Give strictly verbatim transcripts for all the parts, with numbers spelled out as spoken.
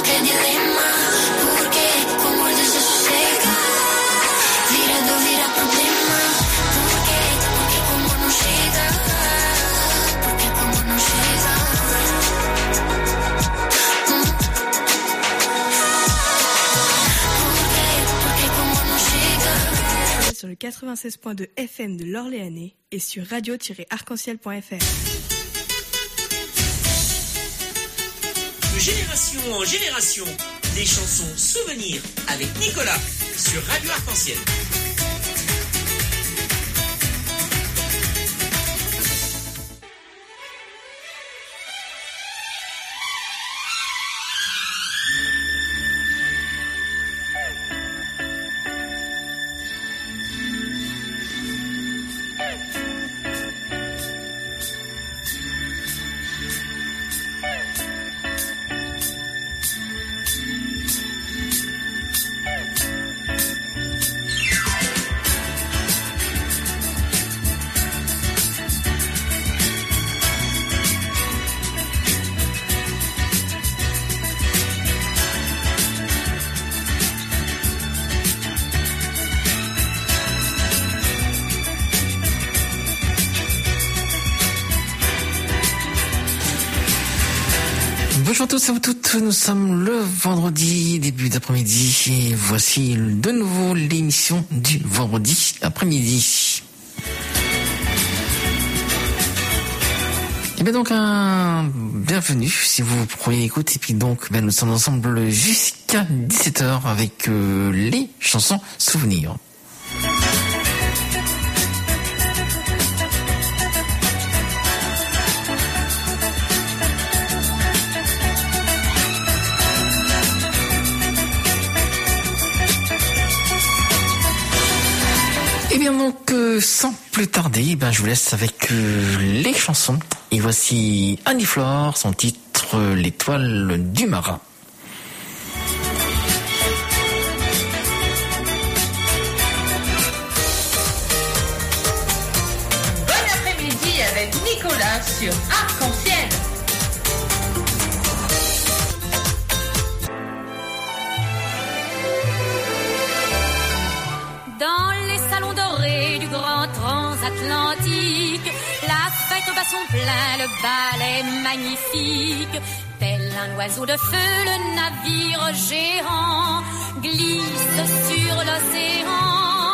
qué dilema, porque como el deseo llega, virando vira problema, porque, porque como no llega, porque como no llega. Mm. Porque, porque como no llega. Sur le quatre-vingt-seize point deux F M de l'Orléanais et sur radio tiret arc-en-ciel point F R. De génération en génération, des chansons souvenirs avec Nicolas sur Radio Arc-en-Ciel. Bonjour à tous et à vous toutes, nous sommes le vendredi, début d'après-midi, et voici de nouveau l'émission du vendredi après-midi. Et bien donc un bienvenue si vous prenez écoute, et puis donc ben, nous sommes ensemble jusqu'à dix-sept heures avec euh, les chansons souvenirs. Et bien donc, euh, sans plus tarder, ben, je vous laisse avec euh, les chansons. Et voici Annie Flore, son titre euh, L'étoile du marin. Bon après-midi avec Nicolas sur Arc-en-Ciel. Transatlantique, la fête bat son plein, le bal est magnifique. Tel un oiseau de feu, le navire géant glisse sur l'océan.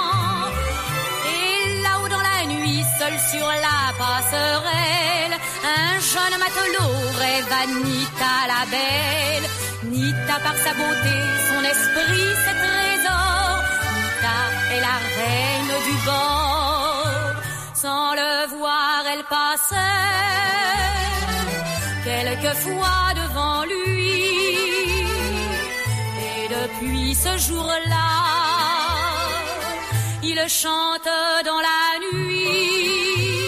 Et là-haut dans la nuit, seul sur la passerelle, un jeune matelot rêve à Nita la belle. Nita par sa beauté, son esprit, ses trésors. Nita est la reine du bord. Sans le voir, elle passait quelquefois devant lui. Et depuis ce jour-là, il chante dans la nuit.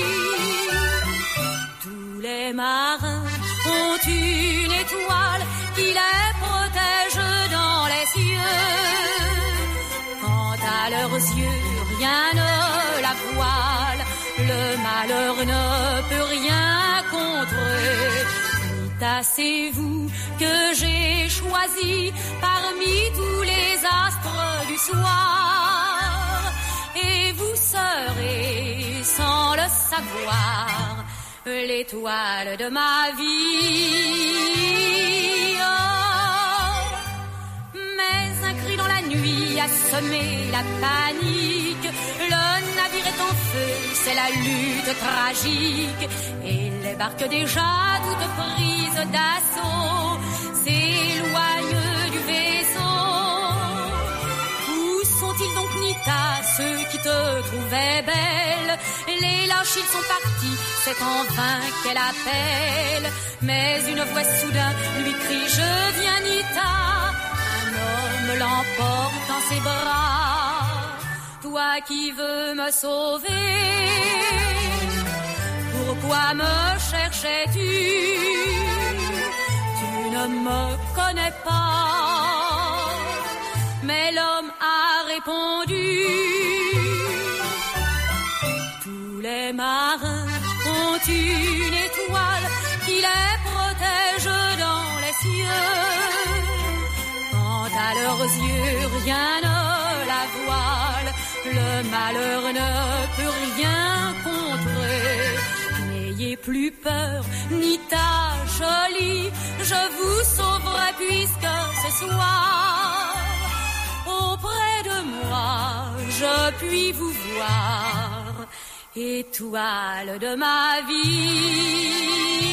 Tous les marins ont une étoile qui les protège dans les cieux. Quant à leurs yeux, rien ne la voile. Le malheur ne peut rien contre eux. Nita, c'est vous que j'ai choisi parmi tous les astres du soir. Et vous serez, sans le savoir, l'étoile de ma vie. Oh, mais un cri dans la nuit a semé la panique. Le navire est en feu, c'est la lutte tragique. Et les barques déjà toutes prises d'assaut s'éloignent du vaisseau. Où sont-ils donc, Nita, ceux qui te trouvaient belle? Les lâches, ils sont partis, c'est en vain qu'elle appelle. Mais une voix soudain lui crie: je viens, Nita. Un homme l'emporte dans ses bras. Toi qui veux me sauver, pourquoi me cherchais-tu? Tu ne me connais pas. Mais l'homme a répondu: tous les marins ont une étoile qui les protège dans les cieux. à leurs yeux rien ne la voile, le malheur ne peut rien contrer. N'ayez plus peur, ni ta jolie, je vous sauverai puisque ce soir, auprès de moi, je puis vous voir, étoile de ma vie.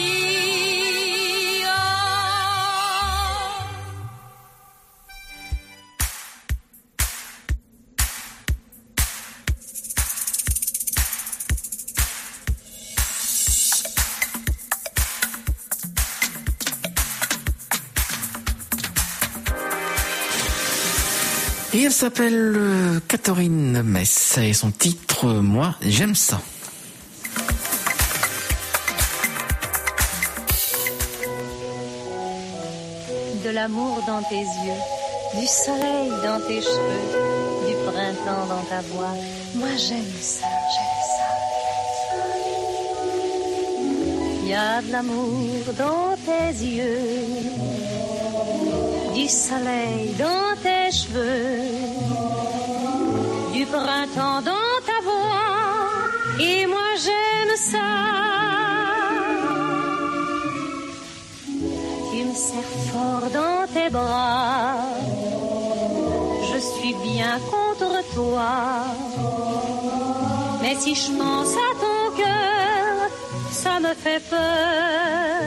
Et elle s'appelle euh, Catherine Mess et son titre euh, Moi j'aime ça. De l'amour dans tes yeux, du soleil dans tes cheveux, du printemps dans ta voix. Moi j'aime ça, j'aime ça, j'aime ça. Il y a de l'amour dans tes yeux, du soleil dans tes cheveux, du printemps dans ta voix, et moi j'aime ça. Tu me serres fort dans tes bras, je suis bien contre toi, mais si je pense à ton cœur, ça me fait peur.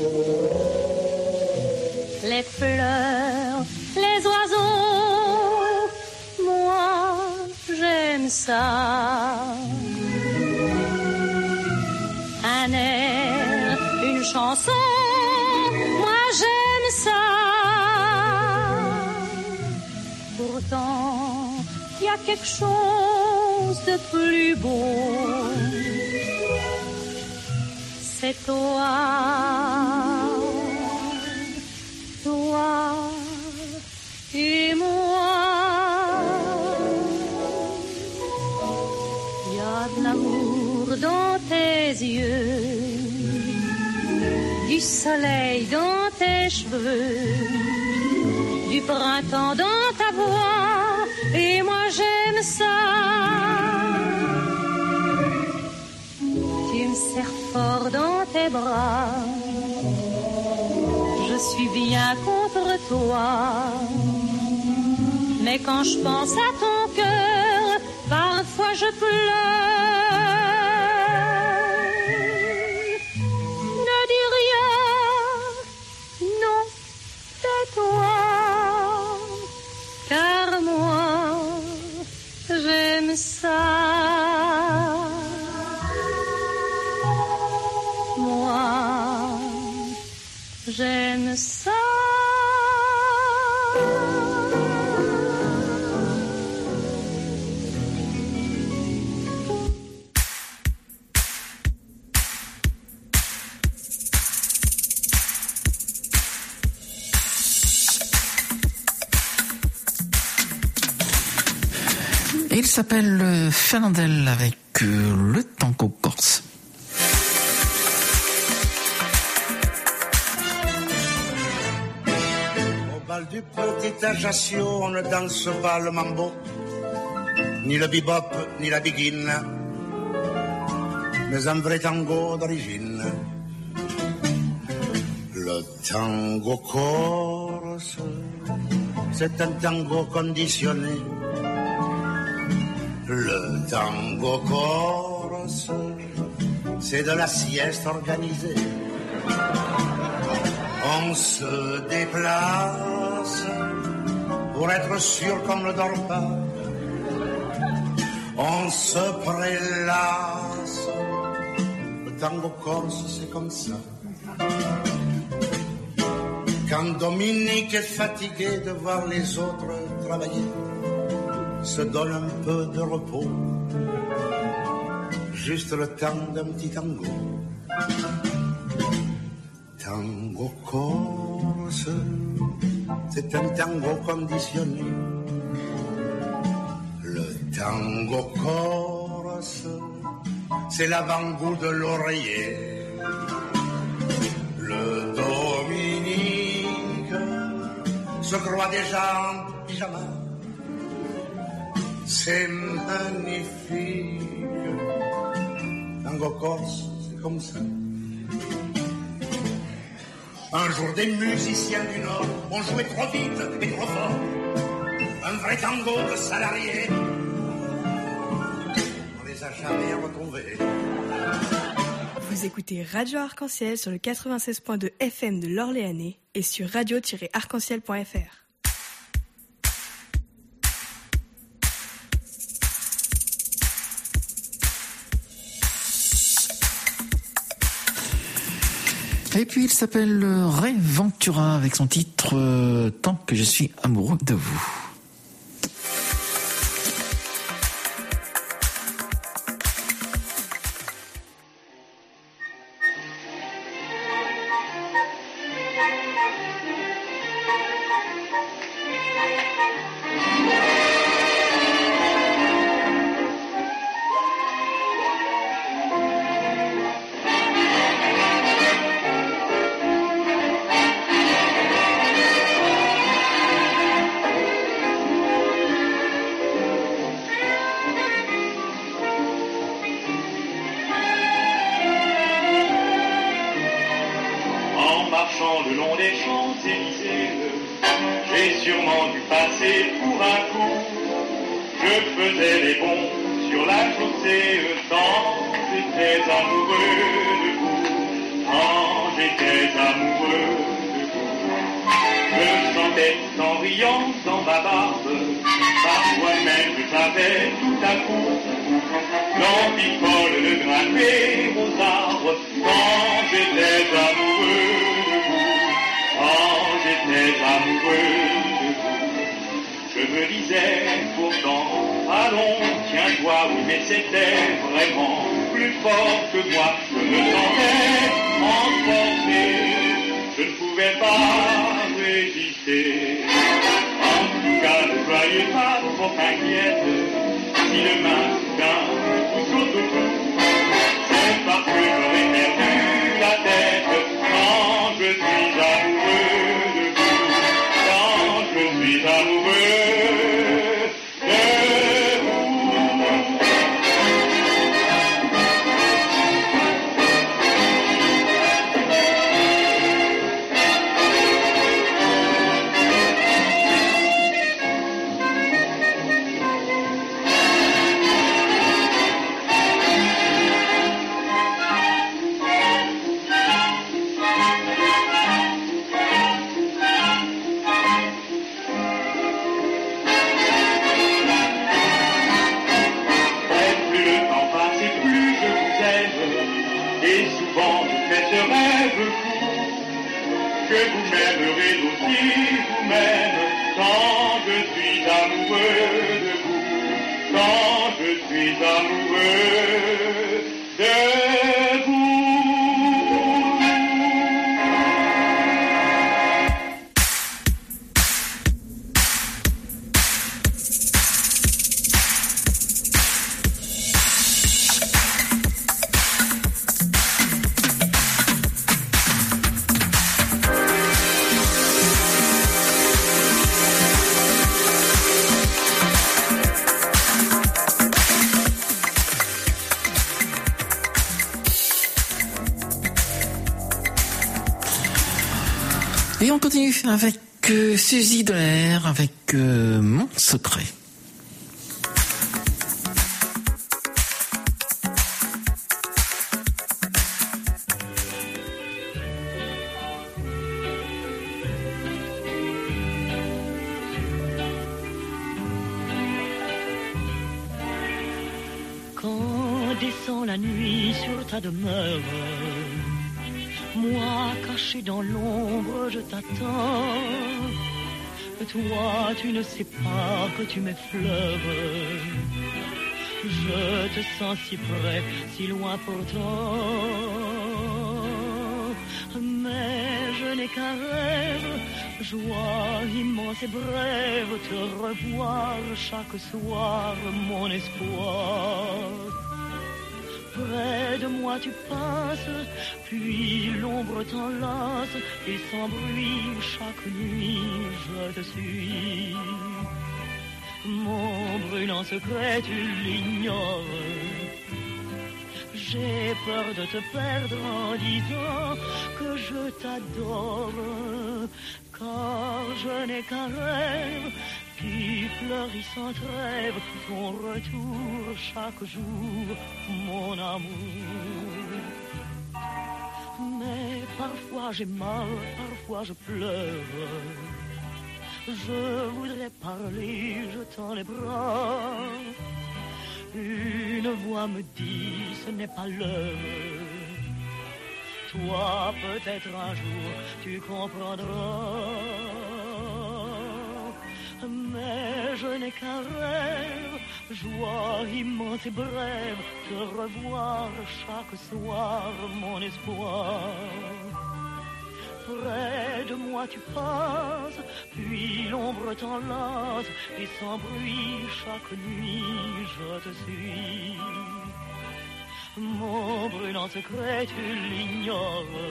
Les fleurs, les oiseaux, moi j'aime ça. Un air, une chanson, moi j'aime ça. Pourtant, il y a quelque chose de plus beau. C'est toi. Toi et moi, il y a de l'amour dans tes yeux, du soleil dans tes cheveux, du printemps dans ta voix, et moi j'aime ça. Tu me serres fort dans tes bras, je suis bien contre toi, mais quand je pense à ton cœur, parfois je pleure. Ne dis rien, non, tais-toi, car moi j'aime ça. Moi j'aime ça. Et il s'appelle Fernandel avec euh, le tango corse. Du petit Ajaccio, on ne danse pas le mambo, ni le bebop, ni la biguine, mais un vrai tango d'origine. Le tango corse, c'est un tango conditionné. Le tango corse, c'est de la sieste organisée. On se déplace pour être sûr qu'on ne dort pas. On se prélasse. Le tango corse, c'est comme ça. Quand Dominique est fatigué de voir les autres travailler, se donne un peu de repos, juste le temps d'un petit tango. Tango corse, c'est un tango conditionné. Le tango corse, c'est l'avant-goût de l'oreiller. Le Dominique se croit crois déjà en pyjama. C'est magnifique. Tango corse, c'est comme ça. Un jour, des musiciens du Nord ont joué trop vite et trop fort. Un vrai tango de salariés. On les a jamais retrouvés. Vous écoutez Radio Arc-en-Ciel sur le quatre-vingt-seize point deux F M de l'Orléanais et sur radio tiret arc en ciel point f r. Et puis il s'appelle Ray Ventura avec son titre euh, « Tant que je suis amoureux de vous ». Et on continue avec euh, Suzy de l'air avec euh, Mon secret. Quand descend la nuit sur ta demeure, moi, caché dans l'ombre, je t'attends. Toi, tu ne sais pas que tu m'effleures. Je te sens si près, si loin pourtant. Mais je n'ai qu'un rêve, joie immense et brève, te revoir chaque soir, mon espoir. près de moi tu passes, puis l'ombre t'enlace, et sans bruit chaque nuit je te suis. Mon brûlant secret tu l'ignores, j'ai peur de te perdre en disant que je t'adore, car je n'ai qu'un rêve qui fleurit sans trêve, ton retour chaque jour, mon amour. Mais parfois j'ai mal, parfois je pleure, je voudrais parler, je tends les bras. Une voix me dit, ce n'est pas l'heure. Toi, peut-être un jour, tu comprendras. Mais je n'ai qu'un rêve, joie immense et brève, te revoir chaque soir, mon espoir. Près de moi tu passes, puis l'ombre t'enlace, et sans bruit chaque nuit je te suis. Mon brûlant secret tu l'ignores,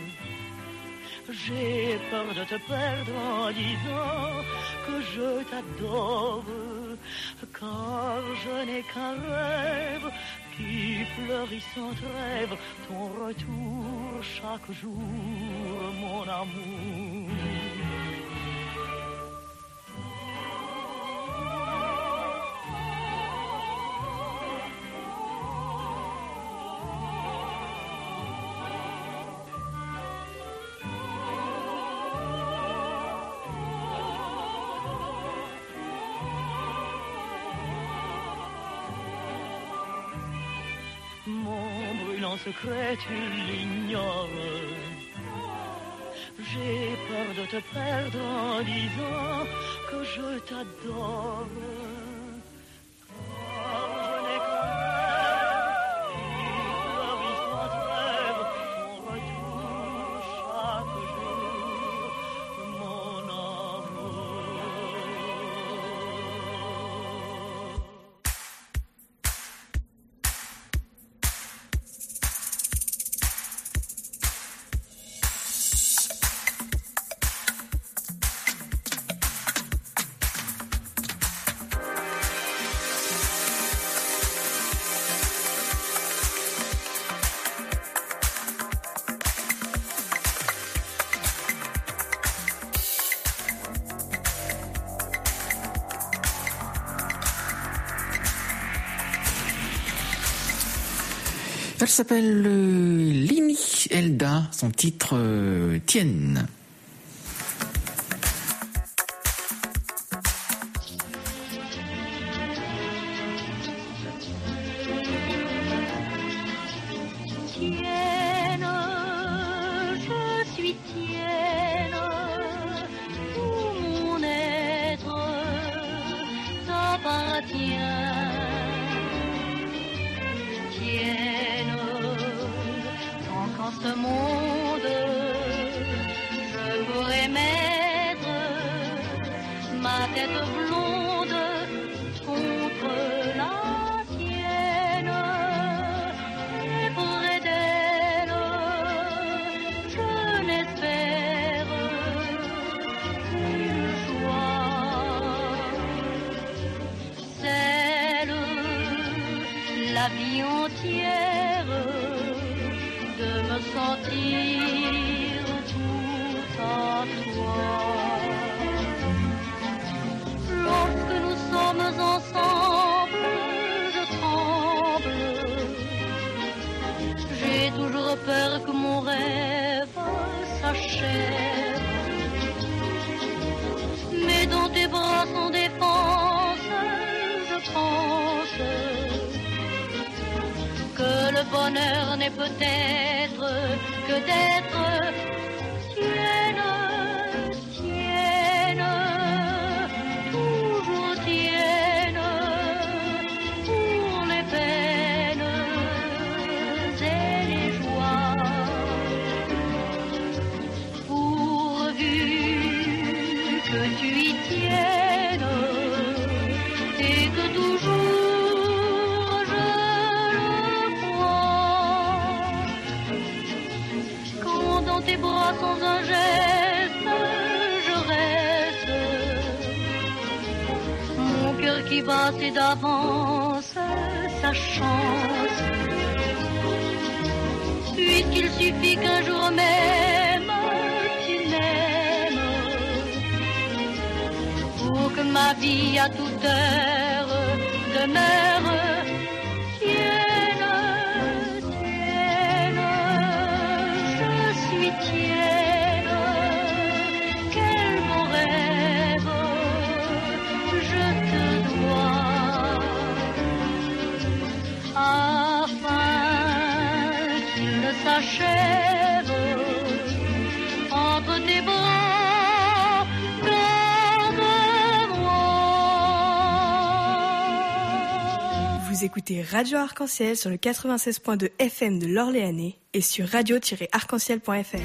j'ai peur de te perdre en disant que je t'adore, car je n'ai qu'un rêve qui fleurit sans trêve, ton retour chaque jour, mon amour. Mon brûlant secret tu l'ignores, j'ai peur de te perdre en disant que je t'adore, car je n'ai qu'un rêve qui fleurit sans trêve, ton retour chaque jour, mon amour. Elle s'appelle euh, Lini Elda, son titre euh, Tienne. Tienne, je suis tienne, tout mon être t'appartient. Tienne, tant qu'en ce monde je pourrais mettre ma tête blonde contre la tienne. Et près d'elle, je n'espère qu'une joie, celle, la vie entière, de me sentir tout à toi. Lorsque nous sommes ensemble, je tremble. J'ai toujours peur que mon rêve s'achève. Mais dans tes bras sans défense, je pense que le bonheur n'est peut-être que d'être tienne, tienne, toujours tienne, pour les peines et les joies, pourvu que tu y tiennes et que toujours je le crois. tes bras sans un geste, je reste. Mon cœur qui bat c'est d'avance sa chance. Puisqu'il suffit qu'un jour même tu m'aimes, pour que ma vie à toute heure demeure tienne, tienne, je suis tienne. Quel beau rêve je te dois, afin qu'il ne s'achève entre tes bras. Vous écoutez Radio Arc-en-Ciel sur le quatre-vingt-seize point deux F M de l'Orléanais et sur radio tiret arc-en-ciel point f r.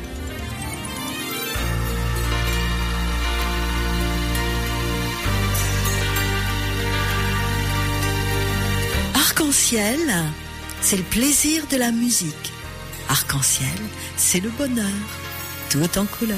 Arc-en-ciel, c'est le plaisir de la musique. Arc-en-ciel, c'est le bonheur, tout en couleur.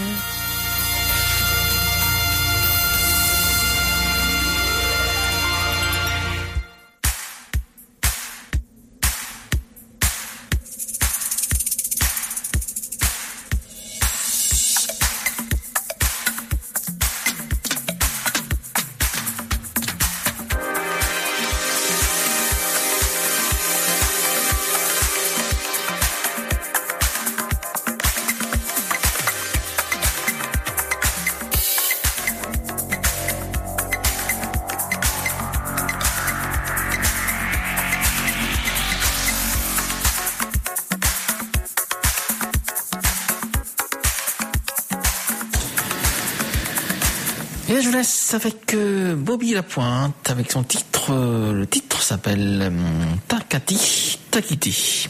Et je vous laisse avec euh, Bobby Lapointe, avec son titre, euh, le titre s'appelle euh, Takati Takiti.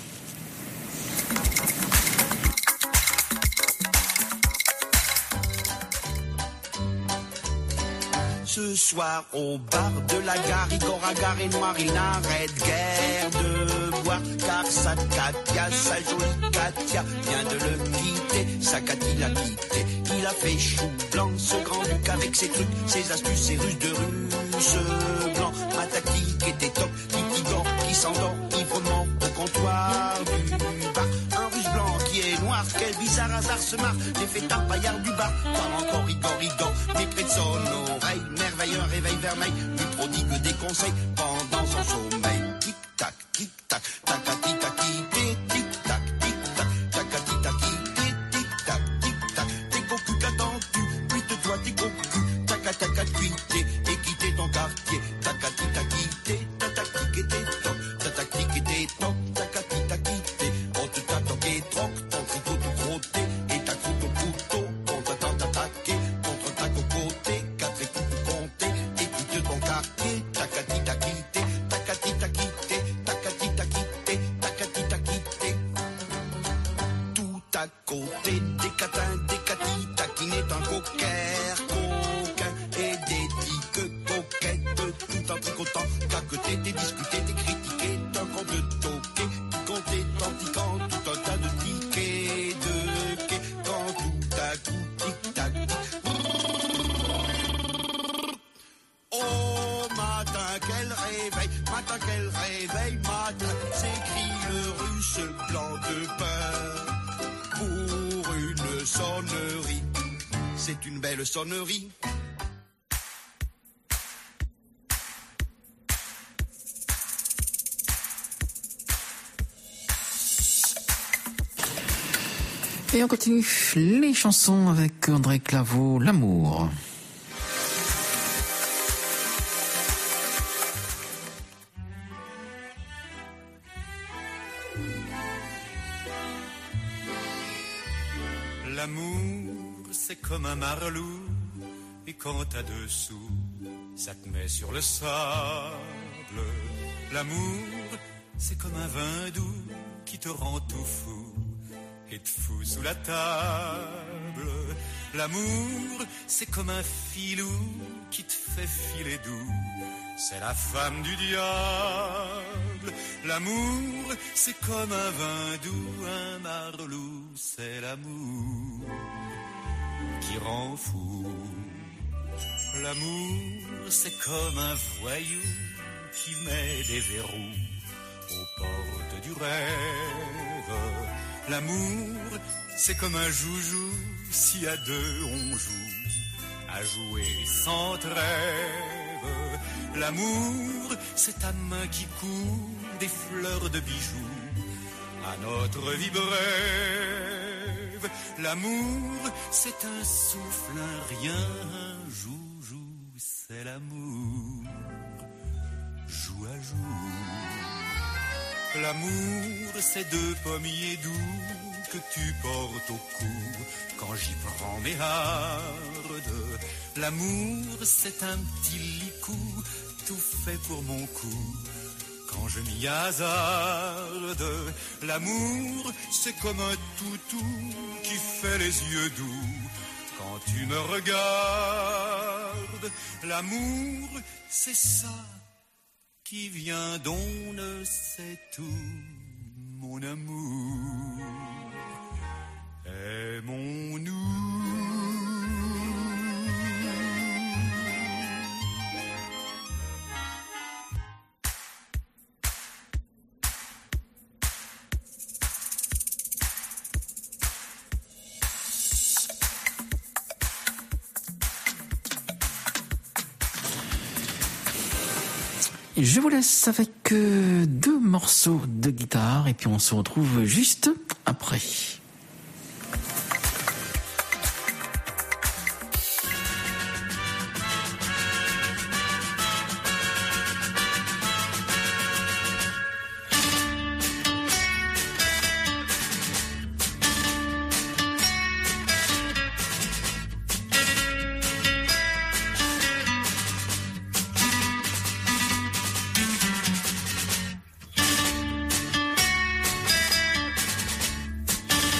Ce soir au bar de la gare, Igor Agar et Noir, il n'arrête guère de boire, car sa Katia, sa jolie Katia, vient de le quitter, sa Katia l'a quitté. Il a fait chou blanc, ce grand-duc, avec ses trucs, ses astuces, ses ruses de russe blanc. Ma tactique était top, Igor qui s'endort, ivrement au comptoir du bar. Un russe blanc qui est noir, quel bizarre hasard se marre, les fêtards paillards du bar. Parle encore Igor, Igor, mais près de son oreille, merveilleux, un réveil vermeil, lui prodigue des conseils pendant son sommeil. Tic-tac, tic-tac, takati-taki, tic-tac, tic-tac, takati-taki, tic-tac, tic-tac. T'es cocu, qu'attends-tu? Cuite-toi, t'es cocu, takataka, cuite, et quitter ton quartier. Takati-taki, tataki, t'es top, tataki, t'es top, takati-taki, on te tatoque, troque, ton tricot tout crotté, et ta croûte au couteau, on t'attend t'attaquer, contre ta cocoté, quatre écoutes pour compter, et quitte ton quartier, takati-taki, takati-taki, takati-taki, takati-taki, tout à côté, des catins, des catis, taquinait un coquère, coquin, et des tiques coquettes, tout en tricotant, qu'à côté, t'es discuté, t'es critiqué, d'un con de toqué, compté, tantiquant, tout un tas de tickets, de quai, quand tout à coup, tic-tac, oh, matin, quel réveil, matin, quel réveil, matin, s'écrie le russe blanc de peur, pour une sonnerie, c'est une belle sonnerie. Et on continue les chansons avec André Claveau, L'amour. L'amour, c'est comme un marlou, et quand t'as deux sous, ça te met sur le sable. L'amour, c'est comme un vin doux qui te rend tout fou et te fout sous la table. L'amour, c'est comme un filou qui te fait filer doux, c'est la femme du diable. L'amour, c'est comme un vin doux, un marlou, c'est l'amour qui rend fou. L'amour, c'est comme un voyou qui met des verrous aux portes du rêve. L'amour, c'est comme un joujou, si à deux on joue, à jouer sans trêve. L'amour, c'est ta main qui coud des fleurs de bijoux à notre vie brève. L'amour, c'est un souffle, un rien, un joujou, c'est l'amour, joue à jour. L'amour, c'est deux pommiers doux que tu portes au cou quand j'y prends mes hardes. L'amour, c'est un petit licou tout fait pour mon cou quand je m'y hasarde. L'amour, c'est comme un toutou qui fait les yeux doux quand tu me regardes. L'amour, c'est ça qui vient d'on ne sait tout, mon amour. Aimons-nous. Je vous laisse avec euh, deux morceaux de guitare et puis on se retrouve juste après. Thank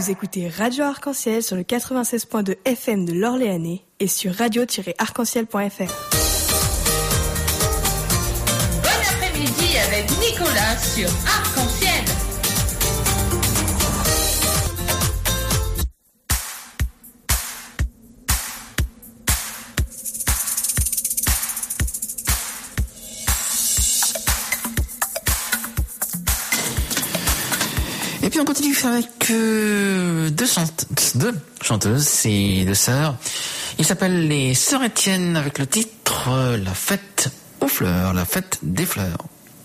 Vous écoutez Radio Arc-en-Ciel sur le quatre-vingt-seize point deux F M de l'Orléanais et sur radio tiret arc-en-ciel point f r. Bon après-midi avec Nicolas sur Arc-en-Ciel. Et puis on continue avec euh, deux, chante- deux chanteuses et deux sœurs. Ils s'appellent les Sœurs Étienne avec le titre euh, La fête aux fleurs, la fête des fleurs.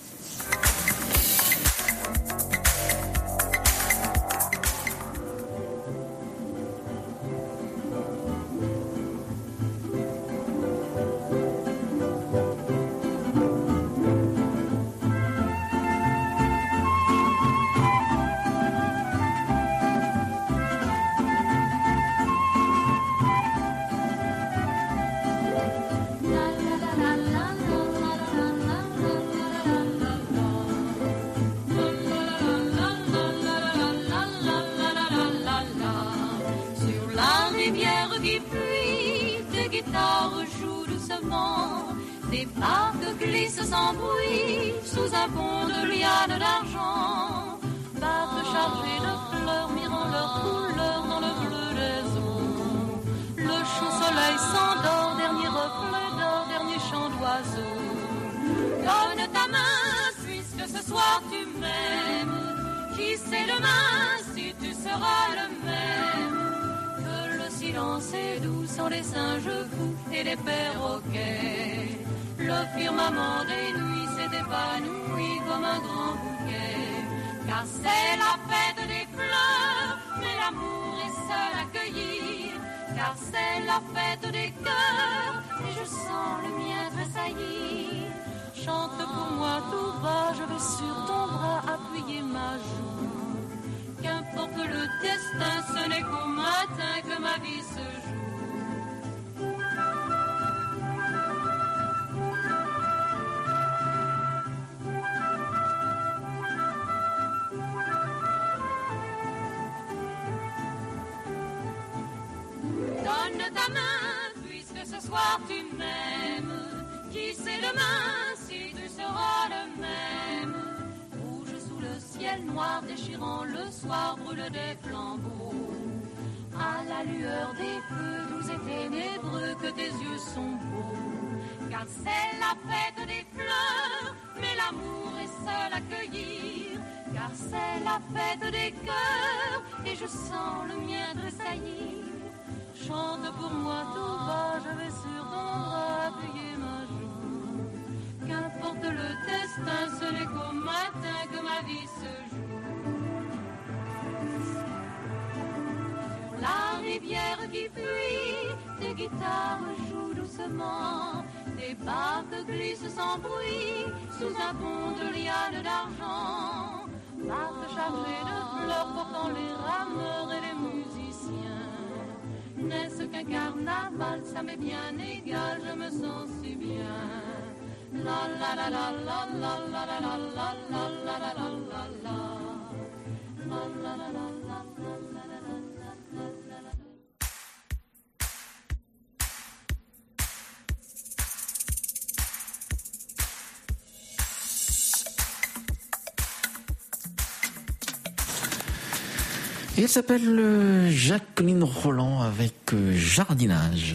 Et elle s'appelle euh, Jacqueline Roland avec euh, Jardinage.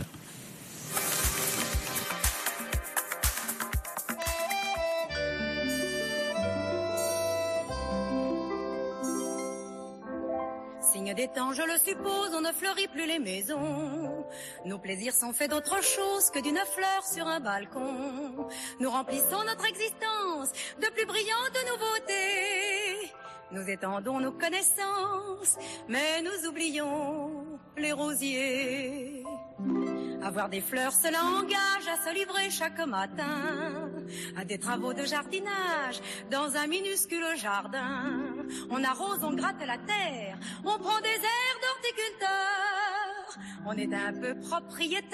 Signe des temps, je le suppose, on ne fleurit plus les maisons. Nos plaisirs sont faits d'autre chose que d'une fleur sur un balcon. Nous remplissons notre existence de plus brillantes nouveautés. Nous étendons nos connaissances, mais nous oublions les rosiers. Avoir des fleurs, cela engage à se livrer chaque matin à des travaux de jardinage dans un minuscule jardin. On arrose, on gratte la terre, on prend des airs d'horticulteur. On est un peu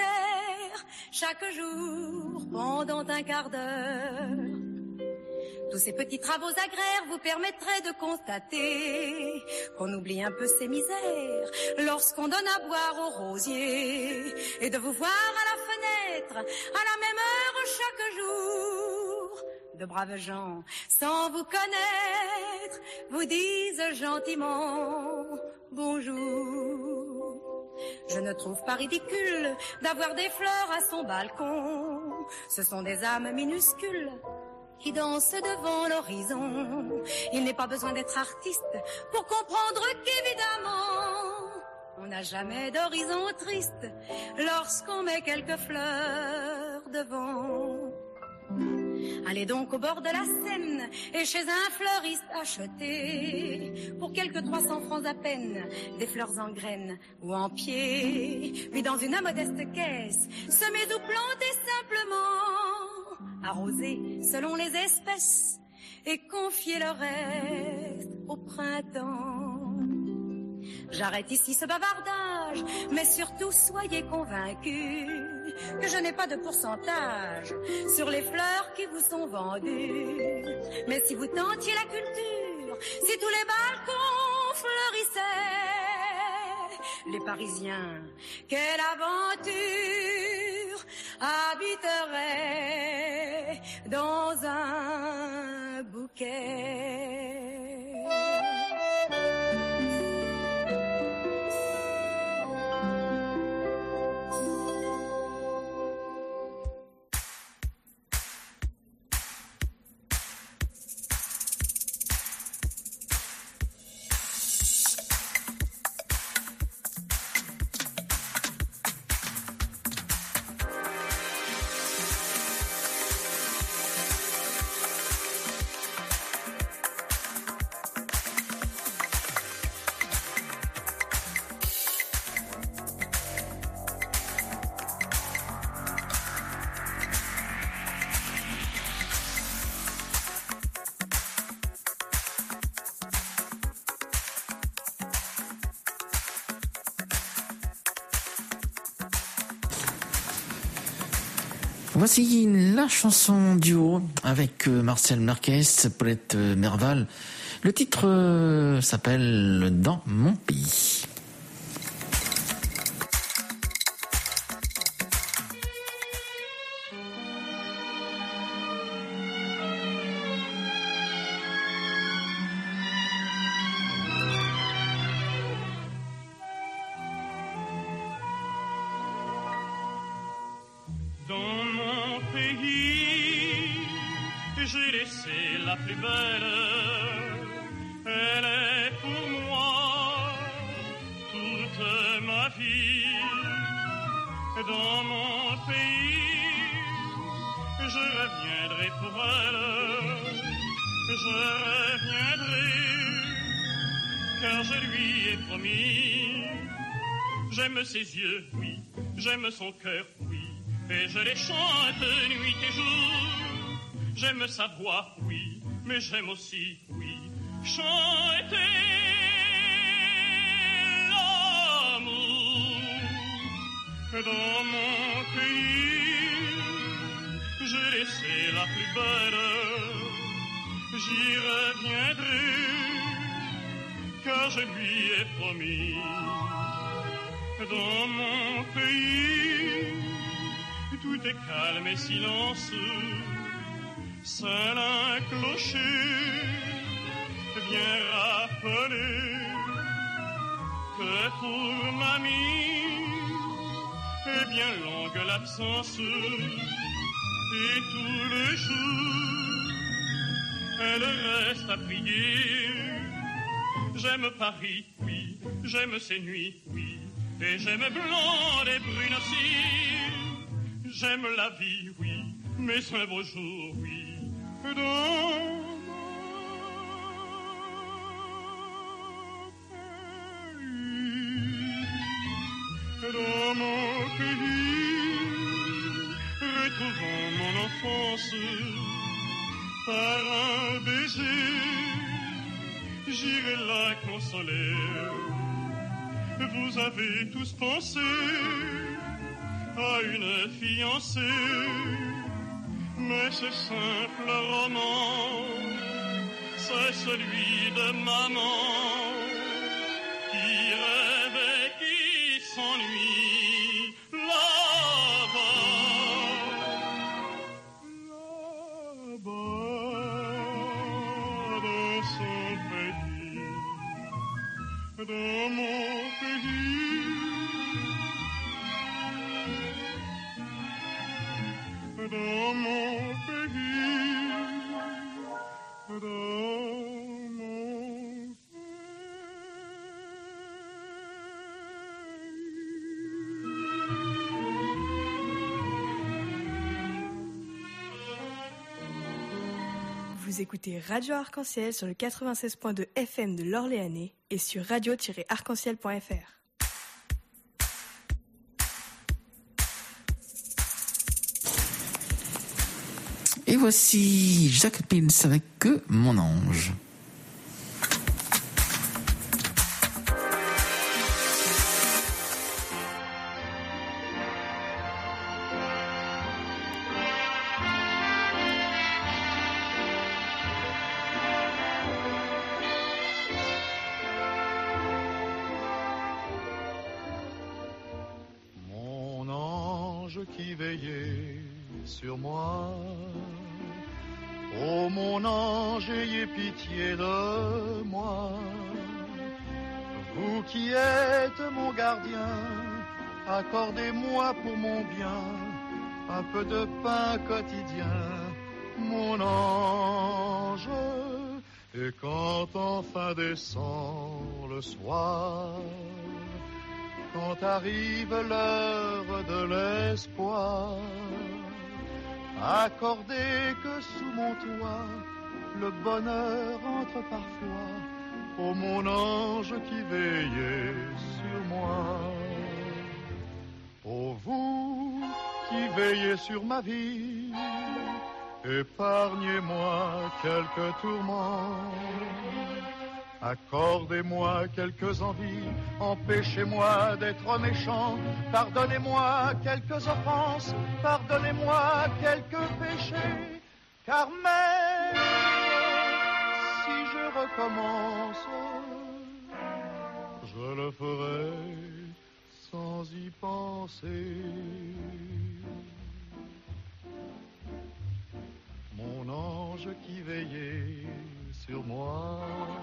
propriétaire chaque jour pendant un quart d'heure. Tous ces petits travaux agraires vous permettraient de constater qu'on oublie un peu ses misères lorsqu'on donne à boire aux rosiers et de vous voir à la fenêtre à la même heure chaque jour. De braves gens, sans vous connaître, vous disent gentiment bonjour. Je ne trouve pas ridicule d'avoir des fleurs à son balcon. Ce sont des âmes minuscules qui dansent devant l'horizon. Il n'est pas besoin d'être artiste pour comprendre qu'évidemment, on n'a jamais d'horizon triste lorsqu'on met quelques fleurs devant. Allez donc au bord de la Seine et chez un fleuriste acheter pour quelques trois cents francs à peine des fleurs en graines ou en pied. Puis dans une modeste caisse, semer ou planter simplement, arroser selon les espèces et confier le reste au printemps. J'arrête ici ce bavardage, mais surtout soyez convaincus que je n'ai pas de pourcentage sur les fleurs qui vous sont vendues. Mais si vous tentiez la culture, si tous les balcons fleurissaient, les Parisiens, quelle aventure, habiteraient dans un bouquet. Voici la chanson duo avec Marcel Marquez, Paulette Merval. Le titre s'appelle « Dans mon pays ». J'aime ses yeux, oui, j'aime son cœur, oui, et je les chante nuit et jour. J'aime sa voix, oui, mais j'aime aussi, oui, chanter l'amour. Dans mon pays, j'ai laissé la plus belle, j'y reviendrai, car je lui ai promis. Dans mon pays, tout est calme et silence. Seul un clocher vient rappeler que pour mamie est bien longue l'absence. Et tous les jours, elle reste à prier. J'aime Paris, oui, j'aime ses nuits, oui. Et j'aime blonde et brune aussi. J'aime la vie, oui, mais un beau jour, oui. Dans mon pays, dans mon pays, retrouvons mon enfance par un baiser. J'irai la consoler. Vous avez tous pensé à une fiancée, mais ce simple roman c'est celui de maman qui rêve et qui s'ennuie là-bas. Là-bas dans son pays, dans mon pays, dans mon pays, dans Vous écoutez Radio Arc-en-Ciel sur le quatre-vingt-seize point deux F M de l'Orléanais et sur radio tiret arc en ciel point f r. Et voici Jacques Pins avec Que mon ange. Mon ange qui veillait sur moi, ô mon ange, ayez pitié de moi. Vous qui êtes mon gardien, accordez-moi pour mon bien un peu de pain quotidien, mon ange. Et quand enfin descend le soir, quand arrive l'heure de l'espoir, accordez que sous mon toit le bonheur entre parfois, ô mon ange qui veillez sur moi. Ô vous qui veillez sur ma vie, épargnez-moi quelques tourments, accordez-moi quelques envies, empêchez-moi d'être méchant, pardonnez-moi quelques offenses, pardonnez-moi quelques péchés, car même si je recommence, je le ferai sans y penser. Mon ange qui veillait sur moi,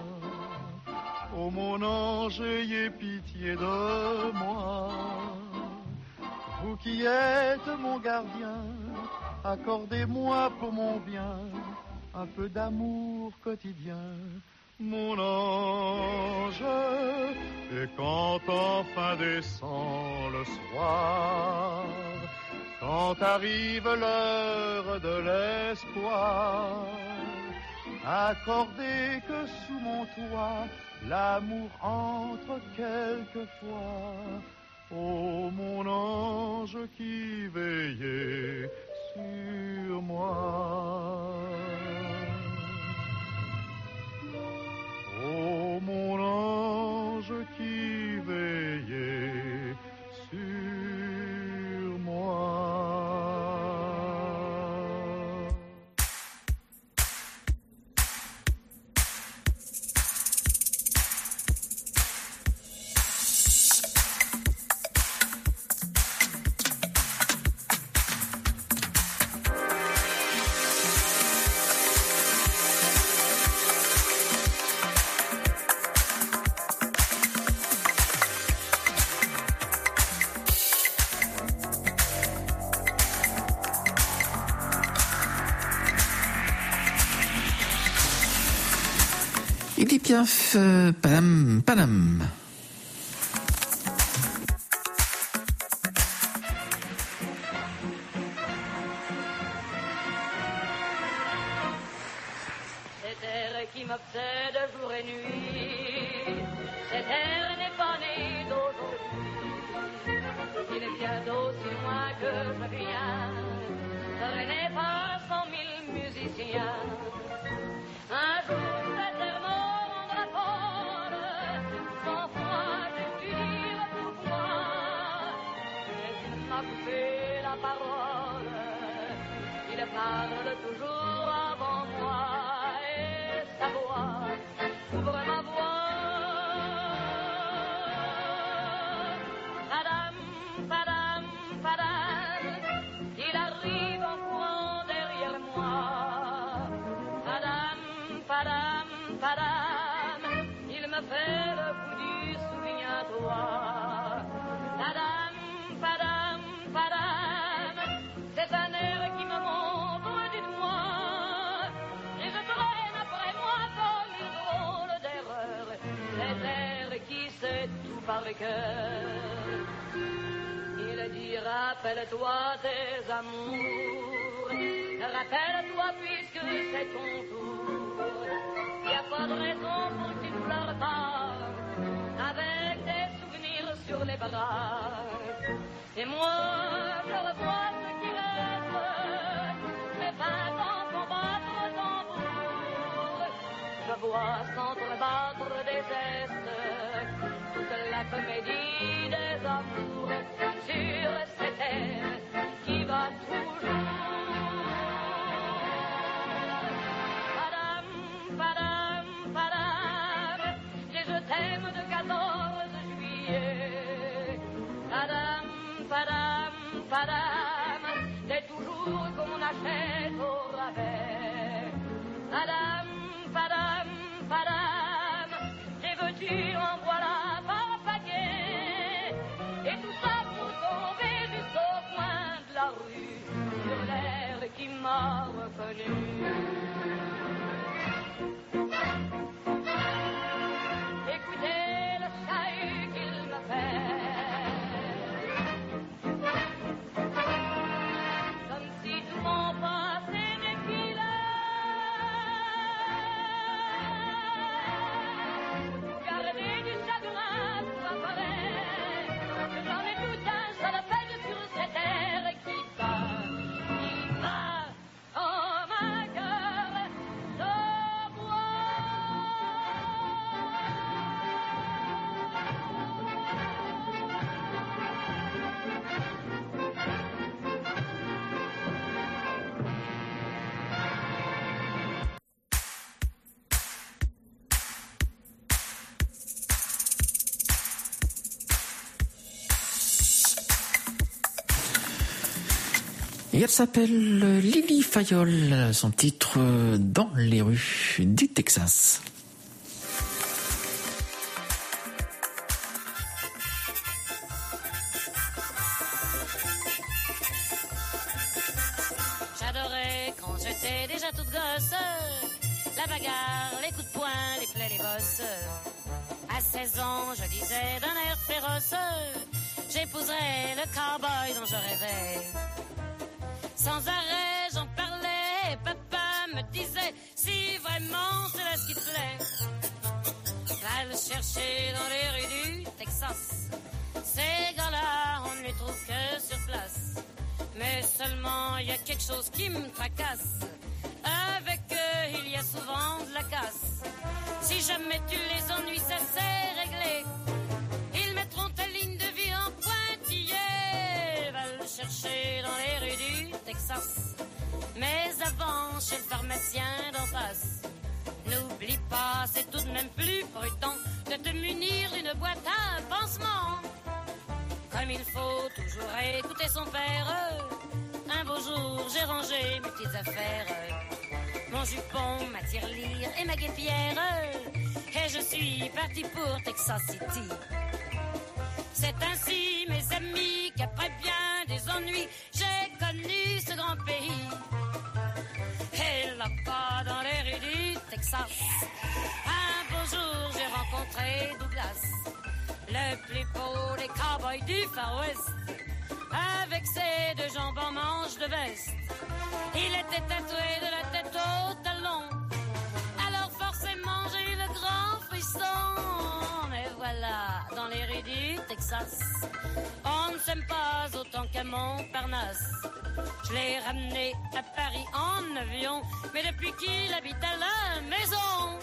ô mon ange, ayez pitié de moi. Vous qui êtes mon gardien, accordez-moi pour mon bien un peu d'amour quotidien, mon ange. Et quand enfin descend le soir, quand arrive l'heure de l'espoir, accordez que sous mon toit l'amour entre quelquefois, ô mon ange qui veillait sur moi. Ô mon ange qui veillait sur moi. Edith Piaf, euh, Panam, Panam. Cet air qui m'obsède jour et nuit, cet air n'est pas né d'aujourd'hui. Il est bien d'aussi loin que je viens, ce n'est pas cent mille musiciens. Un jour cet air me rendra folle, sans foi j'ai dû dire pourquoi, mais il m'a coupé la parole, il parle toujours avant moi, et sa voix par le cœur. Il dit rappelle-toi tes amours, rappelle-toi puisque c'est ton tour. Y a pas de raison pour que tu ne pleures pas, avec des souvenirs sur les bras. Et moi, je revois ce qui reste, mes vingt ans font battre au tambour. Je vois s'entrebattre des gestes, toute la comédie des amours sur cette terre qui va toujours. Padam, padam, padam, les je t'aime de quatorze juillet. Padam, padam, padam, c'est toujours qu'on achète au rabais. Padam, padam, padam, les veux-tu en voilà par paquet. Et tout ça pour tomber jusqu'au coin de la rue, sur l'air qui m'a reconnu. Écoutez le chahut qu'il me fait, comme si tout mon passé défilait. Gardez du chagrin pour apparaître, j'en ai tout un salopède sur cette terre qui va, qui va en ma cœur de bois. Et elle s'appelle Lily Fayol, son titre Dans les rues du Texas. J'adorais quand j'étais déjà toute gosse, la bagarre, les coups de poing, les plaies, les bosses. À seize ans, je disais d'un air féroce, j'épouserais le cow-boy dont je rêvais. Sans arrêt, j'en parlais, et papa me disait, si vraiment c'est là ce qui te plaît, va le chercher dans les rues du Texas. Ces gars-là, on ne les trouve que sur place. Mais seulement, il y a quelque chose qui me tracasse. Avec eux, il y a souvent de la casse. Si jamais tu les ennuies, ça c'est réglé. Ils mettront ta ligne de vie en pointillé. Va le chercher dans les rues du Texas. Mais avant, chez le pharmacien d'en face. N'oublie pas, c'est tout de même plus prudent de te munir d'une boîte à pansement. Comme il faut toujours écouter son père. Un beau jour, j'ai rangé mes petites affaires. Mon jupon, ma tirelire et ma guêpière. Et je suis parti pour Texas City. C'est ainsi, mes amis, qu'après bien des ennuis, j'ai connu ce grand pays. Et là-bas, dans les rues du Texas, un beau jour, j'ai rencontré Douglas, le plus beau des cowboys du Far West, avec ses deux jambes en manche de veste. Il était tatoué de la tête au talon, alors forcément j'ai eu le grand frisson. Mais voilà, dans les rues du Texas, on ne s'aime pas autant qu'à Montparnasse. Je l'ai ramené à Paris en avion, mais depuis qu'il habite à la maison,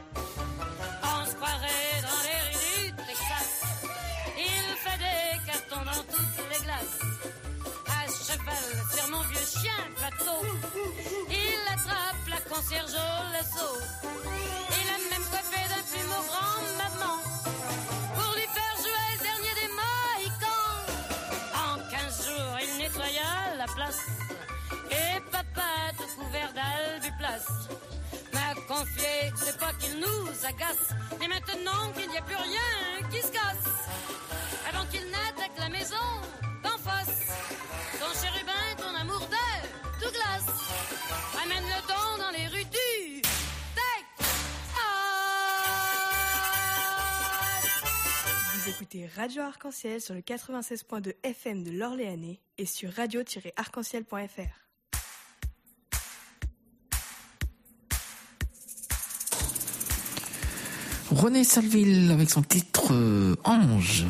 on se croirait dans les rues du Texas. Il fait des cartons dans toutes les glaces. À cheval sur mon vieux chien bateau, il attrape la concierge au lasso. Il a même coiffé d'un plumeau grand-maman pour lui faire jouer le dernier des Mohicans. En quinze jours, il nettoya la place et papa, tout couvert d'albuplace, m'a confié, c'est pas qu'il nous agace, mais maintenant qu'il n'y a plus rien qui se casse, avant qu'il n'attaque la maison d'en face, ton chérubin, ton amour de Douglas, amène le don dans les rues du Texas. Vous écoutez Radio Arc-en-Ciel sur le quatre-vingt-seize point deux F M de l'Orléanais et sur radio tiret arc en ciel point f r. René Salville avec son titre euh, Ange.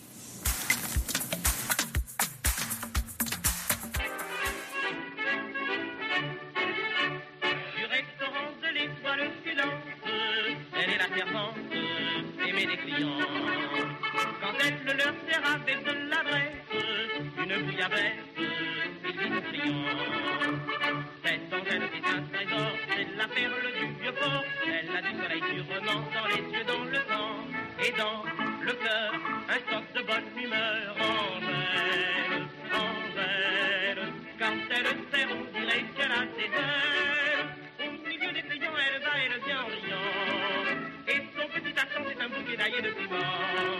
Du restaurant de l'étoile filante, elle est la servante, aimée des clients. Quand elle leur sert avec de la braise, une bouillabaisse, ils disent friands. Cette Angèle c'est un trésor, c'est la perle du vieux port. Elle a du soleil sûrement dans les yeux, dans le sang et dans le cœur, un stock de bonne humeur. Angèle, Angèle, quand elle sert on dirait qu'elle a ses ailes. Au milieu des clients elle va, elle vient en riant, et son petit accent c'est un bouquet d'ail et de piment.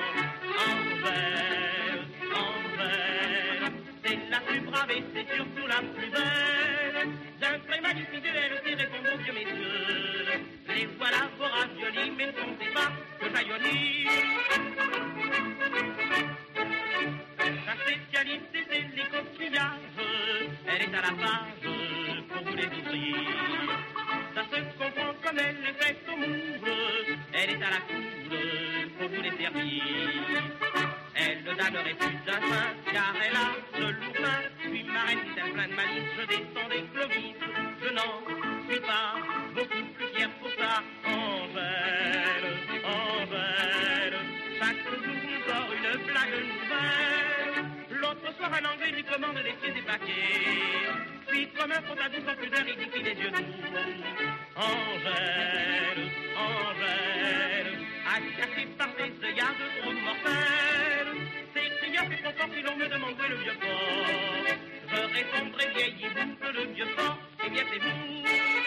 Angèle, Angèle, c'est la plus brave et c'est surtout la plus belle. D'un trait magnifique elle sait répondre aux vieux messieurs. Les voilà vos raviolis, mais ne comptez pas que j'aïolie. Sa spécialité c'est les coquillages, elle est à la page pour vous les ouvrir. Ça se comprend comme elle les fait au moule, elle est à la cour pour vous les servir. Elle ne donnerait plus d'un sein, car elle a de lourds mains. Puis marraine dit-elle plein de malice, je descends des Clovis. Je n'en suis pas beaucoup plus fier pour ça. Angèle, Angèle, chaque jour nous sort une blague nouvelle. L'autre soir un Anglais lui commande des pieds et paquets. Puis comme un fond à douze ans plus d'un, il dit qu'il est yeux doux. Angèle, Angèle, agacé par des œillades trop mortelles. Ces crieurs et trop forts qui l'on me demande où est le vieux port. Je répondrai vieillez-vous que le vieux port, eh bien c'est vous.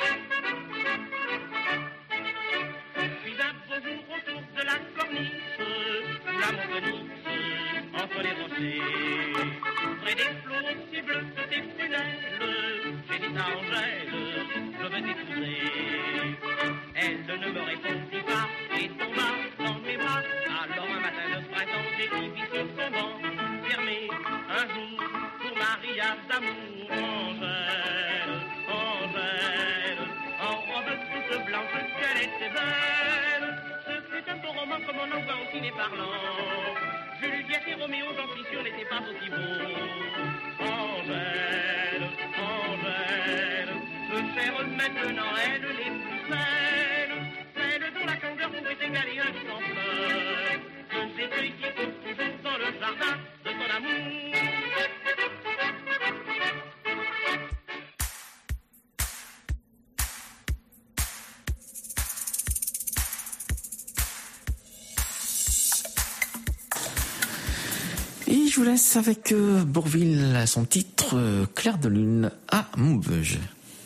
Puis un beau jour autour de la corniche, sous la monteniche, entre les rochers, près des flots aussi bleus que tes prunelles, j'ai dit à Angèle, je veux t'épouser. Elle ne me répondit pas et tomba dans mes bras. Alors un matin de printemps, j'ai dit sur son banc, fermé un jour pour Maria d'amour. Angèle, Angèle, en robe toute blanche, qu'elle était belle. Ce fut un beau roman comme on en voit au ciné parlant. Juliette et Roméo, j'en suis sûr, n'étaient pas aussi beaux. Angèle, Angèle, peu faire maintenant elle les plus belles, celle dont la candeur pouvait égaler un lit en fleurs, que j'ai cueilli toujours dans le jardin de ton amour. Et je vous laisse avec euh, Bourvil, son titre euh, Clair de lune à Maubeuge.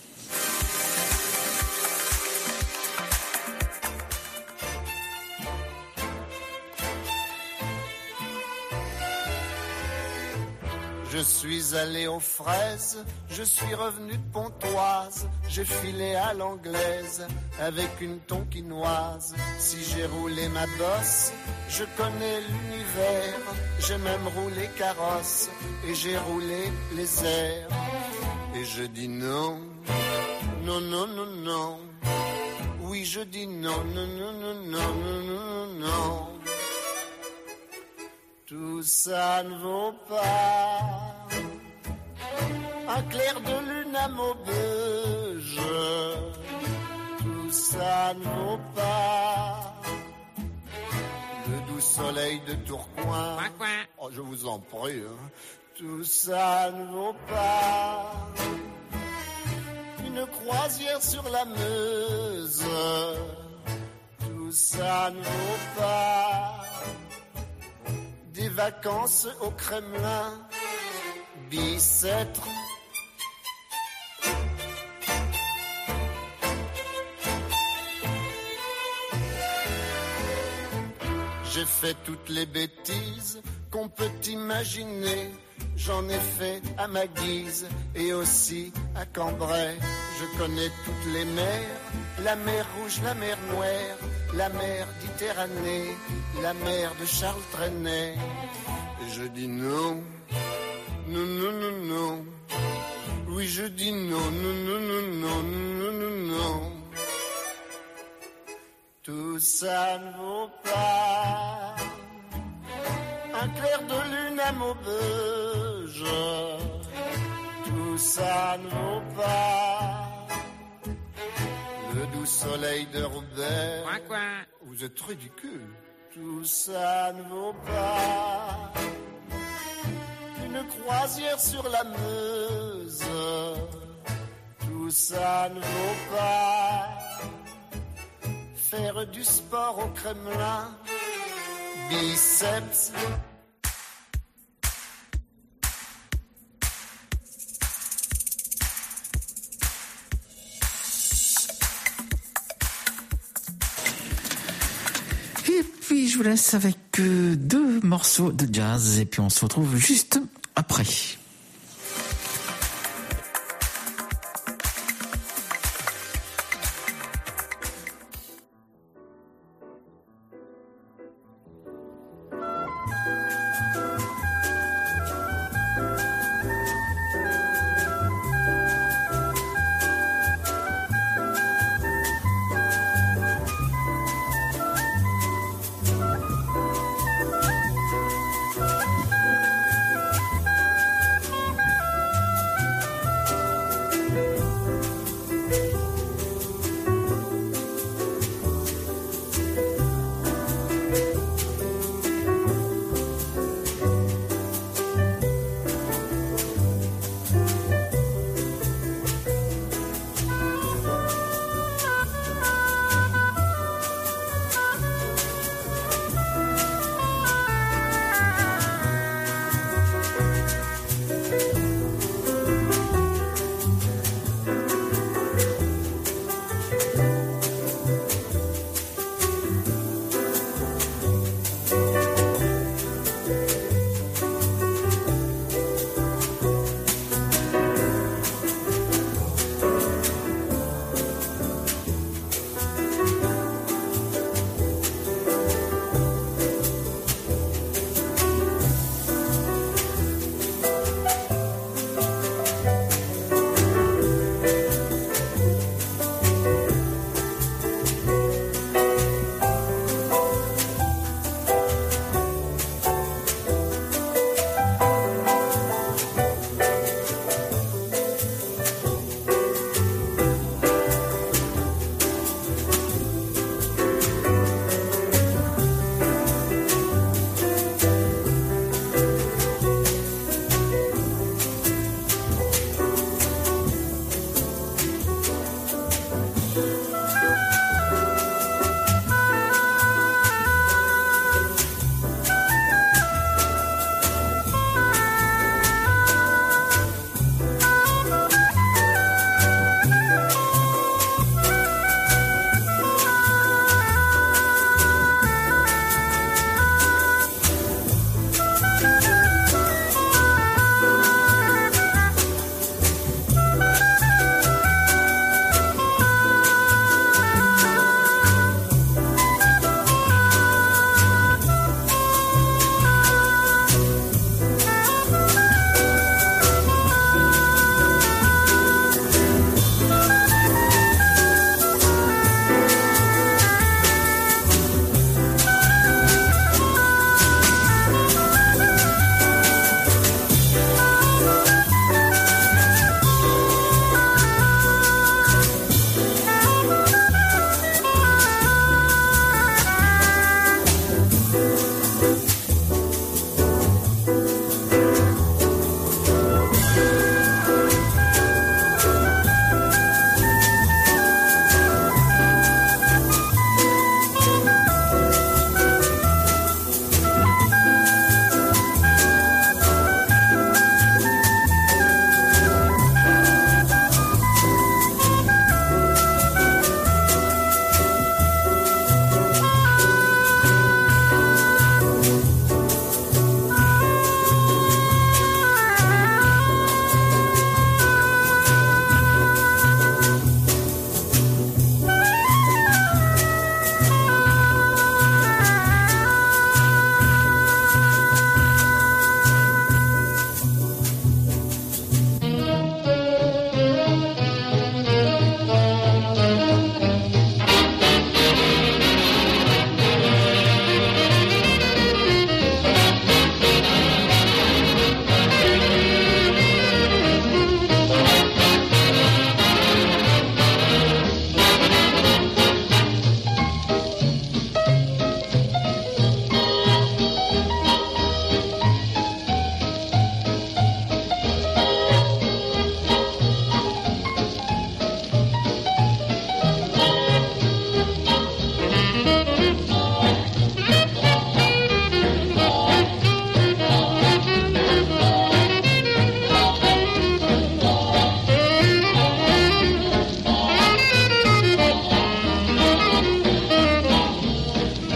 Je suis allé aux fraises, je suis revenu de Pontoise, j'ai filé à l'anglaise avec une tonkinoise. Si j'ai roulé ma bosse, je connais l'univers, j'ai même roulé carrosse et j'ai roulé les airs. Et je dis non, non, non, non, non. Oui, je dis non, non, non, non, non, non, non, non. Tout ça ne vaut pas un clair de lune à Maubeuge. Tout ça ne vaut pas le doux soleil de Tourcoing. Oh, je vous en prie, hein. Tout ça ne vaut pas une croisière sur la Meuse. Tout ça ne vaut pas des vacances au Kremlin, Bicêtre. J'ai fait toutes les bêtises qu'on peut imaginer. j'en ai fait à ma guise et aussi à Cambrai. Je connais toutes les mers, la mer Rouge, la mer Noire, la mer Méditerranée, la mer de Charles Trenet. Et je dis non, non, non, non, non. Oui, je dis non, non, non, non, non, non, non, non. Tout ça ne vaut pas un clair de lune à Maubeuge. Tout ça ne vaut pas le doux soleil de Roubaix. Quoi, quoi? Vous êtes ridicule. Tout ça ne vaut pas une croisière sur la Meuse. Tout ça ne vaut pas faire du sport au Kremlin. Biceps. Et puis je vous laisse avec euh, deux morceaux de jazz et puis on se retrouve juste après.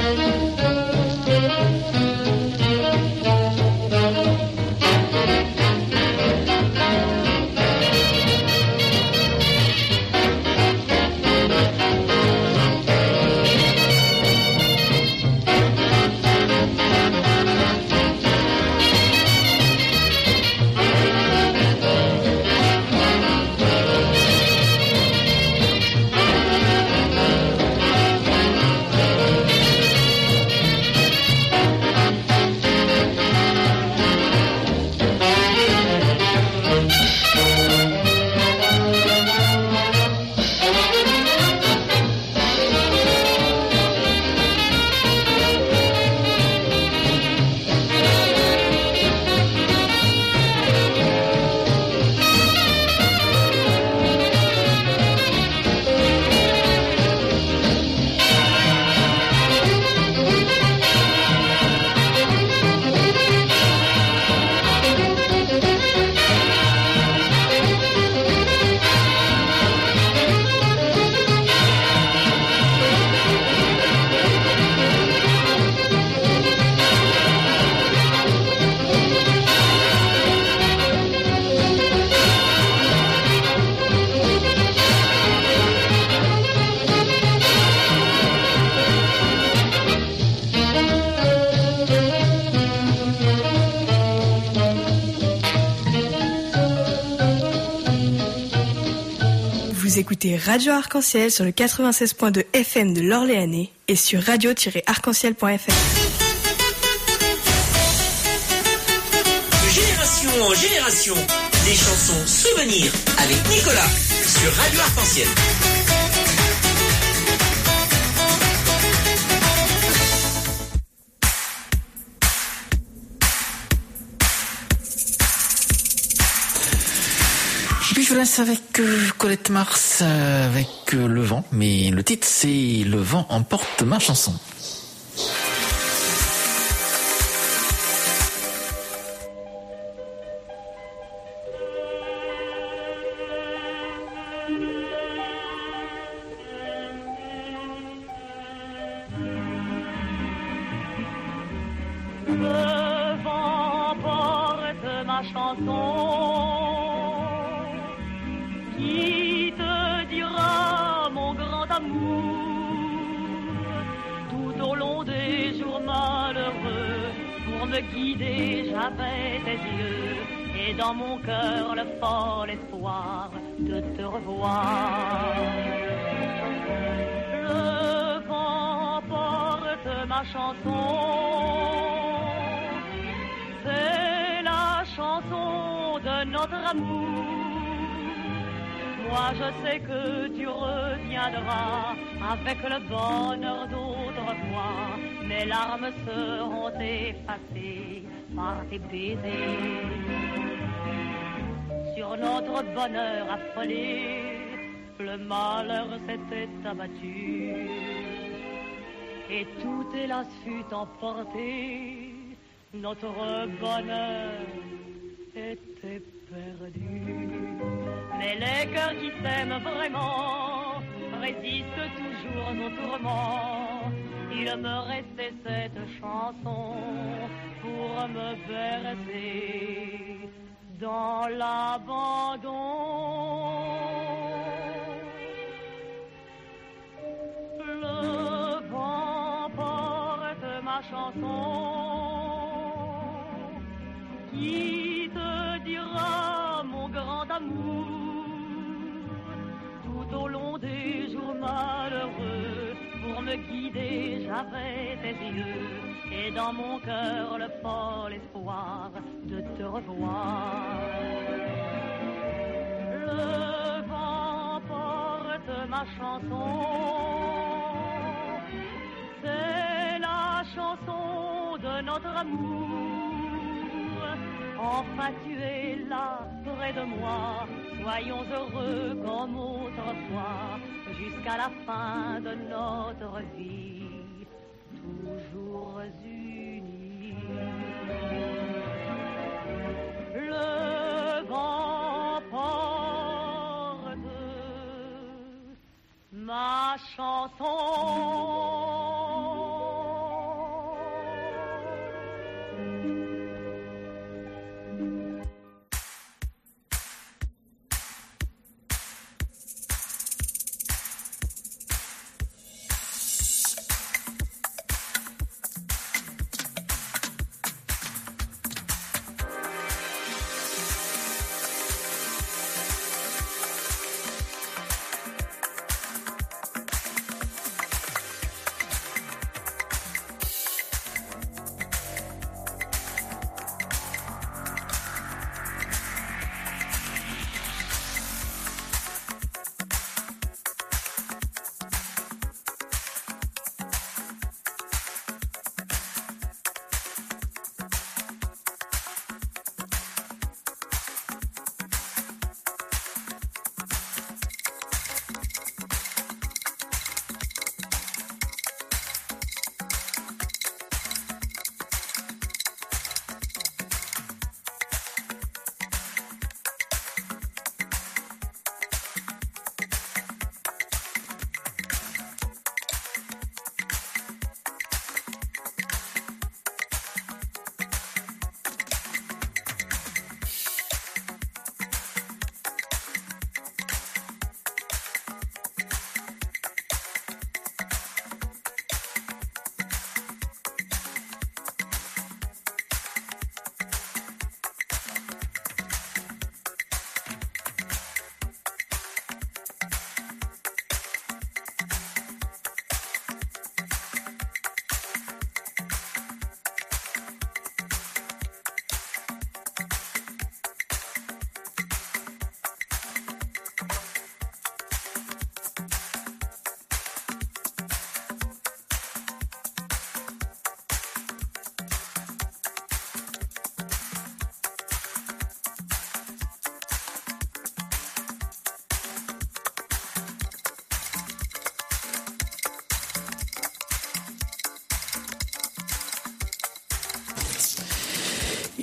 Vous écoutez Radio Arc-en-Ciel sur le quatre-vingt-seize point deux F M de l'Orléanais et sur radio tiret arc-en-ciel point F M. De génération en génération, des chansons souvenirs avec Nicolas sur Radio Arc-en-Ciel. Puis je vous laisse avec euh, Colette Mars, euh, avec euh, Le Vent, mais le titre c'est Le Vent emporte ma chanson. Le vent porte ma chanson, qui te dira mon grand amour, tout au long des jours malheureux, pour me guider j'avais tes yeux, et dans mon cœur le fort espoir de te revoir. Le vent porte ma chanson, c'est la chanson de notre amour. Moi je sais que tu reviendras avec le bonheur d'autrefois. Mes larmes seront effacées par tes baisers. Sur notre bonheur affolé, le malheur s'était abattu, et tout hélas fut emporté. Notre bonheur était perdu. Mais les cœurs qui s'aiment vraiment résistent toujours aux tourments. Il me restait cette chanson pour me bercer dans l'abandon. Le vent porte ma chanson, qui te dira mon grand amour, tout au long des jours malheureux, pour me guider j'avais tes yeux, et dans mon cœur le fort espoir de te revoir. Le vent porte ma chanson, c'est la chanson de notre amour. Enfin tu es là près de moi, soyons heureux comme autrefois, jusqu'à la fin de notre vie, toujours unis. Le vent porte ma chanson.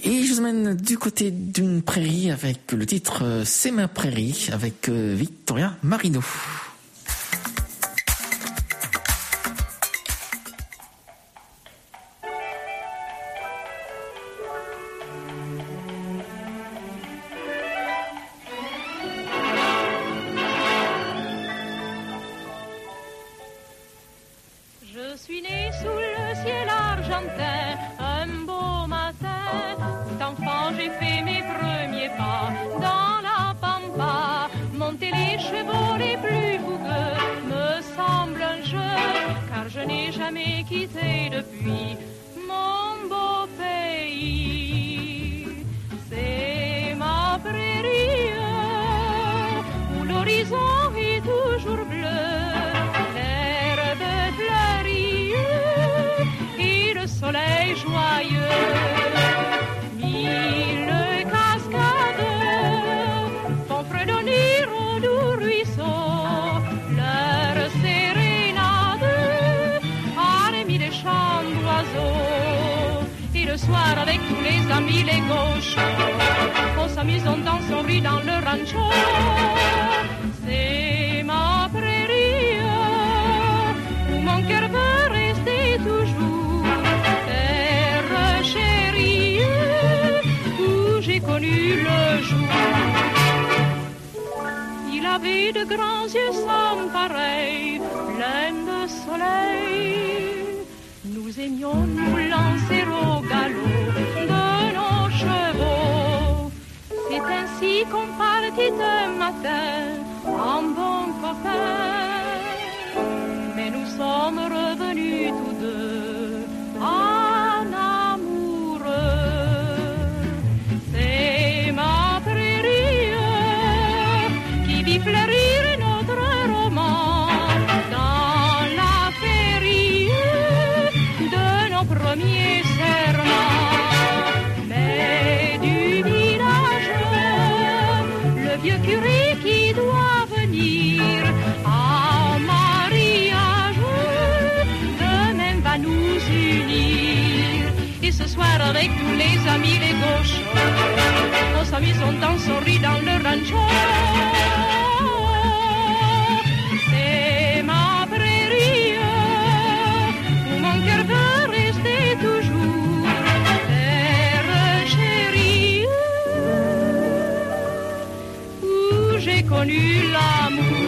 Et je vous emmène du côté d'une prairie avec le titre C'est ma prairie avec Victoria Marino. Je suis née sous le ciel argentin, un beau matin. Tout enfant, j'ai fait mes premiers pas dans la pampa. Monter les chevaux les plus fougueux me semble un jeu, car je n'ai jamais quitté depuis mon beau pays. C'est ma prairie où l'horizon est toujours bleu. Soleil joyeux, mille cascades font fredonner au doux ruisseau leur sérénade, anémie des chants d'oiseaux. Et le soir avec tous les amis, les gauchos, on s'amuse, on danse, on rit dans le rancho. C'est ma prairie où mon cœur veut rester toujours. Chérie, où j'ai connu le jour. Il avait de grands yeux sans pareil, pleins de soleil. Nous aimions nous lancer au galop de nos chevaux. C'est ainsi qu'on partit un matin en bons copains. Mais nous sommes revenus tous deux en amoureux. C'est ma prairie qui vit fleurir notre roman dans la féerie de nos premiers serments. Mais du village, le vieux curé qui doit venir en mariage demain va nous unir. Et ce soir avec tous les amis, les gauchos, on s'amuse, on danse, on rit dans le rancho. C'est ma prairie où mon cœur veut rester toujours. Terre chérie où j'ai connu l'amour.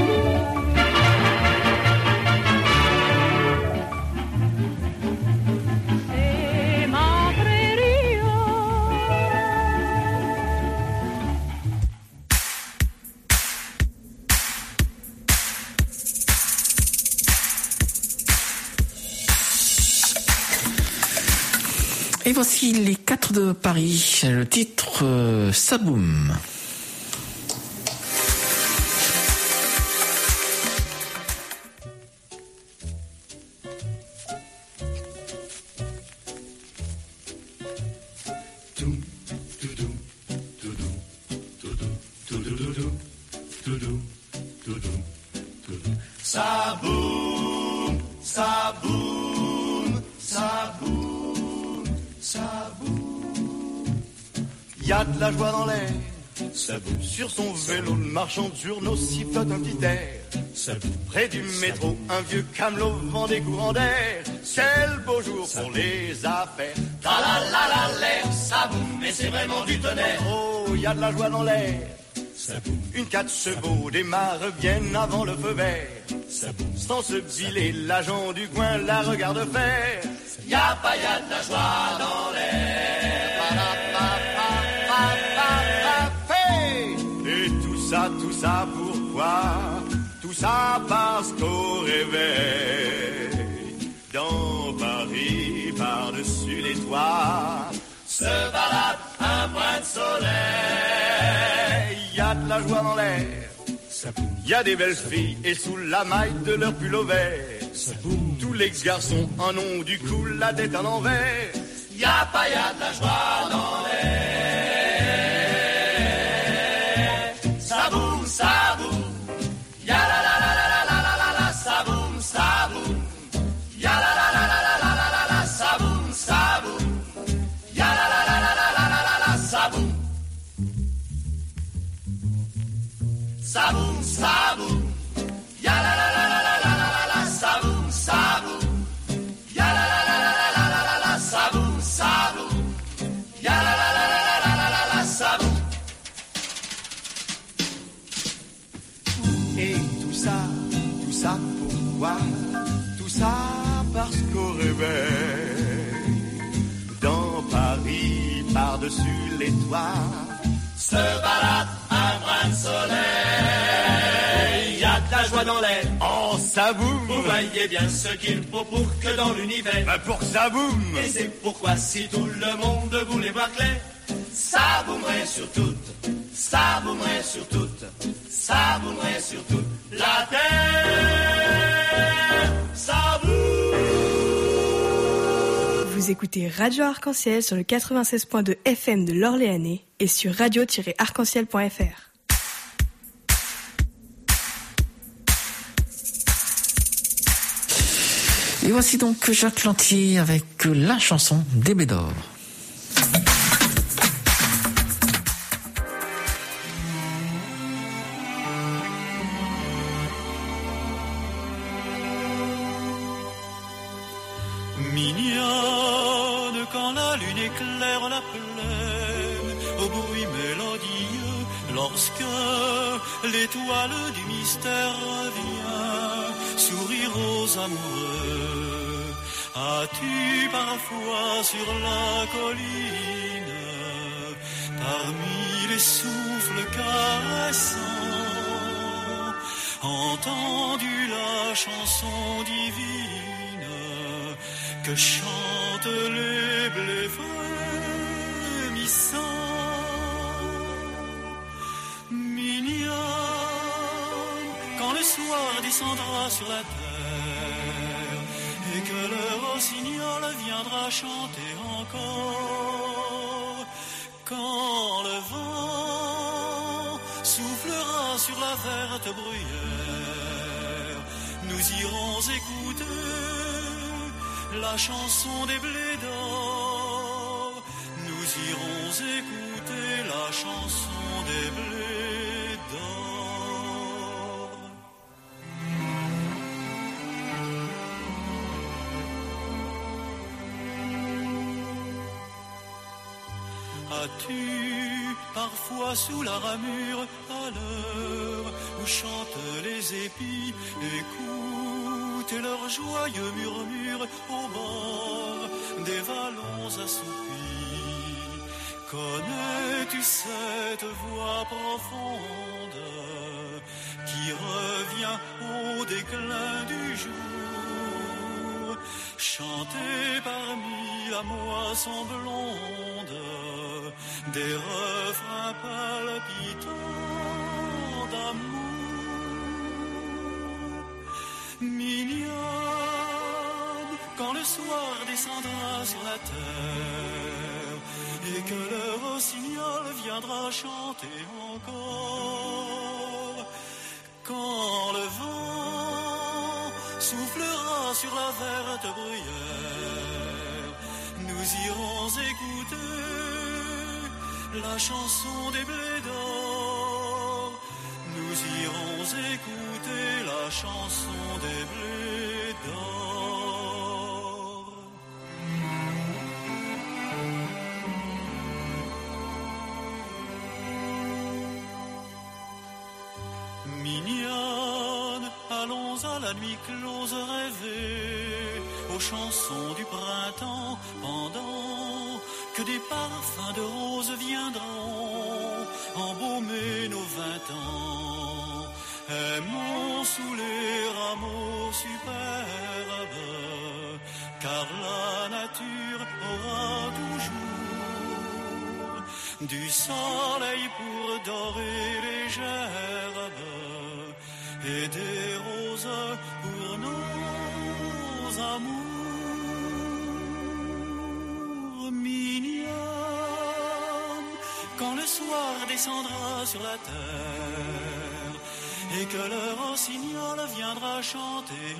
Et voici les quatre de Paris, le titre euh, Saboum. Saboum, saboum, saboum, saboum. Y a de la joie dans l'air. Saboum. Sur son vélo marchant sur nos sifflote un petit air. Saboum. Près du métro, un vieux camelot vend des courants d'air. Quel beau jour pour les affaires. Ta la la la l'air, saboum, mais c'est vraiment du tonnerre. Oh, y a de la joie dans l'air. Saboum. Une quatre chevaux démarre bien avant le feu vert. Saboum. Sans se biler, l'agent du coin la regarde faire. Y'a pas y'a de la joie dans l'air. Et tout ça, tout ça pourquoi? Tout ça parce qu'au réveil, dans Paris, par-dessus les toits, se balade un point de soleil. Y a de la joie dans l'air. Y a des belles filles et sous la maille de leur pull au vert. Tous les garçons en ont du coup la tête à l'envers. Y a pas y a de la joie dans l'air. Saboum, saboum. Ya la la la la la la la la. Saboum, saboum. Ya la la la la la la la la. Saboum, saboum. Ya la la la la la ça boum, ça boum. Ya la la la la la la la la, ça boum, ça boum. Ya la la la la la la la la, ça boum, ça boum. Ya la la la la la la la la, ça boum. Et tout ça, tout ça pourquoi? Tout ça parce qu'au réveil, dans Paris, par-dessus les toits, se balade un brin de soleil. Y a de la joie dans l'air, oh ça boum. Vous voyez bien ce qu'il faut pour que dans l'univers, ben pour que ça boum. Et c'est pourquoi si tout le monde voulait voir clair, ça boomerait sur toutes, ça boomerait sur toutes, ça boomerait sur toute la terre, ça boum. Vous écoutez Radio Arc-en-Ciel sur le quatre-vingt-seize point deux F M de l'Orléanais et sur radio tiret arc-en-ciel point f r. Et voici donc Jacques Lantier avec la chanson des Bédors. Mignonne, quand la lune éclaire la plaine, au bruit mélodieux, lorsque l'étoile du mystère revient, sourire aux amoureux. As-tu parfois sur la colline, parmi les souffles caressants, entendu la chanson divine que chantent les blés frémissants? Mignonne, quand le soir descendra sur la terre et que le rossignol viendra chanter encore, quand le vent soufflera sur la verte bruyère, nous irons écouter la chanson des blés d'or. Nous irons écouter la chanson des blés d'or. As-tu parfois sous la ramure, à l'heure où chantent les épis, écoute leur joyeux murmure au bord des vallons assoupis? Connais-tu cette voix profonde qui revient au déclin du jour, chantée parmi la moisson blonde des refrains palpitants d'amour? Mignonne, quand le soir descendra sur la terre et que le rossignol viendra chanter encore, quand le vent soufflera sur la verte bruyère, nous irons écouter la chanson des blés d'or. Nous irons écouter la chanson des blés d'or. Mignonne, allons à la nuit close rêver aux chansons du printemps, pendant que des parfums de roses viendront embaumer nos vingt ans. Aimons sous les rameaux superbes, car la nature aura toujours du soleil pour dorer les gerbes et des roses pour nos amours. Mignonne, quand le soir descendra sur la terre et que le rossignol viendra chanter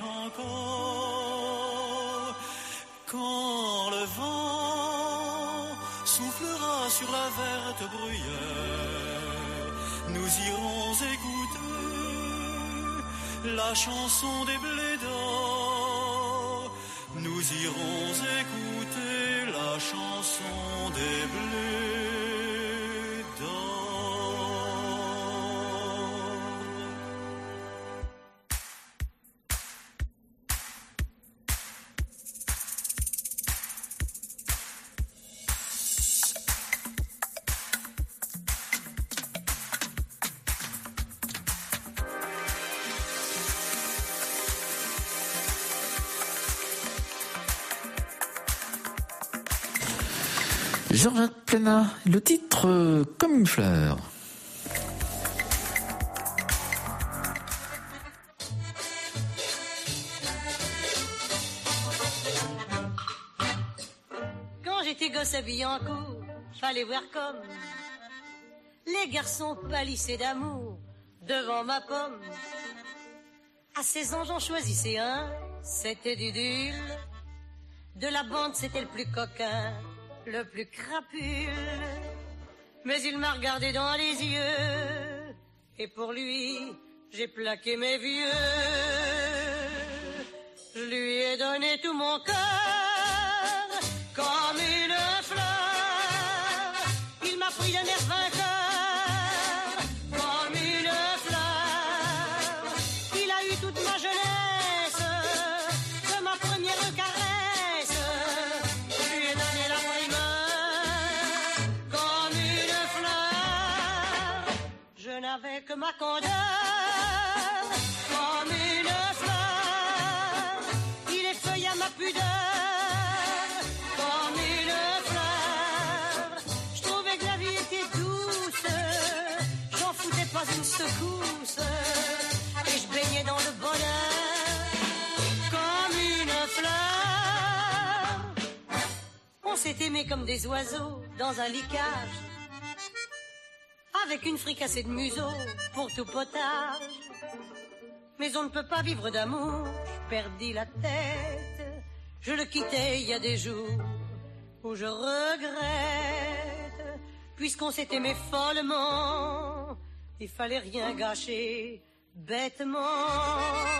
encore, quand le vent soufflera sur la verte bruyère, nous irons écouter la chanson des blés d'or. Nous irons écouter la chanson des blés d'or. Georgette Plana, le titre euh, Comme une fleur. Quand j'étais gosse habillé en cour, fallait voir comme les garçons pâlissaient d'amour devant ma pomme. À seize ans, j'en choisissais un, c'était Dudule. De la bande, c'était le plus coquin, le plus crapule. Mais il m'a regardé dans les yeux, et pour lui, j'ai plaqué mes vieux. Je lui ai donné tout mon cœur, comme une fleur. Il m'a pris d'un air vainqueur, comme une fleur. Il a eu toute ma jeunesse, de ma première caresse. Je lui ai donné la primeur, comme une fleur. Je n'avais que ma candeur, comme une fleur. Il effeuilla ma pudeur, comme une fleur. Je trouvais que la vie était douce, j'en foutais pas une secousse. Et je baignais dans le bonheur, comme une fleur. On s'est aimé comme des oiseaux dans un licage, avec une fricassée de museau pour tout potage. Mais on ne peut pas vivre d'amour, je perdis la tête. Je le quittais il y a des jours où je regrette. Puisqu'on s'est aimé follement, il fallait rien gâcher bêtement.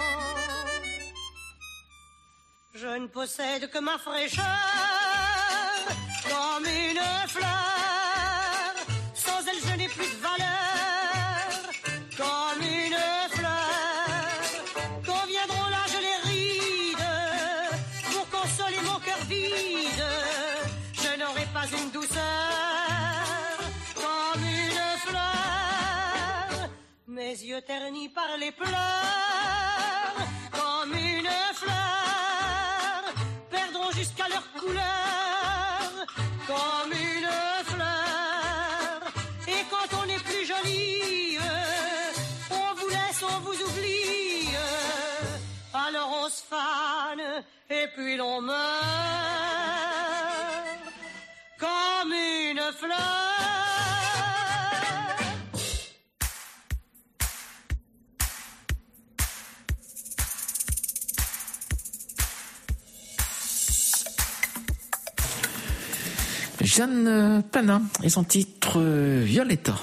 Je ne possède que ma fraîcheur, comme une fleur. Sans elle je n'ai plus de valeur, comme une fleur. Quand viendront l'âge les rides, pour consoler mon cœur vide, je n'aurai pas une douceur, comme une fleur. Mes yeux ternis par les pleurs, comme une fleur, perdront jusqu'à leur couleur, comme une fleur. Et quand on est plus joli, on vous laisse, on vous oublie. Alors on se fane et puis l'on meurt, comme une fleur. Jeanne Plana et son titre euh, Violetta.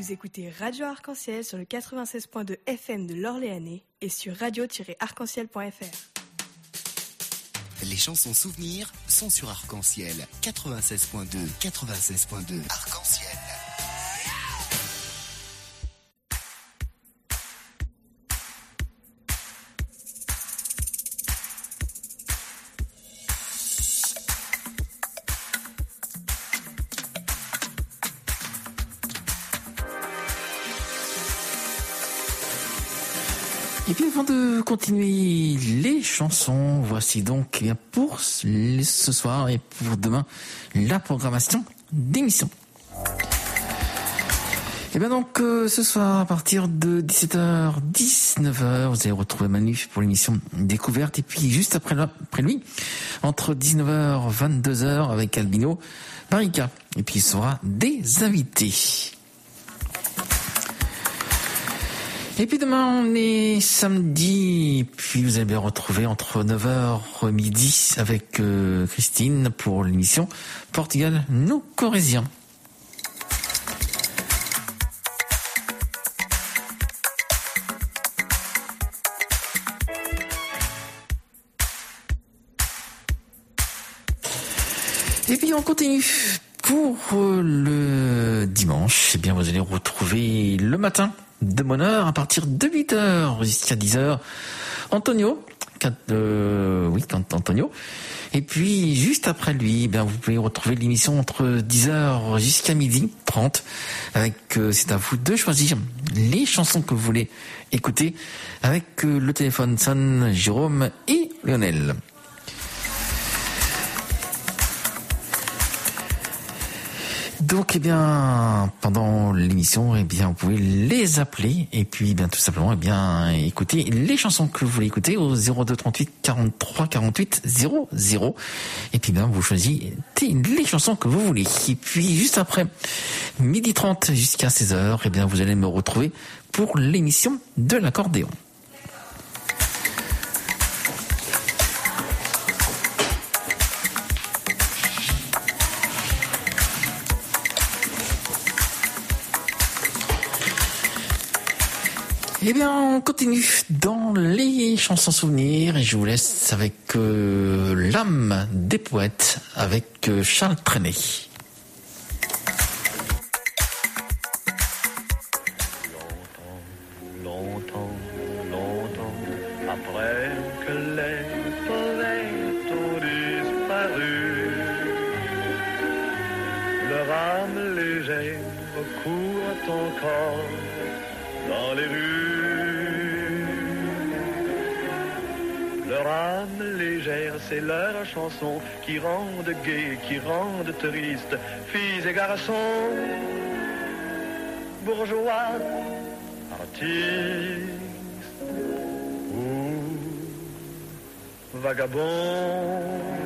Vous écoutez Radio Arc-en-Ciel sur le quatre-vingt-seize point deux F M de l'Orléanais et sur radio tiret arc-en-ciel point f r. Les chansons souvenirs sont sur Arc-en-Ciel quatre-vingt-seize point deux. quatre-vingt-seize point deux. Arc-en-Ciel. Et puis avant de continuer les chansons, voici donc eh bien, pour ce soir et pour demain la programmation d'émission. Et bien donc euh, ce soir à partir de dix-sept heures dix-neuf heures, vous allez retrouver Manu pour l'émission Découverte. Et puis juste après, là, après lui, entre dix-neuf heures vingt-deux heures avec Albino, Marika. Et puis il sera des invités. Et puis demain, on est samedi, puis vous allez bien retrouver entre neuf heures midi avec euh, Christine pour l'émission Portugal, nos Corésiens. Et puis on continue. Pour le dimanche, eh bien vous allez retrouver le matin de bonne heure à partir de huit heures jusqu'à dix heures. Antonio, euh, oui, Antonio. Et puis juste après lui, eh bien vous pouvez retrouver l'émission entre dix heures jusqu'à midi trente. Avec, euh, c'est à vous de choisir les chansons que vous voulez écouter. Avec euh, le téléphone sonne Jérôme et Lionel. Donc, eh bien, pendant l'émission, eh bien, vous pouvez les appeler et puis, eh bien, tout simplement, eh bien, écouter les chansons que vous voulez écouter au zéro deux trente-huit quarante-trois quarante-huit zéro zéro. Et puis, eh bien, vous choisissez les chansons que vous voulez. Et puis, juste après, midi trente jusqu'à seize heures, eh bien, vous allez me retrouver pour l'émission de l'accordéon. Eh bien, on continue dans les chansons souvenirs et je vous laisse avec euh, l'âme des poètes avec euh, Charles Trenet. Longtemps, longtemps, après que les poètes ont disparu, leur âme légère court encore dans les rues. Leur âme légère, c'est leur chanson qui rendent gai, qui rendent triste, filles et garçons, bourgeois, artistes ou vagabonds.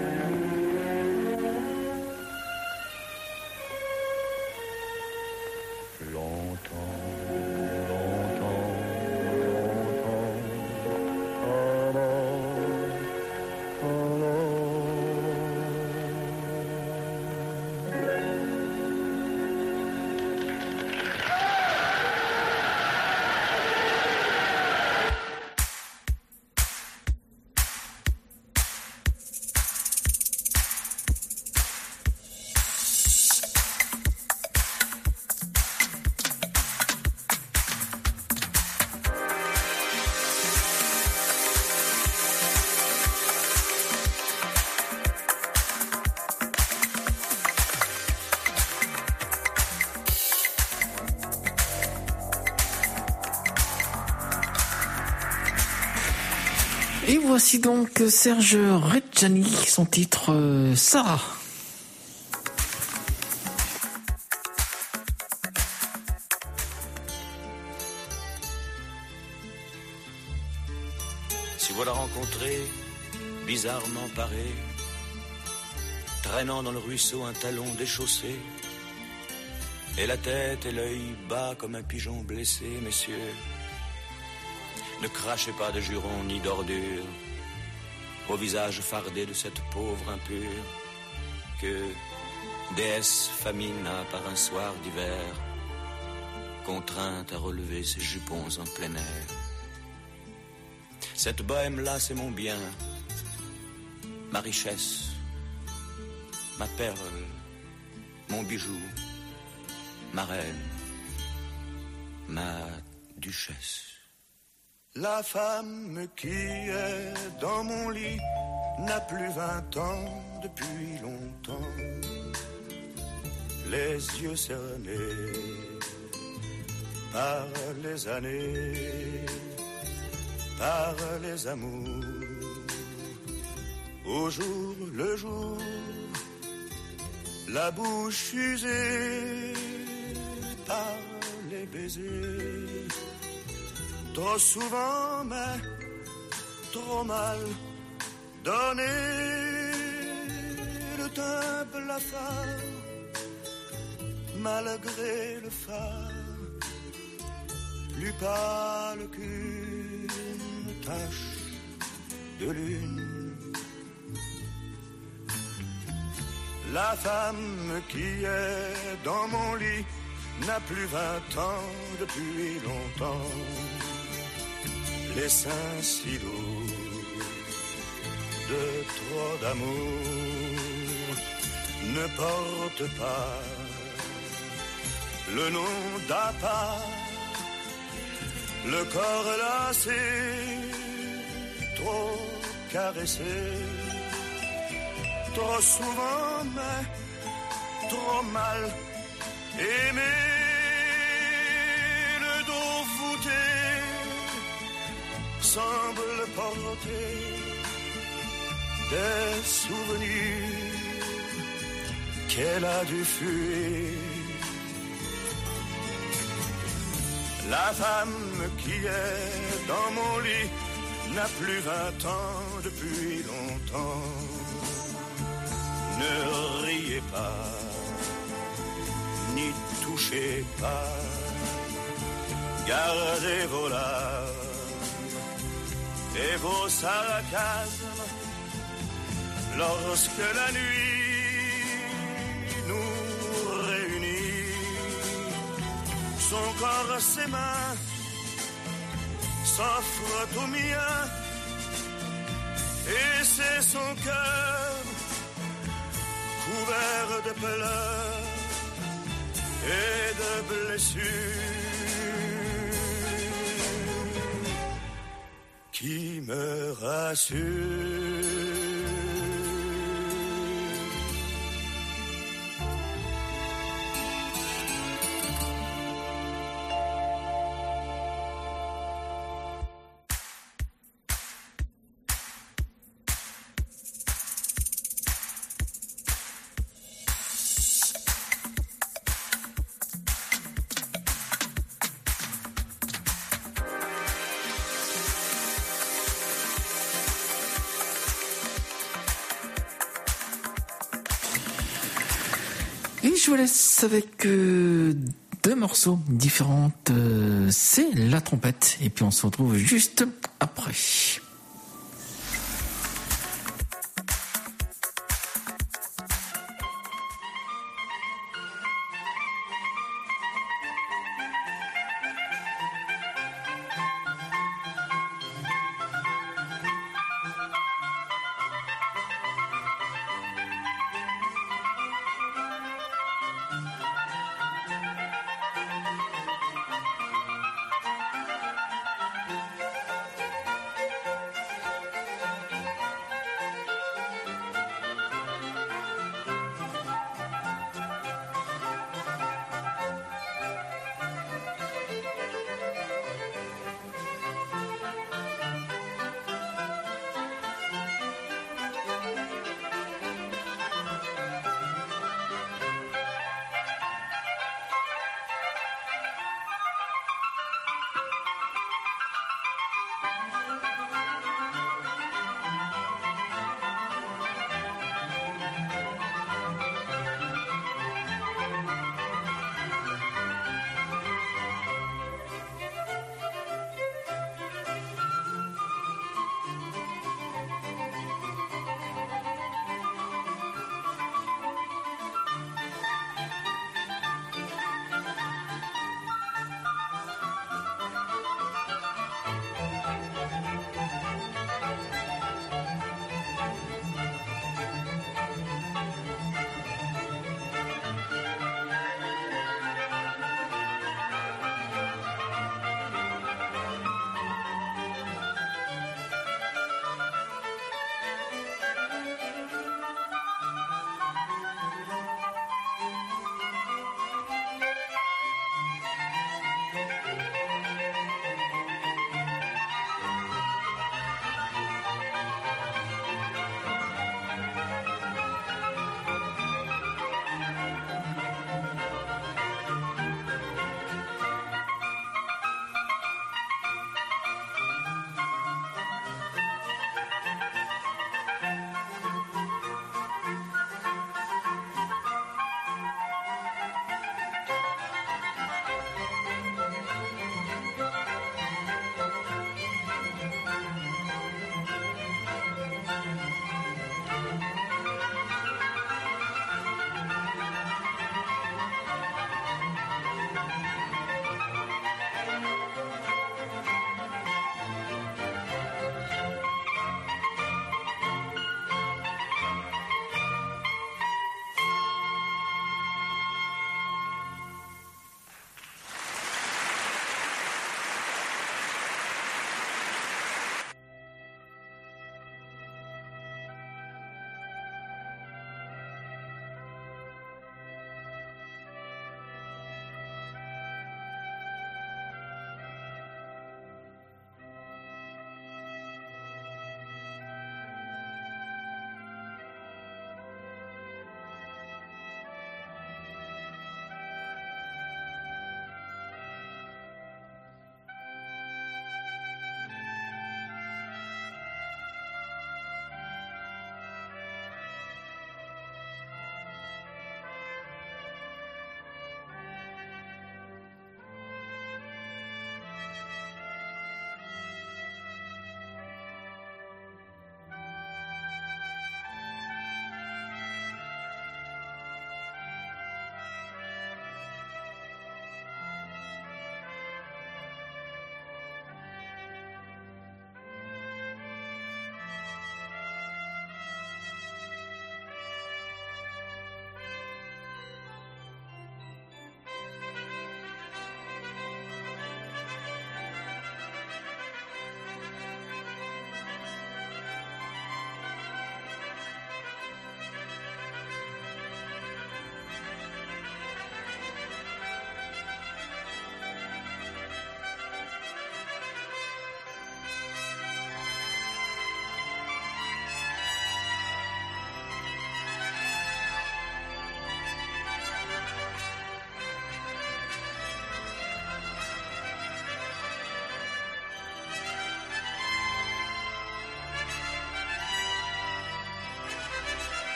Et voici donc Serge Reggiani, son titre euh, Sarah. Si vous la rencontrez, bizarrement parée, traînant dans le ruisseau un talon déchaussé, et la tête et l'œil bas comme un pigeon blessé, messieurs, ne crachez pas de jurons ni d'ordures au visage fardé de cette pauvre impure que déesse famine a par un soir d'hiver contrainte à relever ses jupons en plein air. Cette bohème-là, c'est mon bien, ma richesse, ma perle, mon bijou, ma reine, ma duchesse. La femme qui est dans mon lit n'a plus vingt ans depuis longtemps. Les yeux cernés par les années, par les amours, au jour le jour, la bouche usée par les baisers, trop souvent mais trop mal donné, le teint blafard malgré le phare, plus pâle qu'une tache de lune. La femme qui est dans mon lit n'a plus vingt ans depuis longtemps. Les seins si lourds de trop d'amour ne portent pas le nom d'appât. Le corps lassé, trop caressé, trop souvent mais trop mal aimé, le dos voûté semble porter des souvenirs qu'elle a dû fuir. La femme qui est dans mon lit n'a plus vingt ans depuis longtemps. Ne riez pas, ni touchez pas, gardez vos larmes et vos sarcasmes lorsque la nuit nous réunit. Son corps, ses mains s'offrent au mien et c'est son cœur couvert de pleurs et de blessures qui me rassure. Je vous laisse avec euh, deux morceaux différents. Euh, c'est la trompette. Et puis on se retrouve juste après.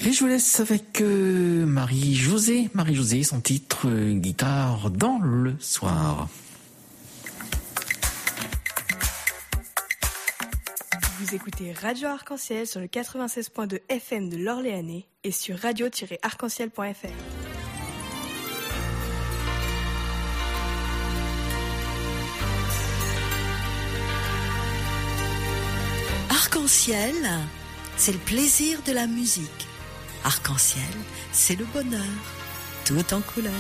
Et je vous laisse avec euh, Marie-Josée. Marie-Josée, son titre euh, Guitare dans le soir. Vous écoutez Radio Arc-en-Ciel sur le quatre-vingt-seize point deux F M de l'Orléanais et sur radio tiret arc-en-ciel point f r. Arc-en-ciel, c'est le plaisir de la musique. Arc-en-ciel, c'est le bonheur, tout en couleur.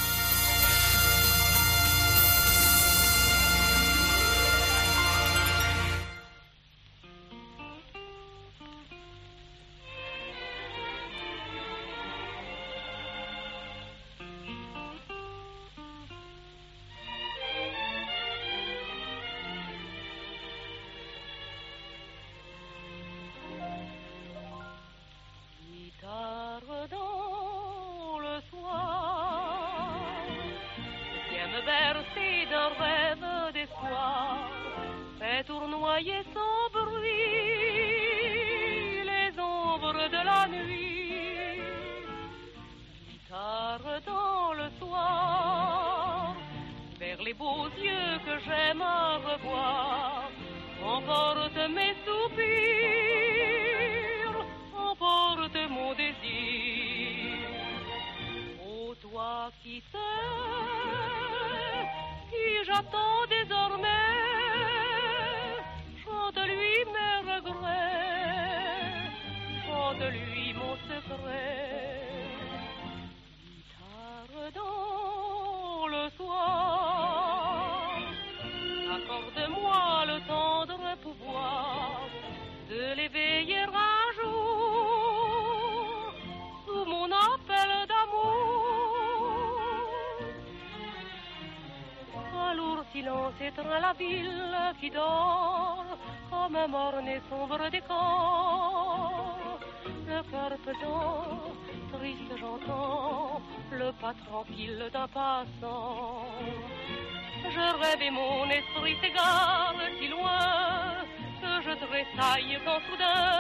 Étreint la ville qui dort comme un morne et sombre décor. Le cœur pesant, triste j'entends le pas tranquille d'un passant. Je rêve et mon esprit s'égare si loin que je tressaille quand soudain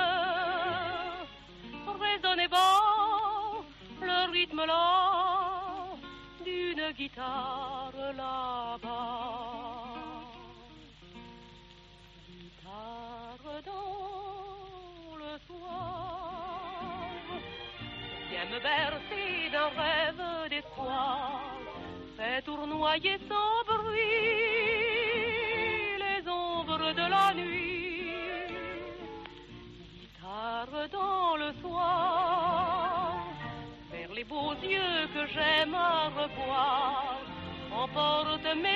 résonne bas le rythme là d'une guitare là-bas. Dans le soir, viens me bercer d'un rêve d'espoir, fais tournoyer sans bruit les ombres de la nuit. Guitare dans le soir, vers les beaux yeux que j'aime à revoir, emporte mes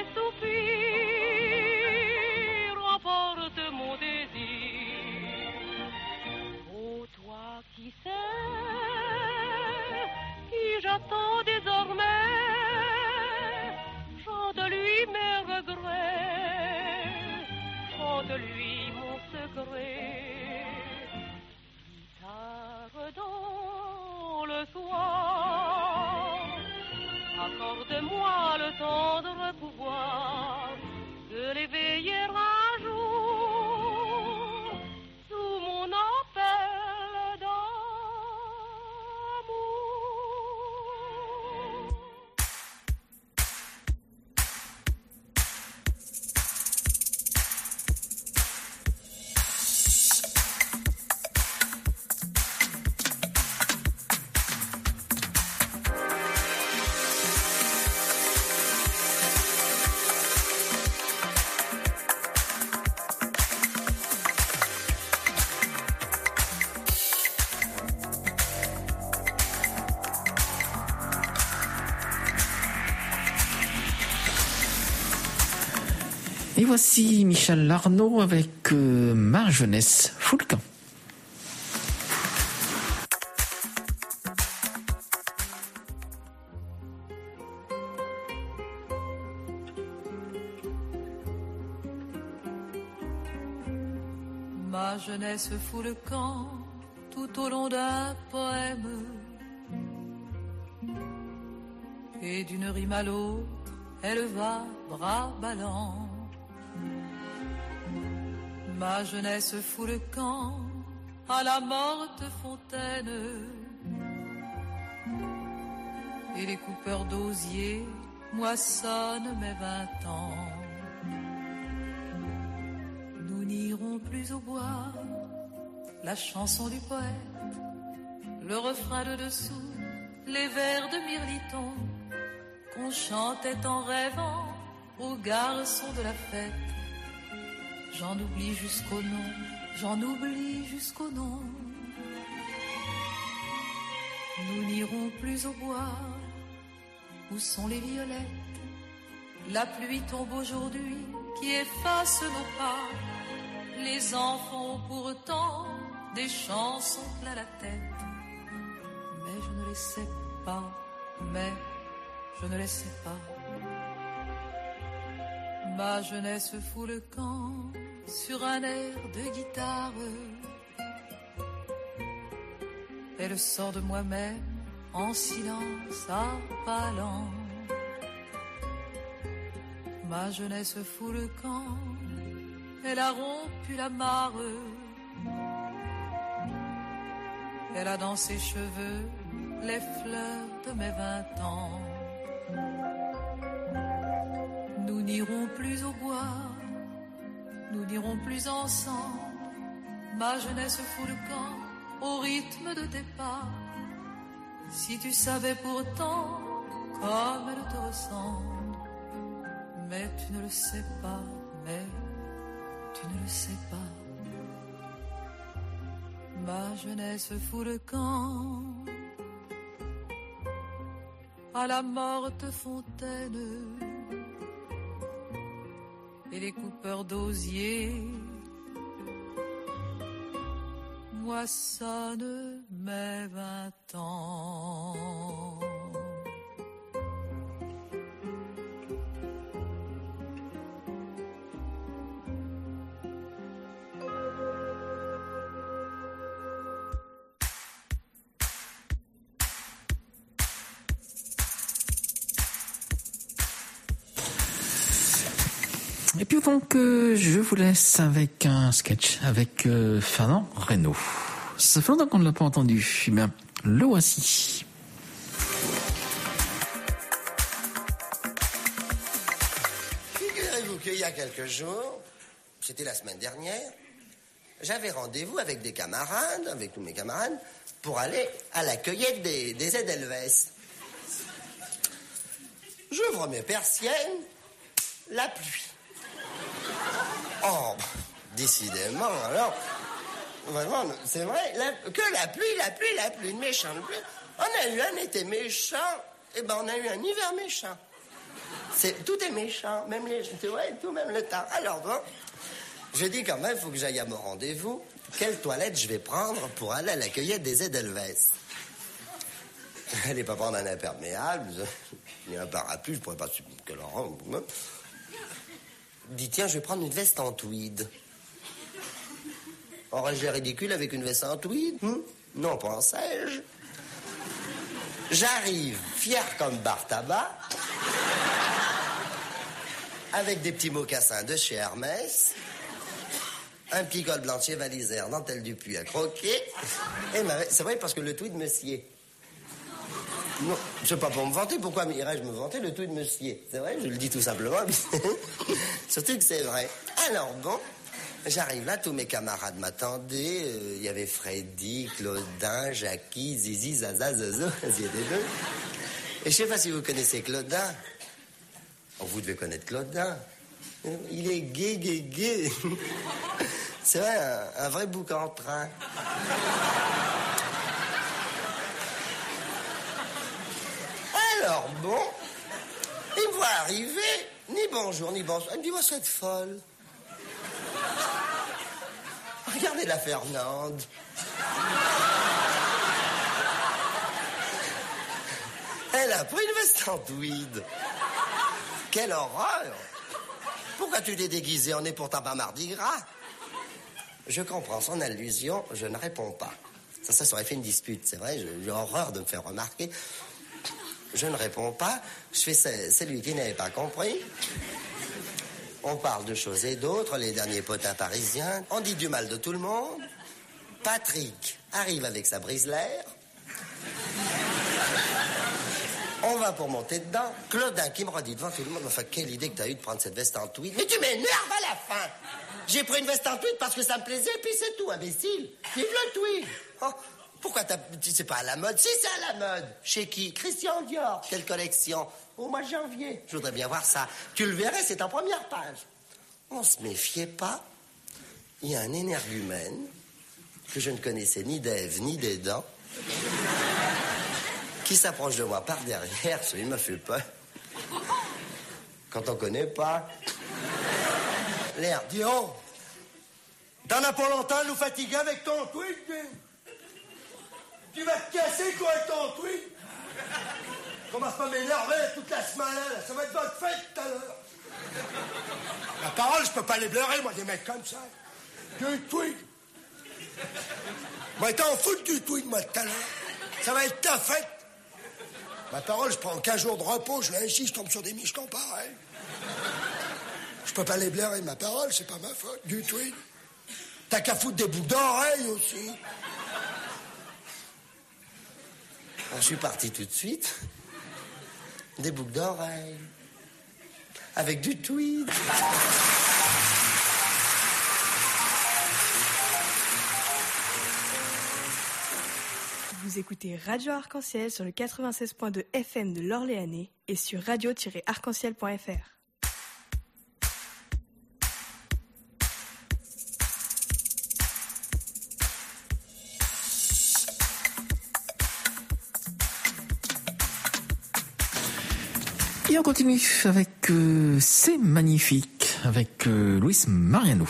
soupirs, emporte mon désir. Oh toi qui sais, qui j'attends désormais, chante-lui mes regrets, chante-lui mon secret. Guitare dans le soir, accorde-moi le tendre pouvoir de l'éveiller un jour sous mon appel d'amour. Et voici Michel Arnaud avec euh, Ma jeunesse fout le camp. Ma jeunesse fout le camp tout au long d'un poème, et d'une rime à l'autre elle va bras ballants. Ma jeunesse fout le camp à la morte fontaine, et les coupeurs d'osier moissonnent mes vingt ans. Nous n'irons plus au bois, la chanson du poète, le refrain de dessous, les vers de Mirliton qu'on chantait en rêvant aux garçons de la fête. J'en oublie jusqu'au nom, j'en oublie jusqu'au nom. Nous n'irons plus au bois, où sont les violettes? La pluie tombe aujourd'hui qui efface nos pas. Les enfants ont pourtant des chansons plein la tête. Mais je ne les sais pas, mais je ne les sais pas. Ma jeunesse fout le camp sur un air de guitare. Elle sort de moi-même en silence à pas lents. Ma jeunesse fout le camp, elle a rompu la mare. Elle a dans ses cheveux les fleurs de mes vingt ans. Nous n'irons plus au bois, nous n'irons plus ensemble. Ma jeunesse fout le camp au rythme de tes pas. Si tu savais pourtant comme elle te ressemble, mais tu ne le sais pas, mais tu ne le sais pas. Ma jeunesse fout le camp à la morte fontaine et les coupeurs d'osier moissonnent mes vingt ans. Et puis donc, euh, je vous laisse avec un sketch avec euh, Fernand Reynaud. Ça fait longtemps qu'on ne l'a pas entendu. Eh bien, le voici. Figurez-vous qu'il y a quelques jours, c'était la semaine dernière, j'avais rendez-vous avec des camarades, avec tous mes camarades, pour aller à la cueillette des, des Edelweiss. J'ouvre mes persiennes, la pluie. Oh, décidément, alors, vraiment, c'est vrai, la, que la pluie, la pluie, la pluie, une méchante pluie. On a eu un été méchant, et ben on a eu un hiver méchant. C'est, tout est méchant, même les, tu vois, tout, même le temps. Alors bon, je dis quand même, il faut que j'aille à mon rendez-vous. Quelle toilette je vais prendre pour aller à la cueillette des Edelweiss? Allez pas prendre un imperméable, ni un parapluie, je pourrais pas subir que Laurent. Dis, tiens, je vais prendre une veste en tweed. Aurais-je l'air ridicule avec une veste en tweed? hmm Non, pensais-je. J'arrive, fier comme bar tabac, avec des petits mocassins de chez Hermès, un petit col blanchier valisaire, dentelle du puits à croquer, et ma... c'est vrai parce que le tweed me sied. Non, c'est pas pour me vanter. Pourquoi irais-je me vanter? Le tweed me sied. C'est vrai, je le dis tout simplement. Surtout que c'est vrai. Alors bon, j'arrive là, tous mes camarades m'attendaient. Il euh, y avait Freddy, Claudin, Jackie, Zizi, Zaza, Zozo. Et je sais pas si vous connaissez Claudin. Oh, vous devez connaître Claudin. Il est gai, gai, gai. C'est vrai, un, un vrai bouc en train. Alors bon, il me voit arriver, ni bonjour, ni bonsoir. Il me dit, moi, cette folle. Regardez la Fernande. Elle a pris une veste en tweed. Quelle horreur! Pourquoi tu t'es déguisé? On n'est pourtant pas Mardi Gras. Je comprends son allusion, je ne réponds pas. Ça, ça, ça aurait fait une dispute, c'est vrai, j'ai horreur de me faire remarquer. Je ne réponds pas, je fais celui qui n'avait pas compris. On parle de choses et d'autres, les derniers potins parisiens. On dit du mal de tout le monde. Patrick arrive avec sa brise-l'air. On va pour monter dedans. Claudin qui me redit devant tout le monde, enfin, quelle idée que t'as eu de prendre cette veste en tweed. Mais tu m'énerves à la fin. J'ai pris une veste en tweed parce que ça me plaisait, puis c'est tout, imbécile. Vive le tweed. Oh, pourquoi t'as... C'est pas à la mode? Si, c'est à la mode. Chez qui? Christian Dior. Quelle collection? Au mois de janvier. Je voudrais bien voir ça. Tu le verrais, c'est en première page. On se méfiait pas. Il y a un énergumène que je ne connaissais ni d'Ève ni des dents qui s'approche de moi par derrière. Ça, il m'a fait peur. Quand on connaît pas. L'air, dis oh, t'en as pas longtemps de nous fatiguer avec ton tweet, hein? Tu vas te casser, quoi, avec ton tweet? Commence pas à m'énerver toute la semaine, là. Ça va être votre fête tout à l'heure. La parole, je peux pas les blairer, moi, des mecs comme ça. Du tweet. Moi, t'en fous du tweet, moi, tout à l'heure. Ça va être ta fête. Ma parole, je prends quinze jours de repos, je l'ai ici, je tombe sur des michetons pareils. Je peux pas les blairer, ma parole, c'est pas ma faute, du tweet. T'as qu'à foutre des boucles d'oreilles aussi. Alors, je suis parti tout de suite. Des boucles d'oreilles. Avec du tweed. Vous écoutez Radio Arc-en-Ciel sur le quatre-vingt-seize point deux F M de l'Orléanais et sur radio tiret arc en ciel point f r. Et on continue avec euh, C'est magnifique, avec euh, Luis Mariano.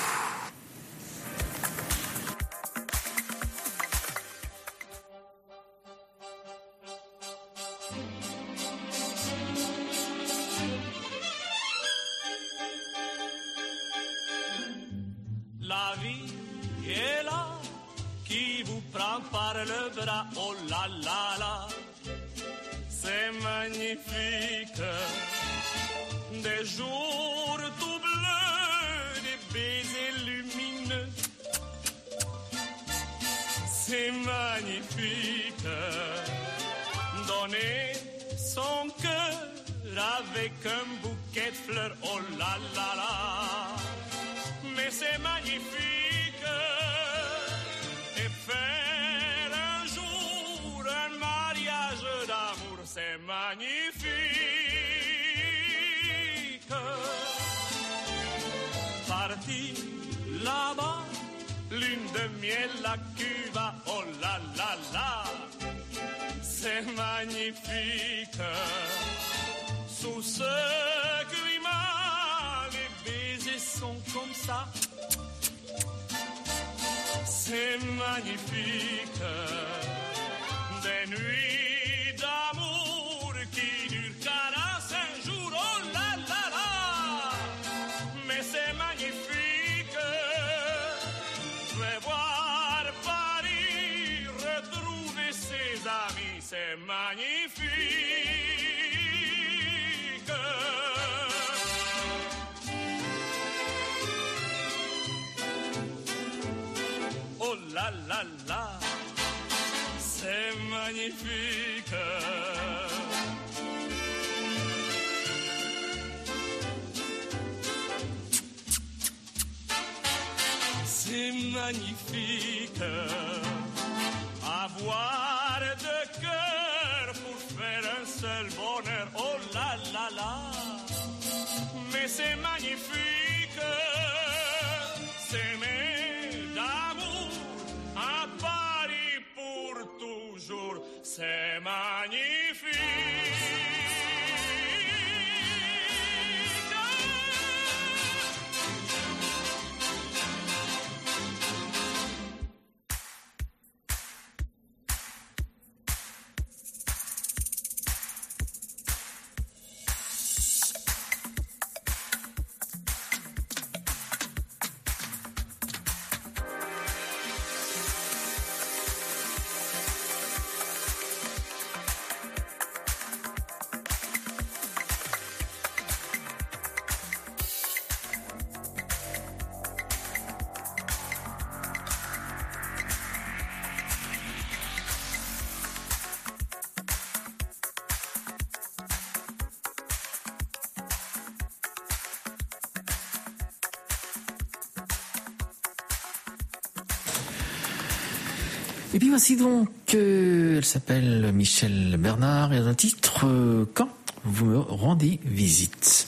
La vie est là, qui vous prend par le bras, oh là là là. C'est magnifique, des jours tout bleus, des baisers lumineux. C'est magnifique, donner son cœur avec un bouquet de fleurs, oh là là là. Mais c'est magnifique, et faire un jour un mariage d'amour, c'est magnifique. Parti là-bas, lune de miel à Cuba, oh là là là, c'est magnifique. Sous ce climat, les baisers sont comme ça, c'est magnifique. Des nuits d'amour qui durent quarante-cinq jours, oh là là là, mais c'est magnifique. Je vais voir Paris, retrouver ses amis, c'est magnifique. Oh là là là, c'est magnifique. C'est magnifique, avoir de cœur pour faire un seul bonheur, oh là là là, mais c'est magnifique, s'aimer d'amour à Paris pour toujours, c'est magnifique. Et puis voici donc, euh, elle s'appelle Michel Bernard et un titre euh, Quand vous me rendez visite.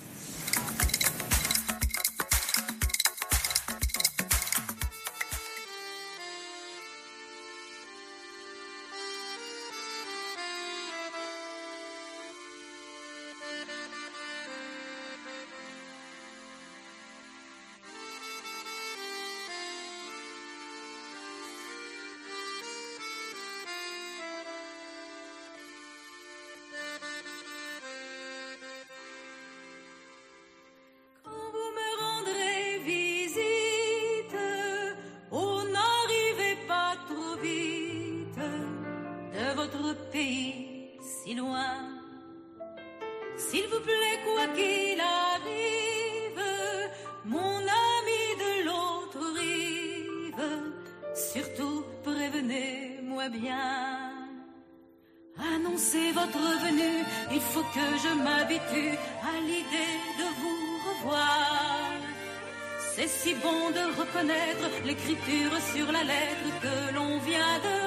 L'écriture sur la lettre que l'on vient de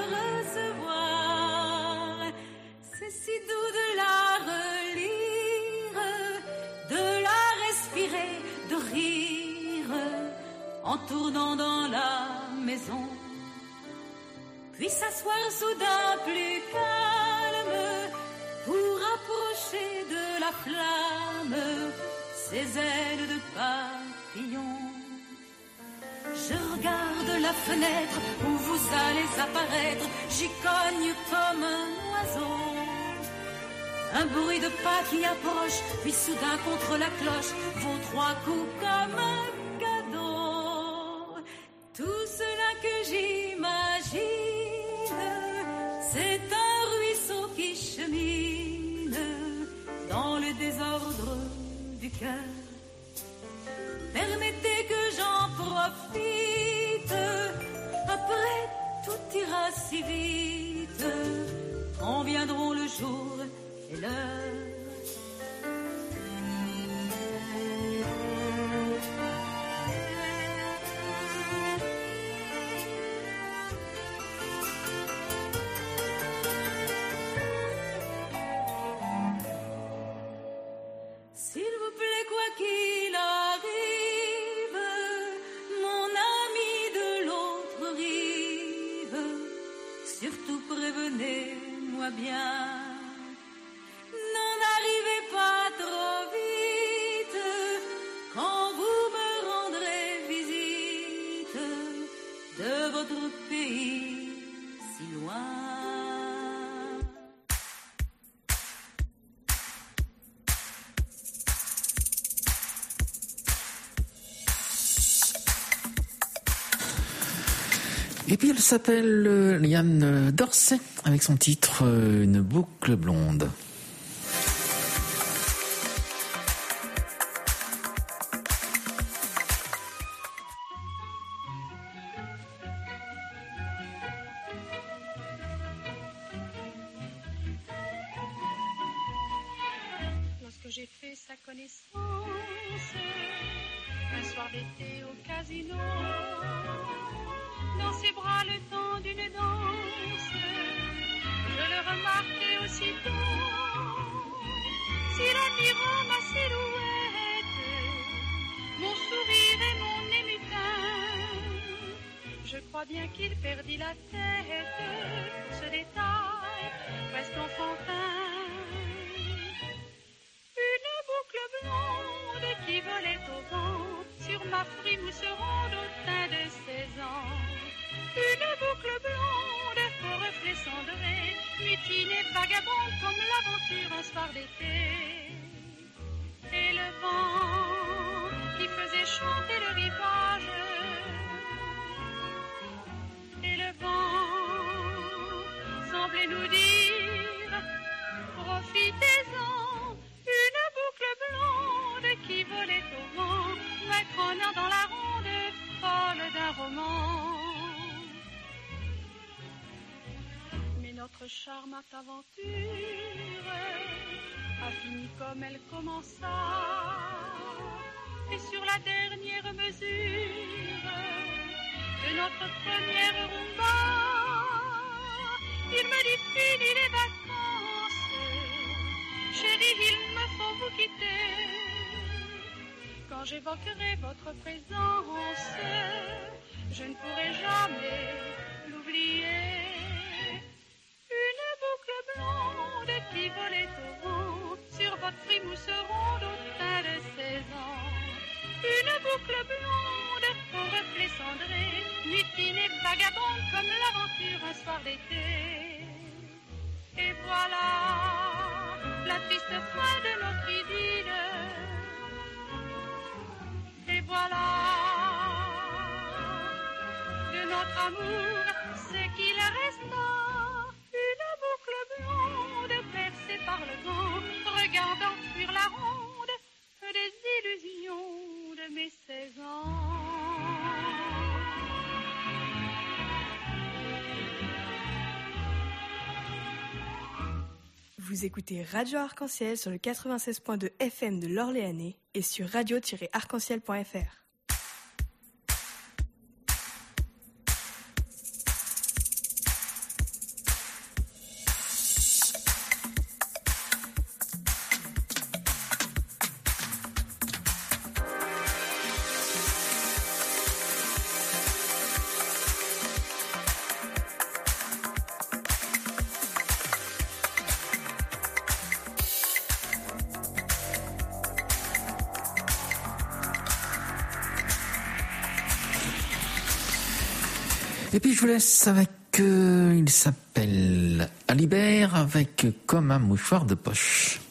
recevoir. C'est si doux de la relire, de la respirer, de rire, en tournant dans la maison. Puis s'asseoir soudain plus calme, pour approcher de la flamme ses ailes de papillon. Je regarde la fenêtre où vous allez apparaître, j'y cogne comme un oiseau. Un bruit de pas qui approche, puis soudain contre la cloche, vos trois coups comme un cadeau. Tout cela que j'imagine, c'est un ruisseau qui chemine dans le désordre du cœur. Permettez que j'en profite, après tout ira si vite, quand viendront le jour et l'heure. S'il vous plaît, quoi qu'il arrive, mon ami de l'autre rive, surtout prévenez-moi bien. N'en arrivez pas trop vite, quand vous me rendrez visite de votre pays si loin. Et puis elle s'appelle euh, Liane Dorset avec son titre euh, Une boucle blonde. Lorsque j'ai fait sa connaissance, un soir d'été au casino, dans ses bras le temps d'une danse, je le remarquai aussitôt, s'il admirant ma silhouette, mon sourire et mon émutin, je crois bien qu'il perdit la tête pour ce détail presque enfantin. Une boucle blonde qui volait au vent sur ma frimousse ronde au teint de seize ans. Une boucle blonde aux reflets cendrés, mutinée, vagabonde comme l'aventure un soir d'été. Et le vent qui faisait chanter le rivage, et le vent semblait nous dire, profitez-en. Une boucle blonde qui volait au vent, m'étronnant dans la ronde folle d'un roman. Mais notre charmante aventure a fini comme elle commença, et sur la dernière mesure de notre première rumba, me dites fini les vacances. Chérie, il me faut vous quitter. Quand j'évoquerai votre présence, je ne pourrai jamais l'oublier. Une boucle blonde qui volait au vent sur votre frimousse ronde au teint de seize ans. Une boucle blonde aux reflets cendrés, mutine et vagabonde comme l'aventure un soir d'été. Et voilà la triste fin de notre idylle. Et voilà de notre amour ce qu'il resta. Une boucle blonde percée par le vent, regardant sur la ronde des illusions de mes seize ans. Vous écoutez Radio Arc-en-Ciel sur le quatre-vingt-seize point deux F M de l'Orléanais et sur radio tiret arc-en-ciel point F R. Et puis je vous laisse avec, euh, il s'appelle Alibert avec Comme un mouchoir de poche.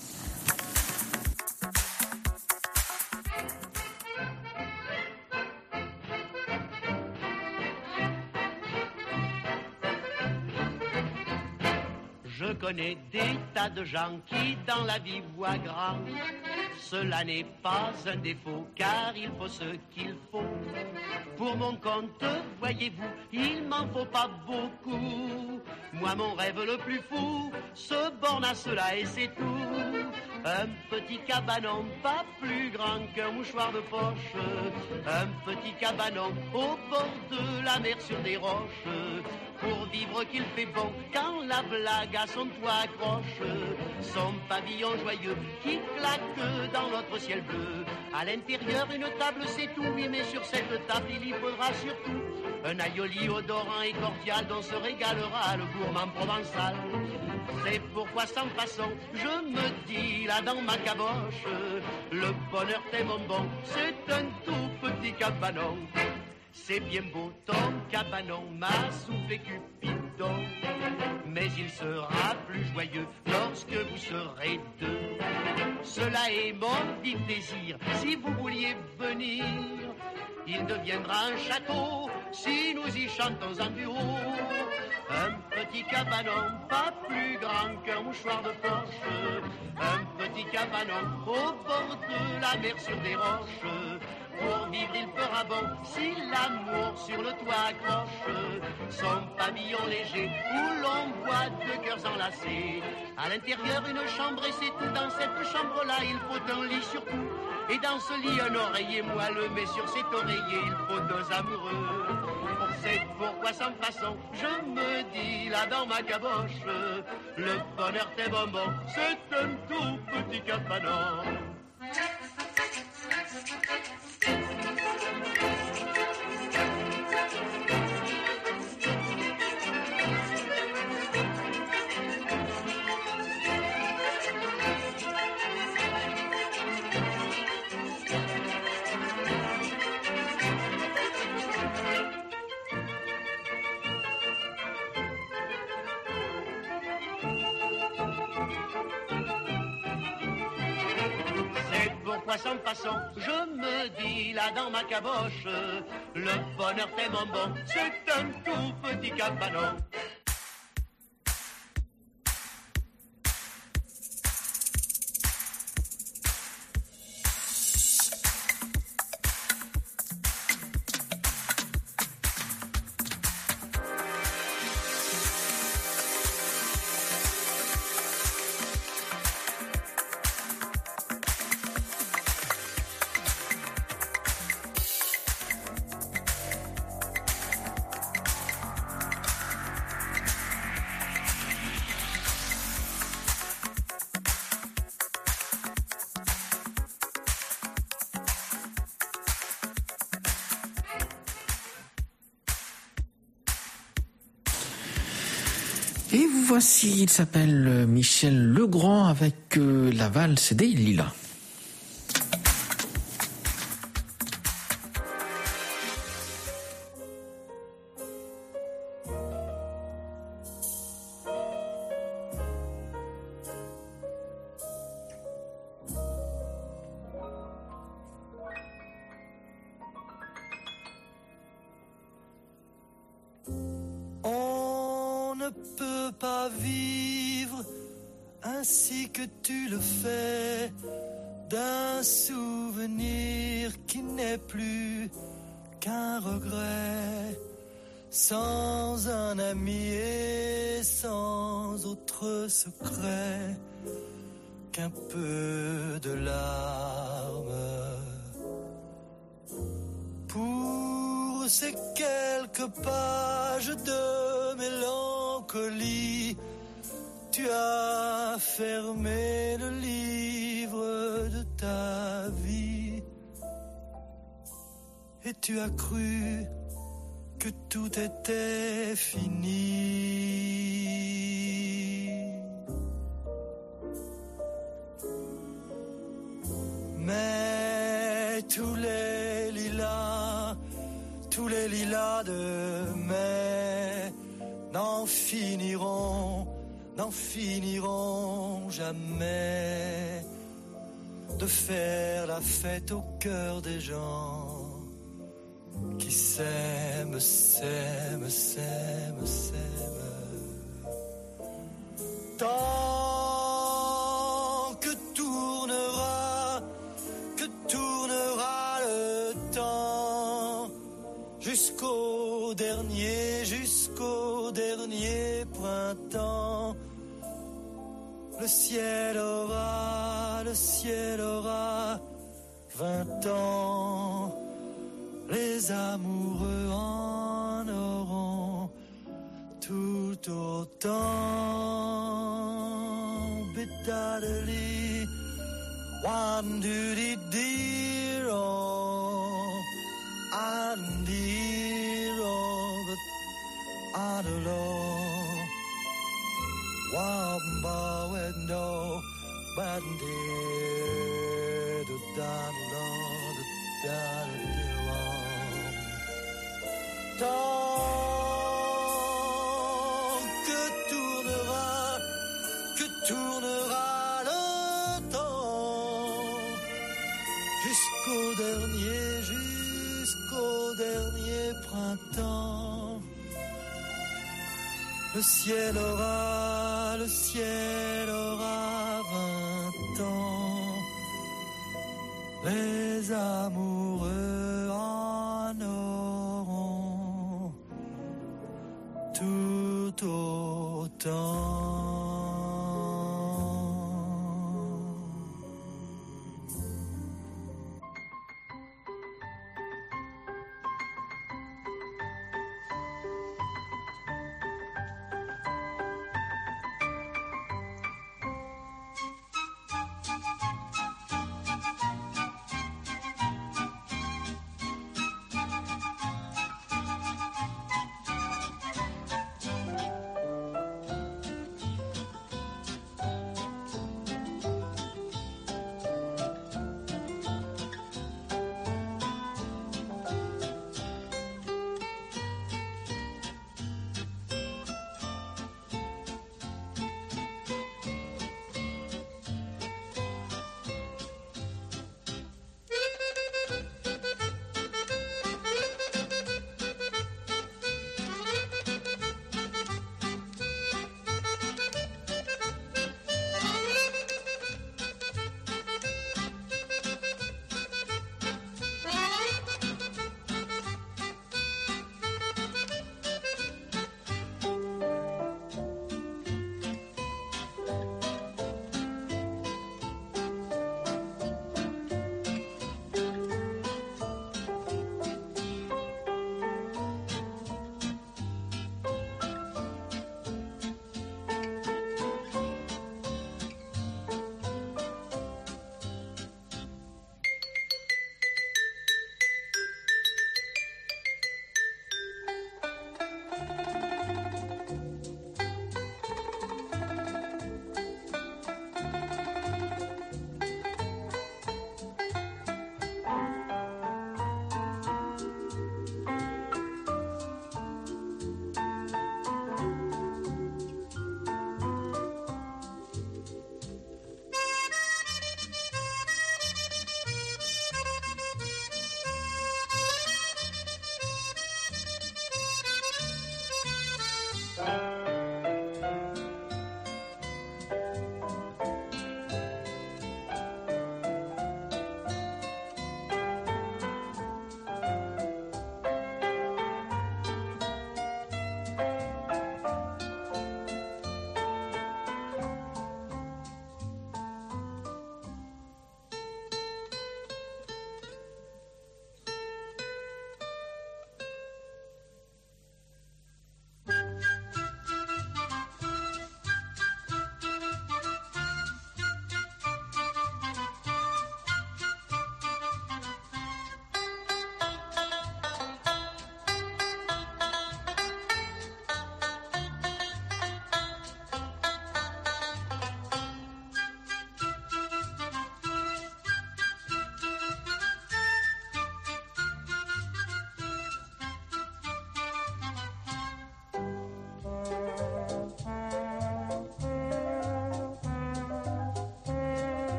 Je connais des tas de gens qui dans la vie voient grand. Cela n'est pas un défaut, car il faut ce qu'il faut. Pour mon compte, voyez-vous, il m'en faut pas beaucoup. Moi, mon rêve le plus fou se borne à cela et c'est tout. Un petit cabanon, pas plus grand qu'un mouchoir de poche. Un petit cabanon au bord de la mer sur des roches. Pour vivre qu'il fait bon quand la blague à son toit accroche. Son pavillon joyeux qui claque dans notre ciel bleu. À l'intérieur une table c'est tout, oui mais sur cette table il y faudra surtout un aioli odorant et cordial dont se régalera le gourmand provençal. C'est pourquoi sans façon je me dis là dans ma caboche, le bonheur t'es mon bon, c'est un tout petit cabanon. C'est bien beau ton cabanon, m'a soufflé Cupidon, mais il sera plus joyeux lorsque vous serez deux. Cela est mon vif désir, si vous vouliez venir, il deviendra un château si nous y chantons en duo. Un petit cabanon, pas plus grand qu'un mouchoir de poche. Un petit cabanon au bord de la mer sur des roches. Pour vivre il fera bon si l'amour sur le toit accroche. Son pavillon léger où l'on voit deux cœurs enlacés. À l'intérieur une chambre et c'est tout. Dans cette chambre-là il faut un lit surtout. Et dans ce lit un oreiller moelleux. Mais sur cet oreiller il faut deux amoureux. C'est pourquoi sans façon je me dis là dans ma caboche, le bonheur t'es bonbon, c'est un tout petit cabanon. Sans façon, je me dis là dans ma caboche, le bonheur t'es mon bon, c'est un tout petit cabanon. Et voici, il s'appelle Michel Legrand avec euh, la valse des Lilas. Ne peut pas vivre ainsi que tu le fais, d'un souvenir qui n'est plus qu'un regret, sans un ami et sans autre secret qu'un peu de larmes. Pour ces quelques pages de mélancolie, tu as fermé le livre de ta vie et tu as cru que tout était fini. Mais tous les lilas, tous les lilas de mai n'en finiront, n'en finiront jamais de faire la fête au cœur des gens qui s'aiment, s'aiment, s'aiment, s'aiment. Tant que tournera, que tournera le temps, jusqu'au dernier, jusqu'au dernier printemps, le ciel aura, le ciel aura vingt ans, les amoureux en auront tout autant. Bidadali, one duty dear, oh, and dear, oh, but I don't know. Wamba window, but dear, the down, the down. Tant que tournera, que tournera le temps, jusqu'au dernier, jusqu'au dernier printemps, le ciel aura, le ciel aura vingt ans, les amoureux en auront tout autant.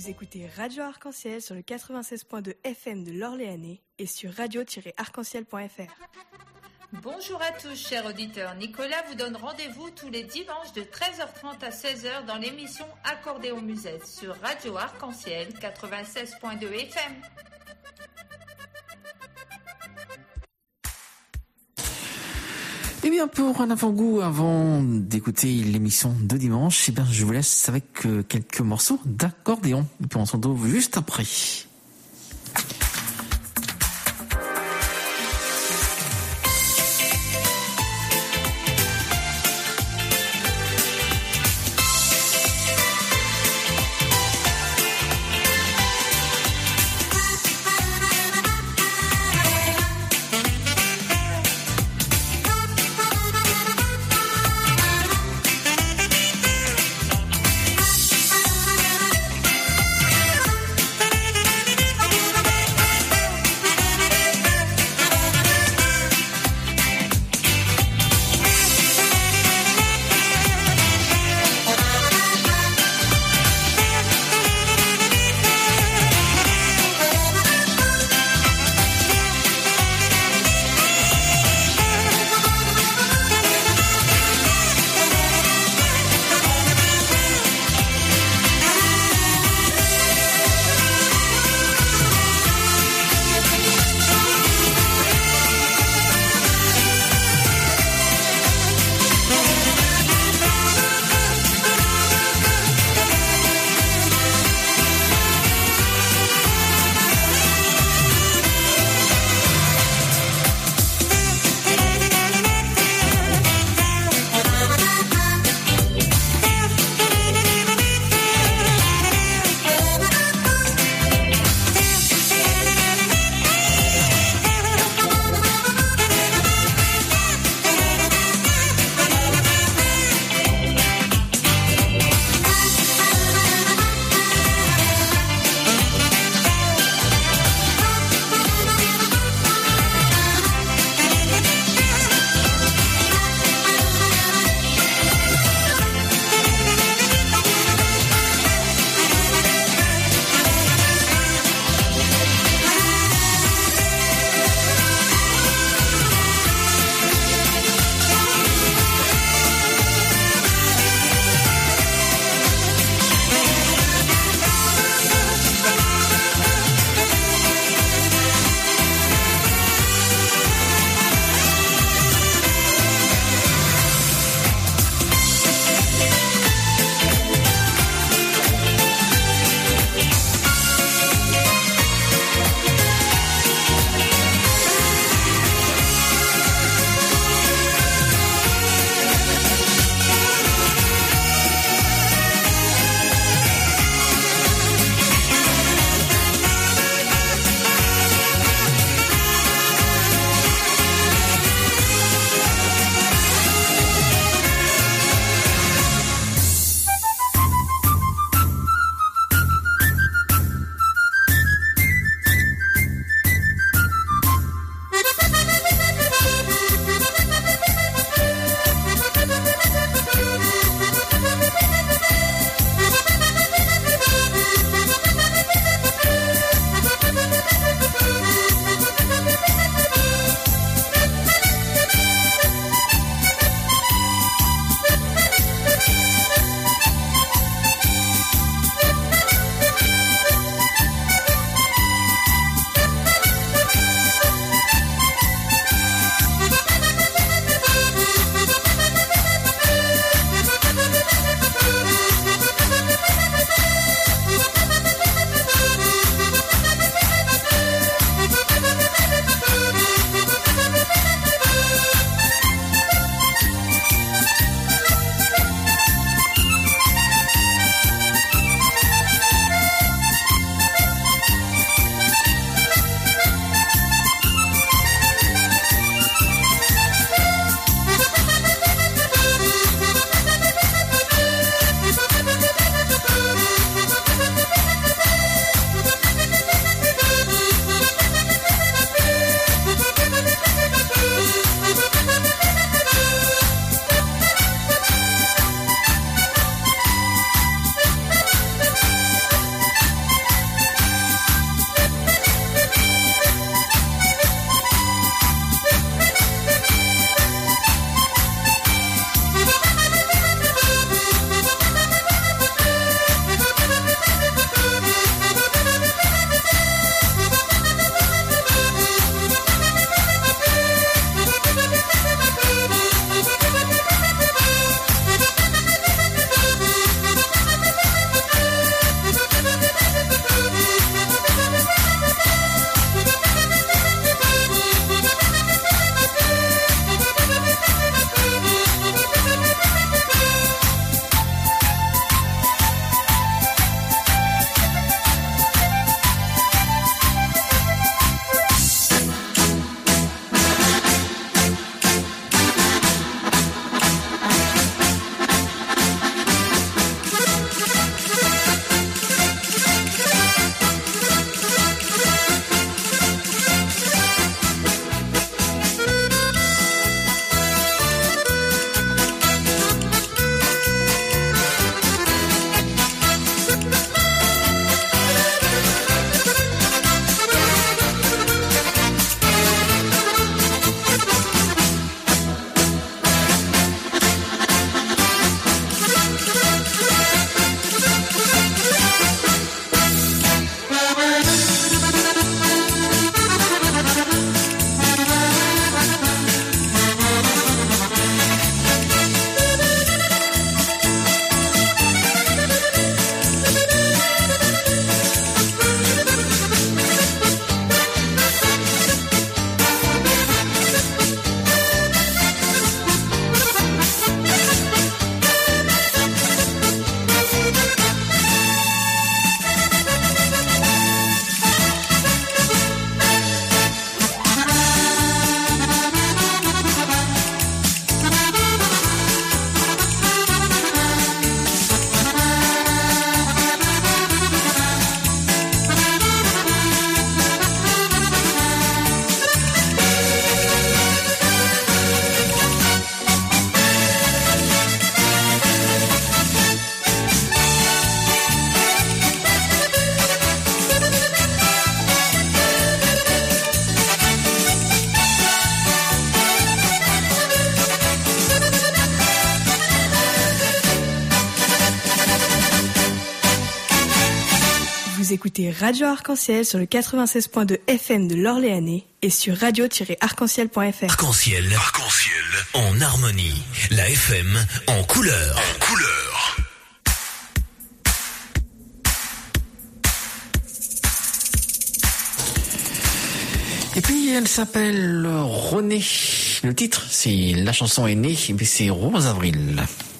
Vous écoutez Radio Arc-en-Ciel sur le quatre-vingt-seize point deux F M de l'Orléanais et sur radio tiret arc-en-ciel point f r. Bonjour à tous, chers auditeurs. Nicolas vous donne rendez-vous tous les dimanches de treize heures trente à seize heures dans l'émission Accordéon Musette sur Radio Arc-en-Ciel quatre-vingt-seize point deux F M. Eh bien, pour un avant-goût, avant d'écouter l'émission de dimanche, eh bien, je vous laisse avec euh, quelques morceaux d'accordéon. Et puis on se retrouve juste après. Thank you. Vous écoutez Radio Arc-en-Ciel sur le quatre-vingt-seize point deux F M de l'Orléanais et sur radio tiret arc-en-ciel point f r. Arc-en-ciel, arc-en-ciel, en harmonie. La F M en couleur. En couleur. Et puis elle s'appelle René. Le titre, c'est La chanson est née, mais c'est Rose Avril.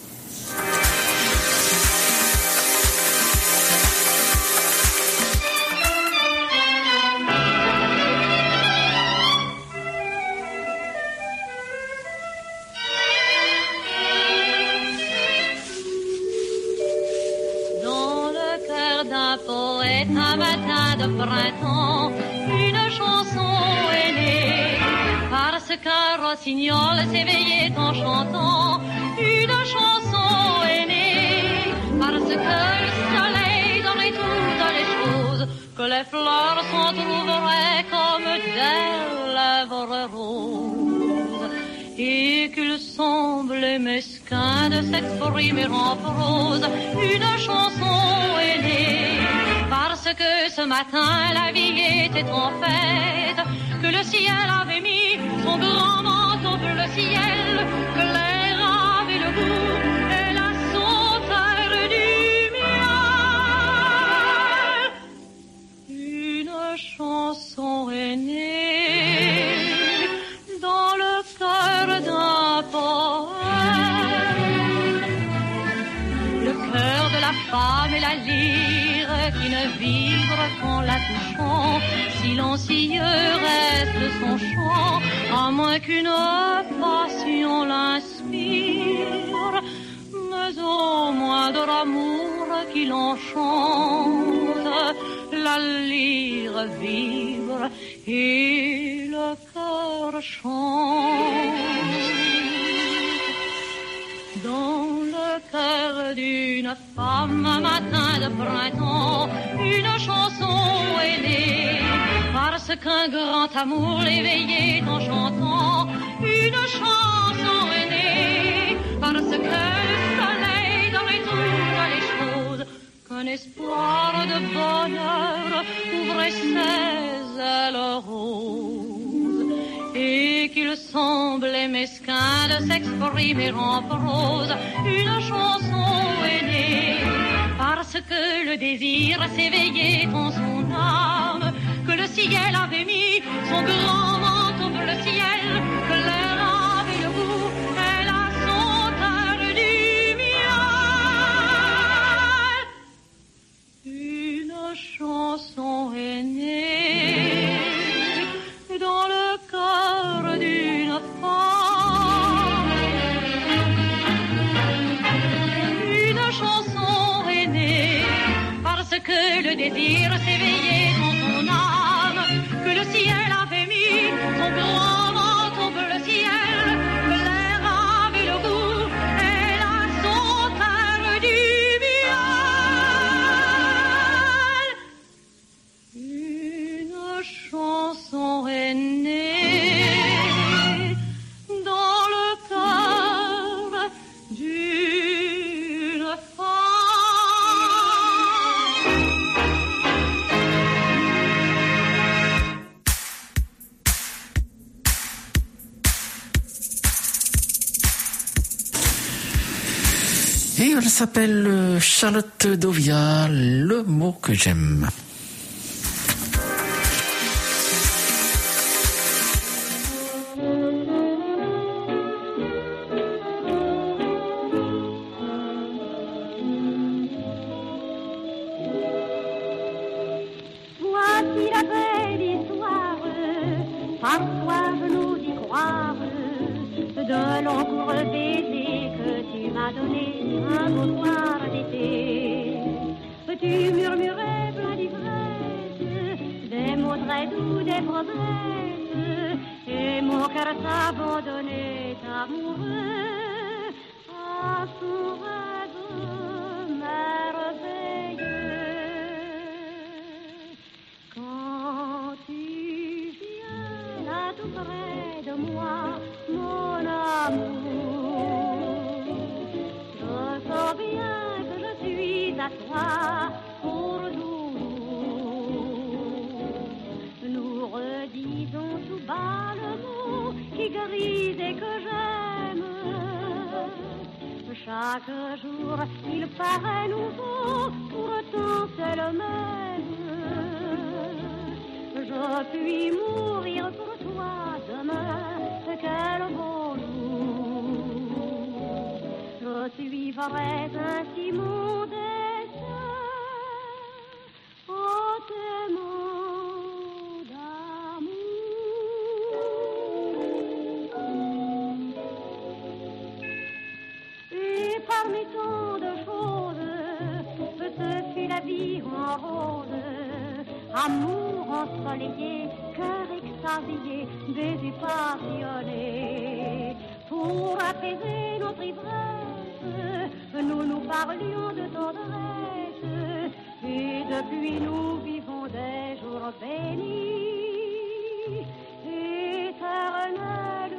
Dans le cœur d'un poète, un matin de printemps, une chanson est née, parce qu'un rossignol s'éveillait en chantant. Une chanson est née, parce que le soleil donnait toutes les choses, que les fleurs s'entrouvraient comme des lèvres roses, et qu'il semblait mesquin de s'exprimer en prose. Une chanson est née, parce que ce matin la vie était en fête, que le ciel avait mis son grand manteau bleu ciel, que l'air avait le goût et la senteur du miel. Une chanson est née dans le cœur d'un poète, le cœur de la femme et la lyre qui ne vibre qu'en la touchant. Silencieux reste son chant, à moins qu'une passion l'inspire, mais au moindre amour qui l'enchante, la lyre vibre et le cœur chante. Dans le cœur d'une femme, un matin de printemps, une chanson est née, parce qu'un grand amour l'éveillait en chantant. Une chanson est née, parce que le soleil donnait toutes les choses, qu'un espoir de bonheur ouvrait ses ailes roses, et qu'il semblait mesquin de s'exprimer en prose. Une chanson est née, parce que le désir s'éveillait en son âme, que le ciel avait mis son grand manteau bleu ciel, que l'air avait le goût et la senteur du miel. Une chanson est née dans le cœur d'une femme. Une chanson est née, parce que le désir s'éveillait en son âme, que le ciel avait mis son grand manteau bleu ciel, que l'air avait le goût et la senteur du miel. Une chanson est née dans le cœur d'une Et elle s'appelle Charlotte Dovia, le mot que j'aime. Voici la belle histoire, parfois nous y croire, de longs courts baisers que tu m'as donné un beau soir d'été. Tu murmurais plein d'ivresse, des mots très doux, des promesses, et mon cœur s'abandonnait amoureux à son rêve merveilleux. Quand tu viens là tout près de moi, mon amour, je sens bien que je suis à toi pour toujours. qui grise et que j'aime. Chaque jour, il paraît nouveau, pourtant c'est le même. Je puis mourir pour toi demain, quel beau jour. Je suivrai ainsi mon destin, oh t'aimant d'amour. Et parmi tant de choses, ce fut la vie en rose. Amour ensoleillé, cœur extasié, baiser passionné. Pour apaiser notre ivresse, nous nous parlions de tendresse. Et depuis nous vivons des jours bénis, éternellement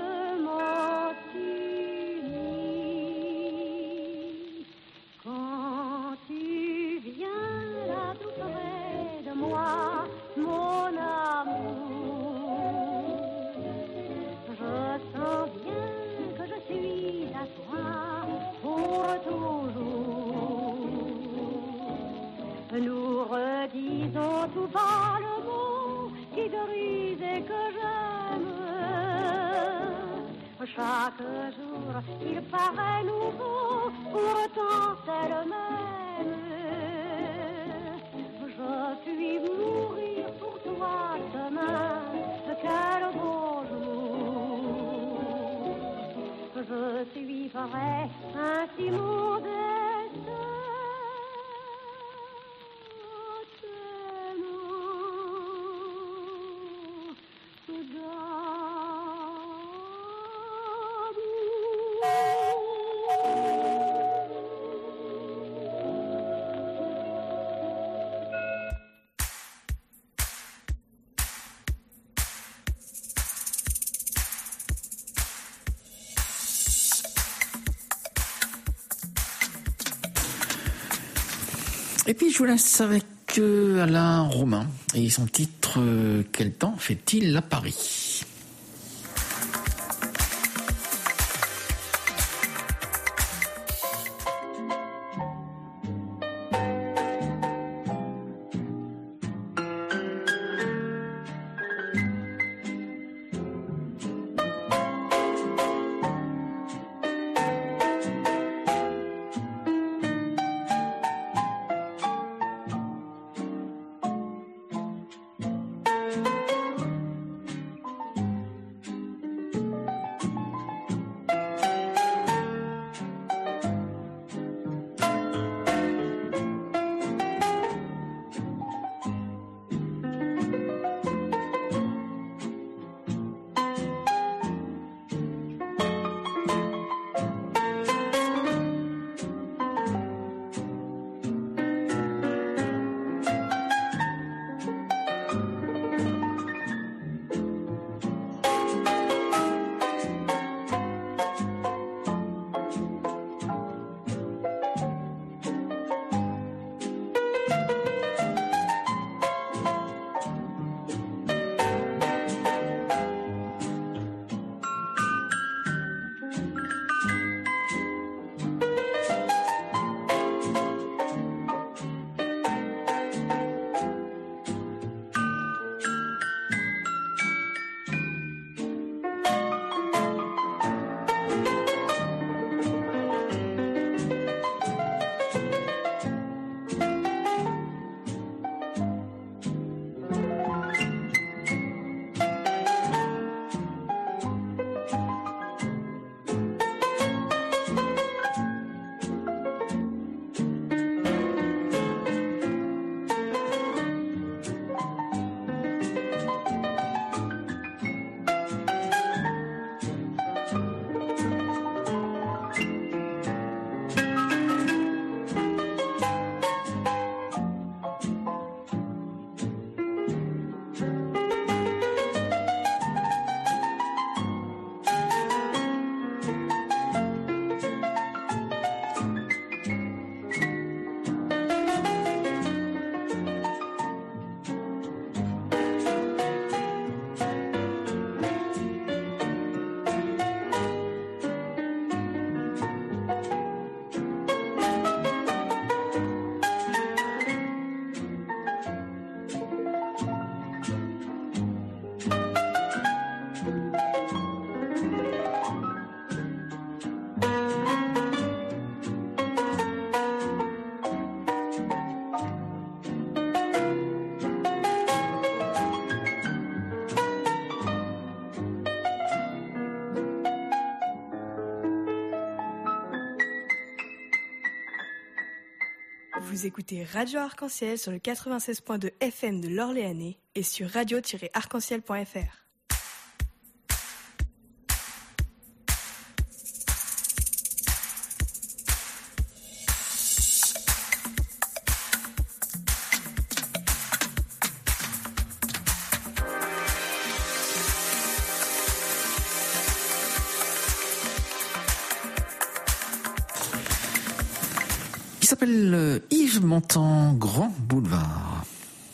unis. Quand tu viens là tout près de moi, mon amour, je sens bien que je suis à toi pour toujours. Nous redisons tout bas le mot qui grise et que j'aime. Chaque jour il paraît nouveau, pourtant c'est le même. Je puis mourir pour toi demain, quel beau jour. Je suivrai ainsi mon destin. Et puis je vous laisse avec euh, Alain Romain et son titre euh, Quel temps fait-il à Paris ? Vous écoutez Radio Arc-en-Ciel sur le quatre-vingt-seize point deux F M de l'Orléanais et sur radio tiret arc-en-ciel point f r. Il s'appelle Yves Montand, Grand Boulevard.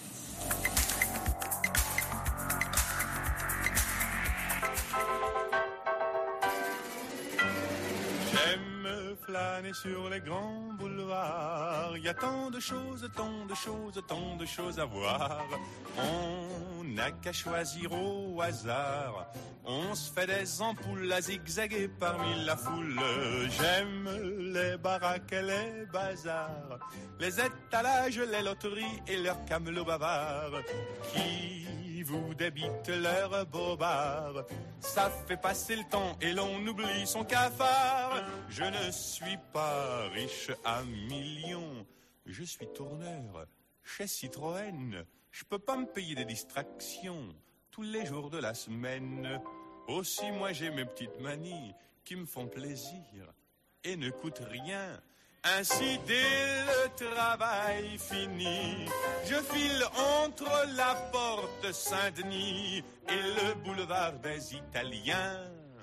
J'aime flâner sur les grands boulevards. Il y a tant de choses, tant de choses, tant de choses à voir. On n'a qu'à choisir au hasard. On se fait des ampoules à zigzaguer parmi la foule. J'aime les baraques et les bazars, les étalages, les loteries et leurs camelots bavards qui vous débitent leurs bobards. Ça fait passer le temps et l'on oublie son cafard. Je ne suis pas riche à millions, je suis tourneur chez Citroën. Je peux pas me payer des distractions tous les jours de la semaine. Aussi, moi, j'ai mes petites manies qui me font plaisir et ne coûtent rien. Ainsi, dès le travail fini, je file entre la porte Saint-Denis et le boulevard des Italiens.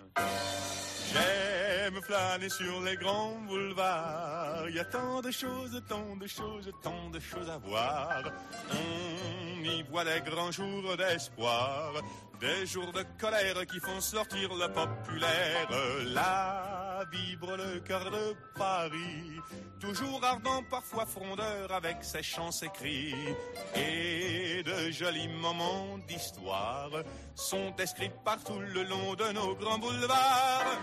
J'aime flâner sur les grands boulevards. Il y a tant de choses, tant de choses, tant de choses à voir. On y voit les grands jours d'espoir, des jours de colère qui font sortir le populaire. Là vibre le cœur de Paris, toujours ardent, parfois frondeur, avec ses chants, ses cris. Et de jolis moments d'histoire sont inscrits partout le long de nos grands boulevards.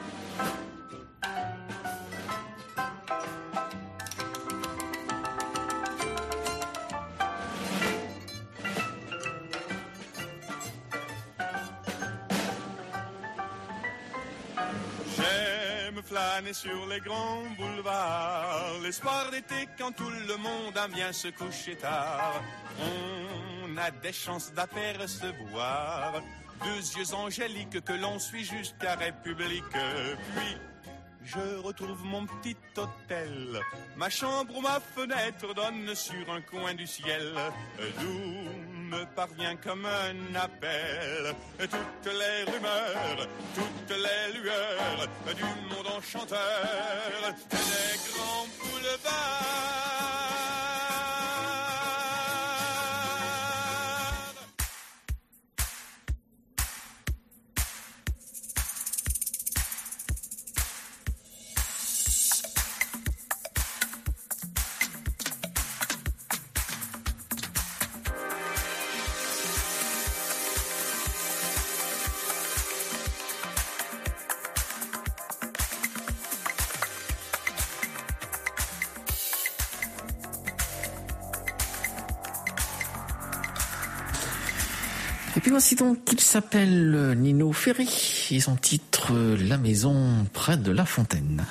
J'aime flâner sur les grands boulevards, l'espoir d'été quand tout le monde aime bien se coucher tard. On a des chances d'apercevoir deux yeux angéliques que l'on suit jusqu'à République. Puis je retrouve mon petit hôtel, ma chambre ou ma fenêtre donne sur un coin du ciel, d'où me parvient comme un appel toutes les rumeurs, toutes les lueurs du monde enchanteur des grands boulevards. Et puis voici donc qu'il s'appelle Nino Ferry et son titre La maison près de la fontaine.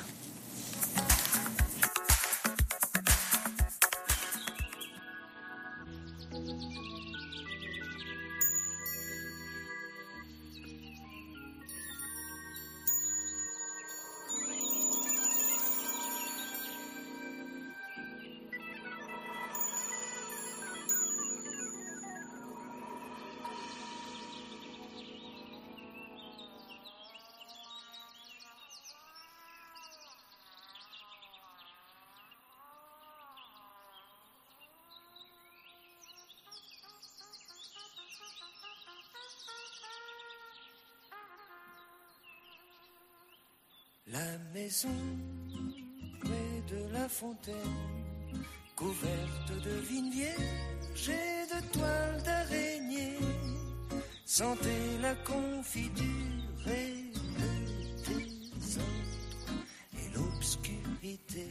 La maison près de la fontaine, couverte de vignes vierges et de toiles d'araignée, sentez la confiture et le désordre et l'obscurité.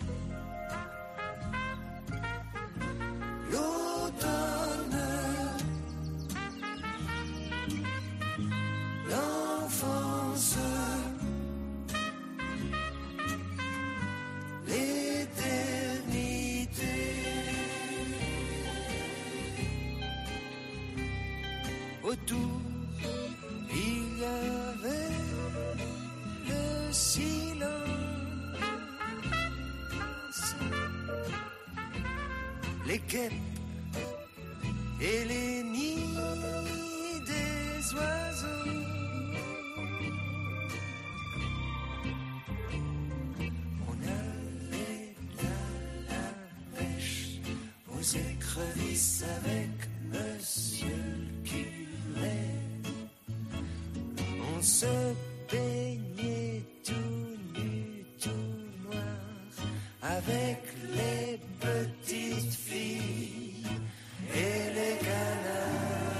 L'automne, l'enfance, l'éternité. autour, il y avait le silence. Les guêpes et les nids des oiseaux. On allait à la pêche aux écrevisses avec monsieur le curé. On se baignait tout nu, tout noir avec les petites filles et les canards.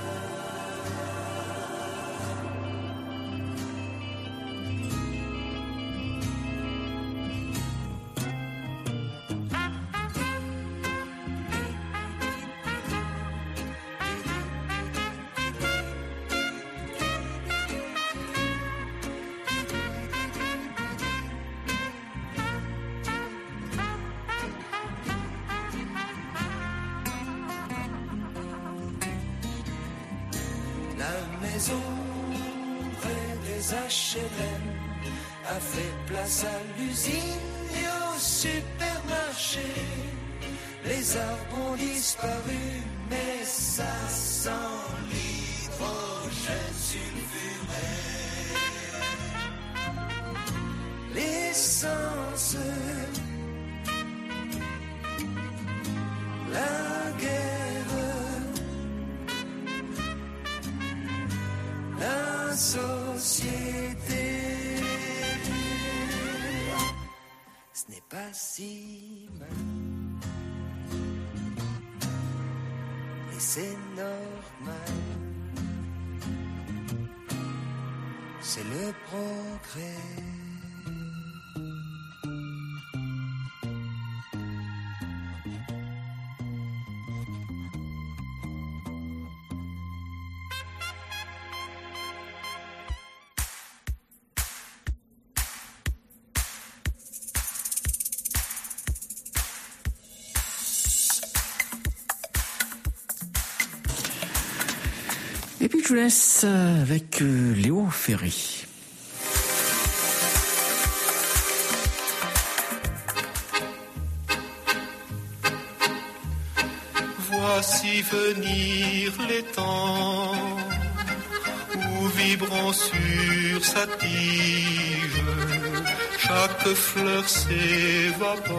Près des H et M a fait place à l'usine et au supermarché. Les arbres ont disparu, mais ça sent l'hydrogène sulfuré. L'essence, la guerre, la société. Ce n'est pas si mal, et c'est normal. C'est le progrès. Et puis je vous laisse avec euh, Léo Ferré. Voici venir les temps où vibrant sur sa tige, chaque fleur s'évapore,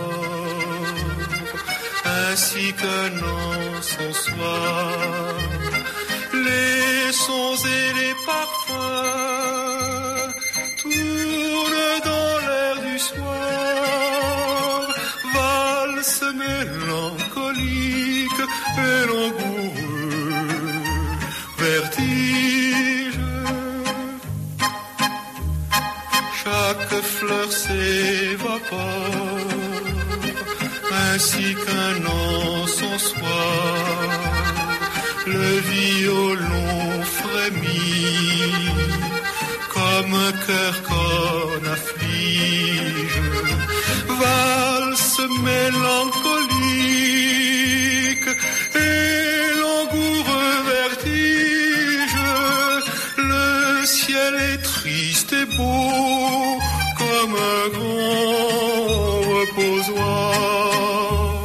ainsi qu'un encensoir. Les sons et les parfums tournent dans l'air du soir, valse mélancolique et langoureux, vertige. Chaque fleur s'évapore, ainsi qu'un encensoir. Le violon frémit comme un cœur qu'on afflige, valse mélancolique et langoureux vertige. Le ciel est triste et beau comme un grand reposoir.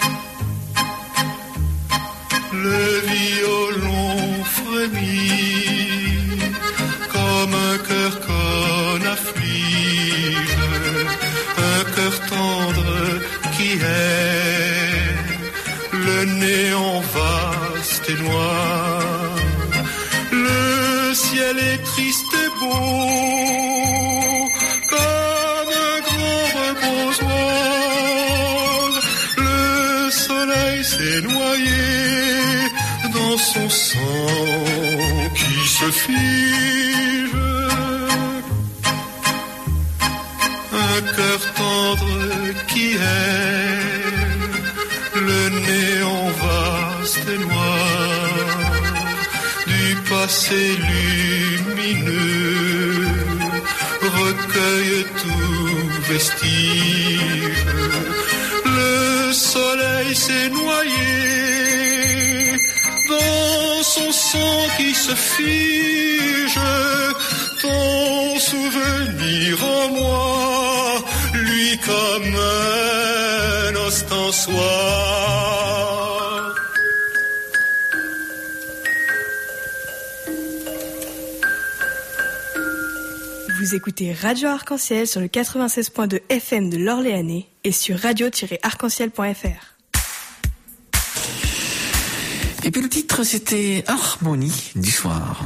Le violon frémit comme un cœur qu'on afflige, un cœur tendre qui est le néant vaste et noir. Le ciel est triste et beau comme un grand reposoir. Le soleil s'est noyé dans son sang qui se fige. Un cœur tendre qui est le néant vaste et noir du passé lumineux, recueille tout vestige. Le soleil s'est noyé dans son sang qui se fige, ton souvenir en moi, lui comme un instant soir. Vous écoutez Radio Arc-en-Ciel sur le quatre-vingt-seize point deux F M de l'Orléanais et sur radio tiret arc-en-ciel point f r. Et puis le titre, c'était Harmonie du soir.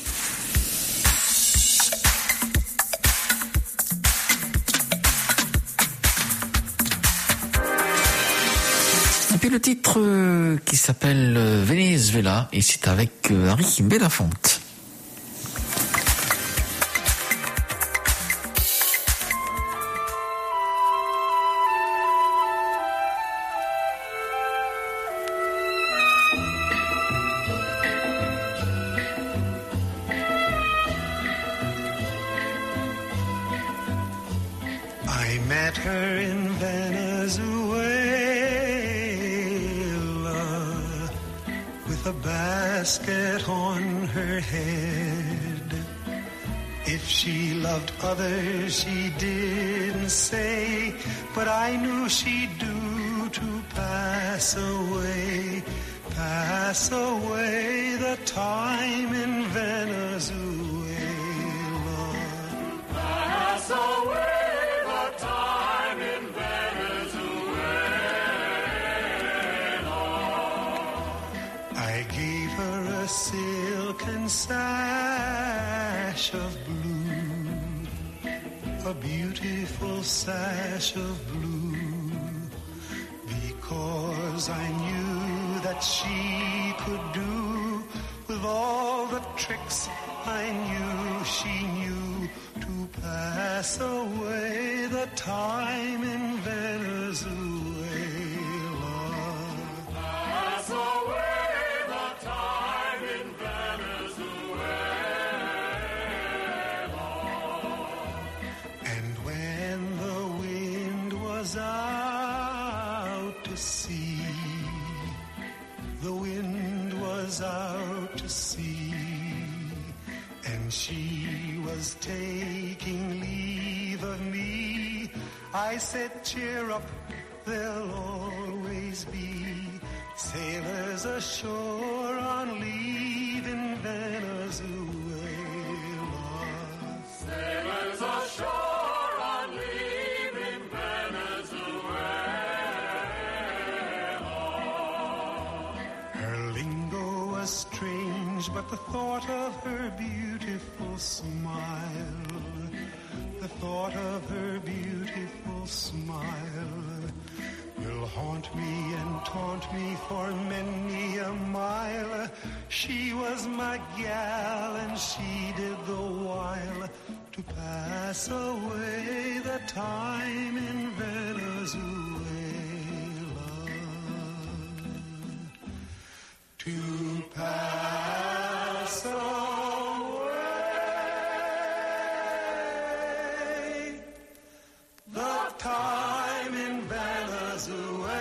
Et puis le titre euh, qui s'appelle euh, Venezuela, et c'est avec euh, Harry Belafonte. I met her in Venezuela with a basket on her head. If she loved others, she didn't say, but I knew she'd do to pass away, pass away the time in Venezuela. Pass away. A silken sash of blue, a beautiful sash of blue, because I knew that she could do with all the tricks I knew she knew to pass away the time in Venezuela. Pass away. Out to sea, the wind was out to sea, and she was taking leave of me. I said, cheer up, there'll always be sailors ashore on leave in Venezuela. Sailors ashore on leave in strange, but the thought of her beautiful smile, the thought of her beautiful smile will haunt me and taunt me for many a mile. She was my gal and she did the while to pass away the time in Venezuela. To pass away the time in Venezuela.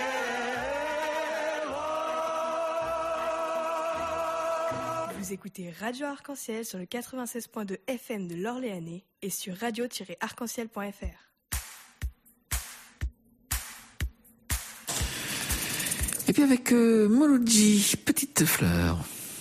Vous écoutez Radio Arc-en-Ciel sur le quatre-vingt-seize point deux F M de l'Orléanais et sur radio tiret arc-en-ciel point f r. Et puis avec euh, Moloji, Petite Fleur.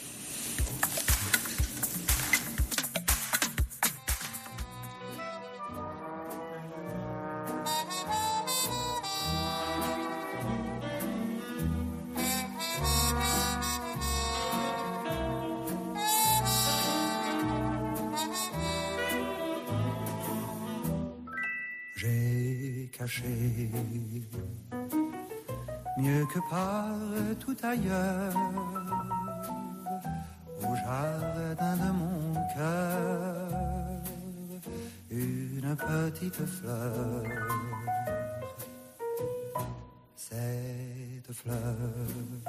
J'ai caché mieux que partout ailleurs, au jardin de mon cœur, une petite fleur. Cette fleur,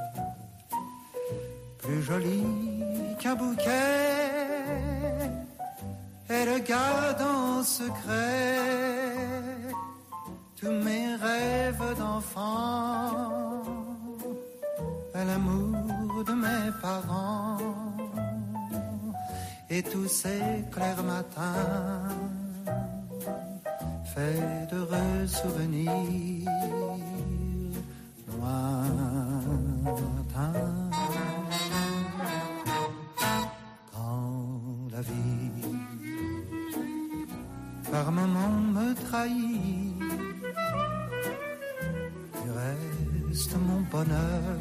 plus jolie qu'un bouquet, elle garde en secret tous mes rêves d'enfant, à l'amour de mes parents. et tous ces clairs matins fait d'heureux souvenirs lointains. Quand la vie par moments me trahit, tu restes mon bonheur,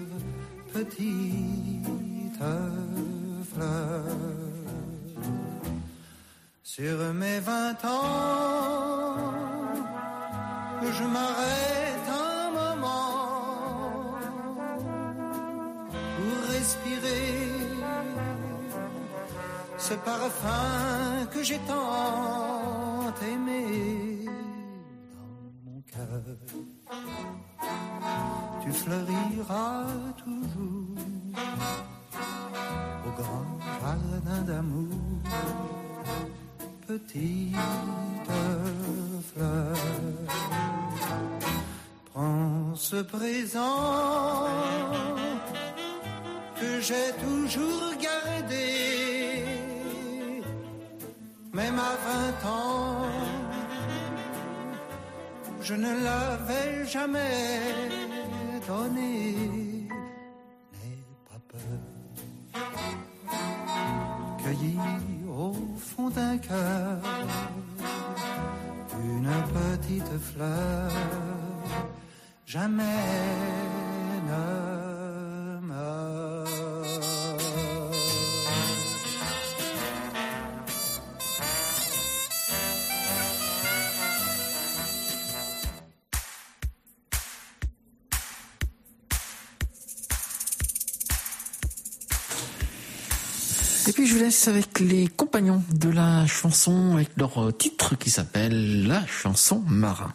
petite fleur. Sur mes vingt ans, je m'arrête un moment pour respirer ce parfum que j'ai tant aimé. Dans mon cœur, tu fleuriras toujours au grand jardin d'amour, petite fleur. Prends ce présent que j'ai toujours gardé, même à vingt ans, je ne l'avais jamais donné. N'aie pas peur, cueilli au fond d'un cœur une petite fleur, jamais ne meurt. Et puis je vous laisse avec les compagnons de la chanson, avec leur titre qui s'appelle La chanson Marin.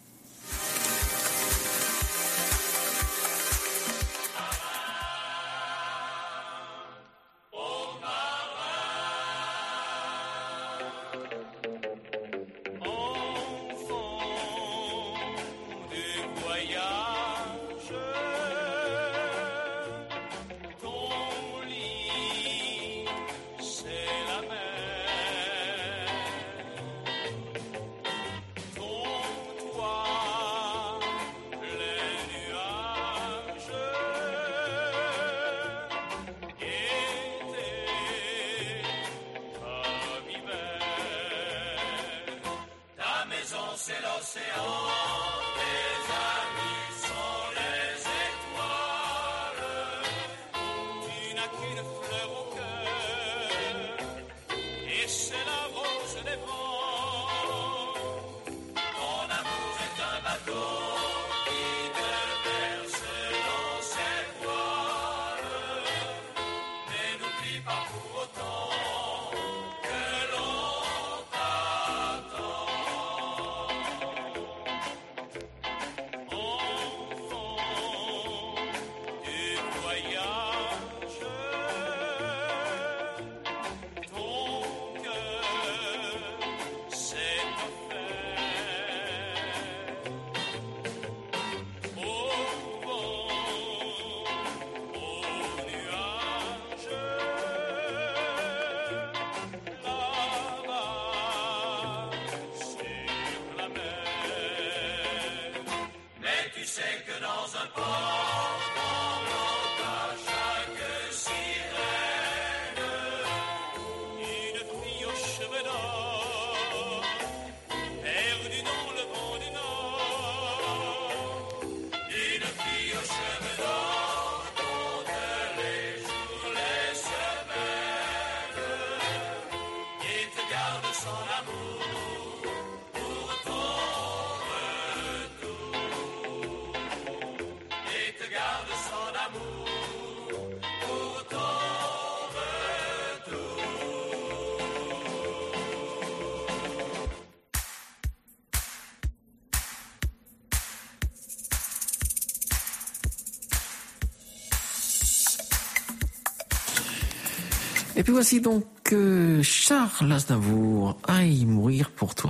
Et puis voici donc euh, Charles Aznavour, Aïe mourir pour toi.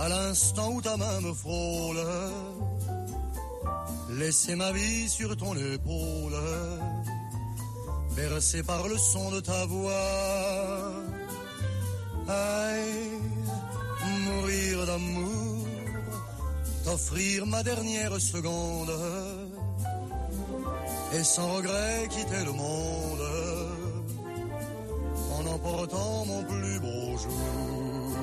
à l'instant où ta main me frôle, laisser ma vie sur ton épaule, bercé par le son de ta voix. Aïe, mourir d'amour, t'offrir ma dernière seconde, et sans regret quitter le monde, en emportant mon plus beau jour.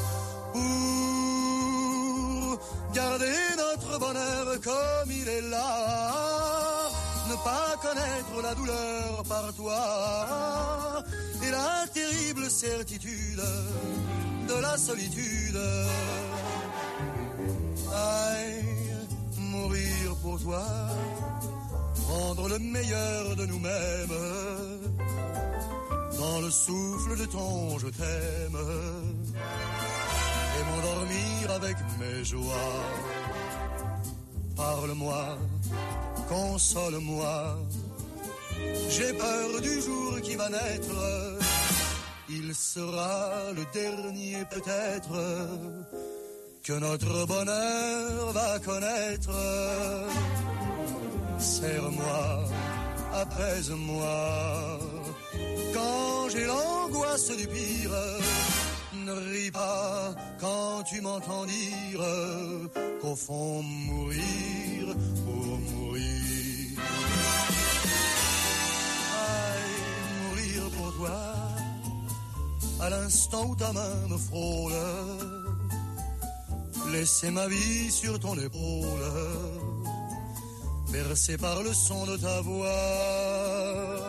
Pour garder notre bonheur comme il est là, ne pas connaître la douleur par toi, et la terrible certitude de la solitude. Aïe, mourir pour toi, prendre le meilleur de nous-mêmes, dans le souffle de ton je t'aime, et m'endormir avec mes joies. Parle-moi, console-moi, j'ai peur du jour qui va naître, il sera le dernier peut-être que notre bonheur va connaître. Serre-moi, apaise-moi, quand j'ai l'angoisse du pire, ne ris pas quand tu m'entends dire qu'au fond mourir pour mourir. Aïe, mourir pour toi, à l'instant où ta main me frôle, laisser ma vie sur ton épaule, bercé par le son de ta voix.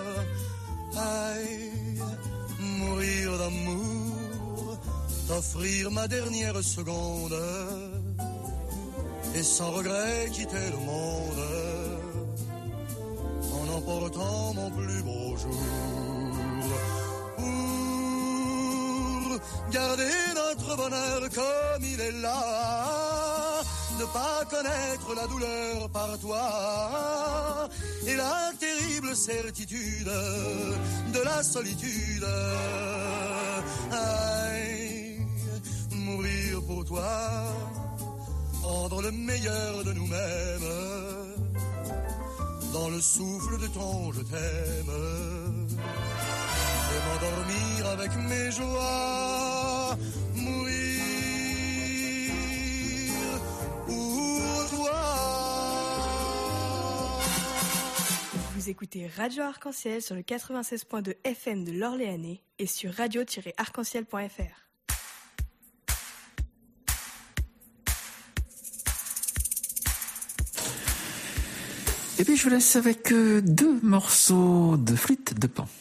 Aïe, mourir d'amour, t'offrir ma dernière seconde, et sans regret quitter le monde, en emportant mon plus beau jour. Pour garder notre bonheur comme il est là, ne pas connaître la douleur par toi, et la terrible certitude de la solitude. Aïe, mourir pour toi, prendre le meilleur de nous-mêmes, dans le souffle de ton je t'aime, et m'endormir avec mes joies. Mourir pour toi. Vous écoutez Radio Arc-en-Ciel sur le quatre-vingt-seize point deux F M de l'Orléanais et sur radio tiret arc en ciel point f r. Et puis je vous laisse avec euh, deux morceaux de flûte de Pan.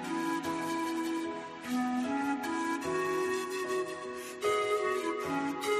Thank you.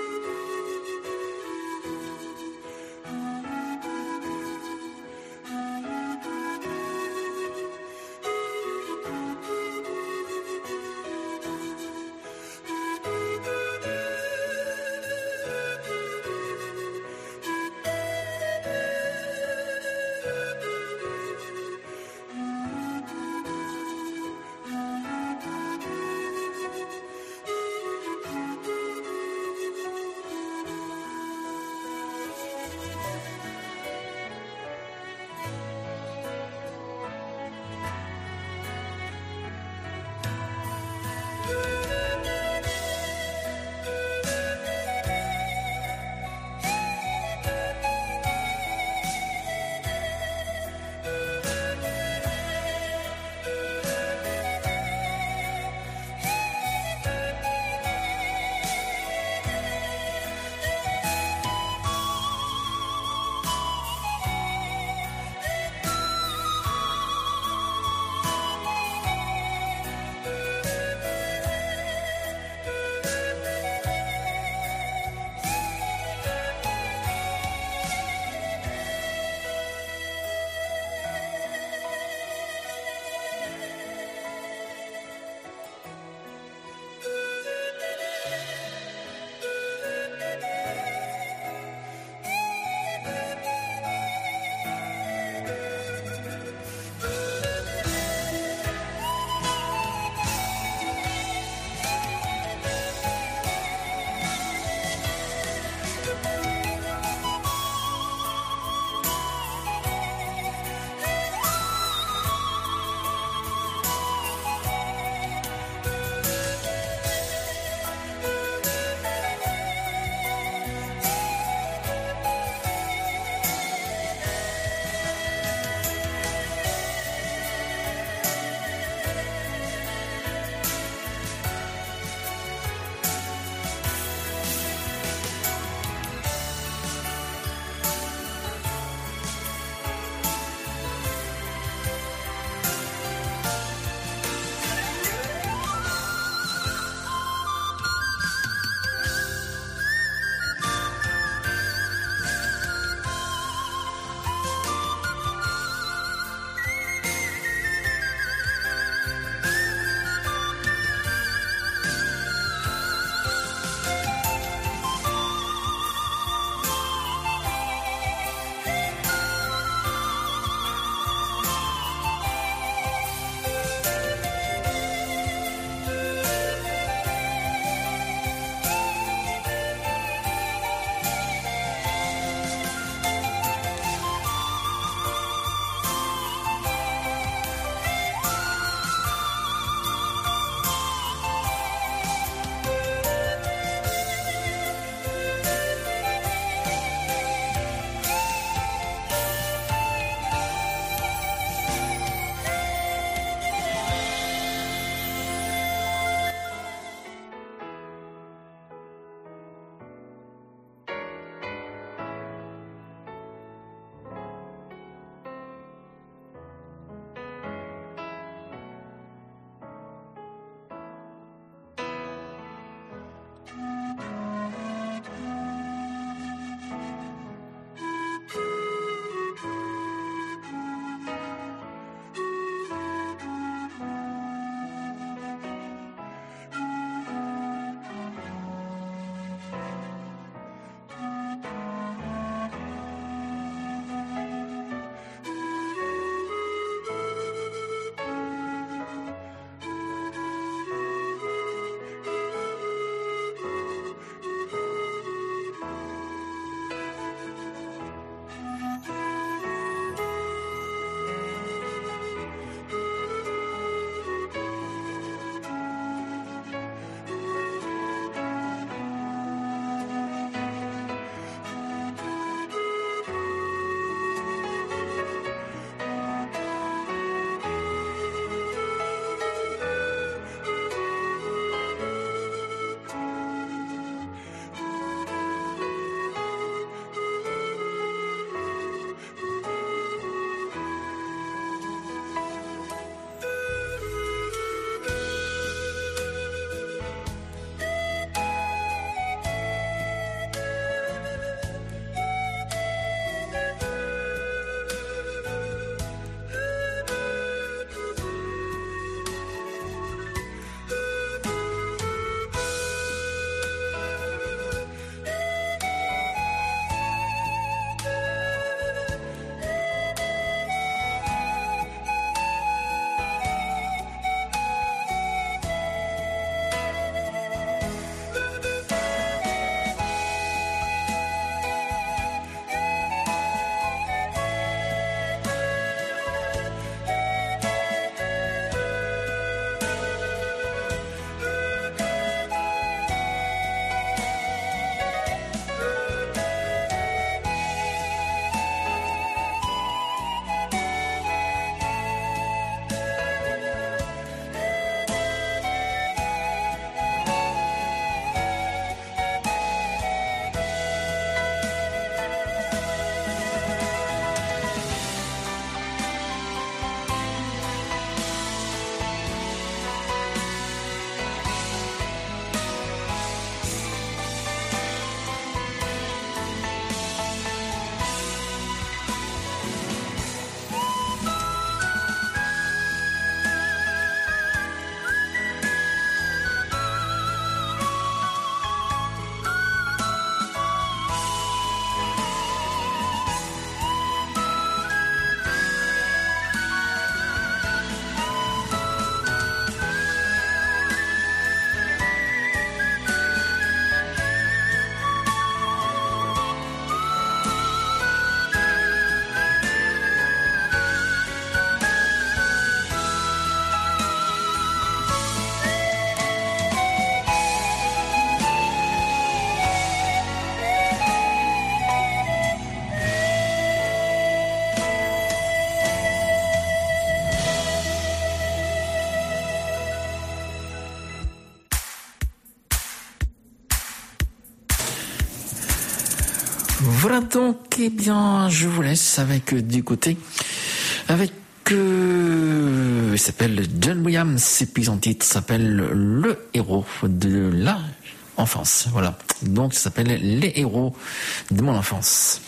Voilà donc, eh bien, je vous laisse avec euh, du côté, avec, euh, il s'appelle John Williams, et puis son titre s'appelle Le héros de la enfance. Voilà. Donc, ça s'appelle Les héros de mon enfance.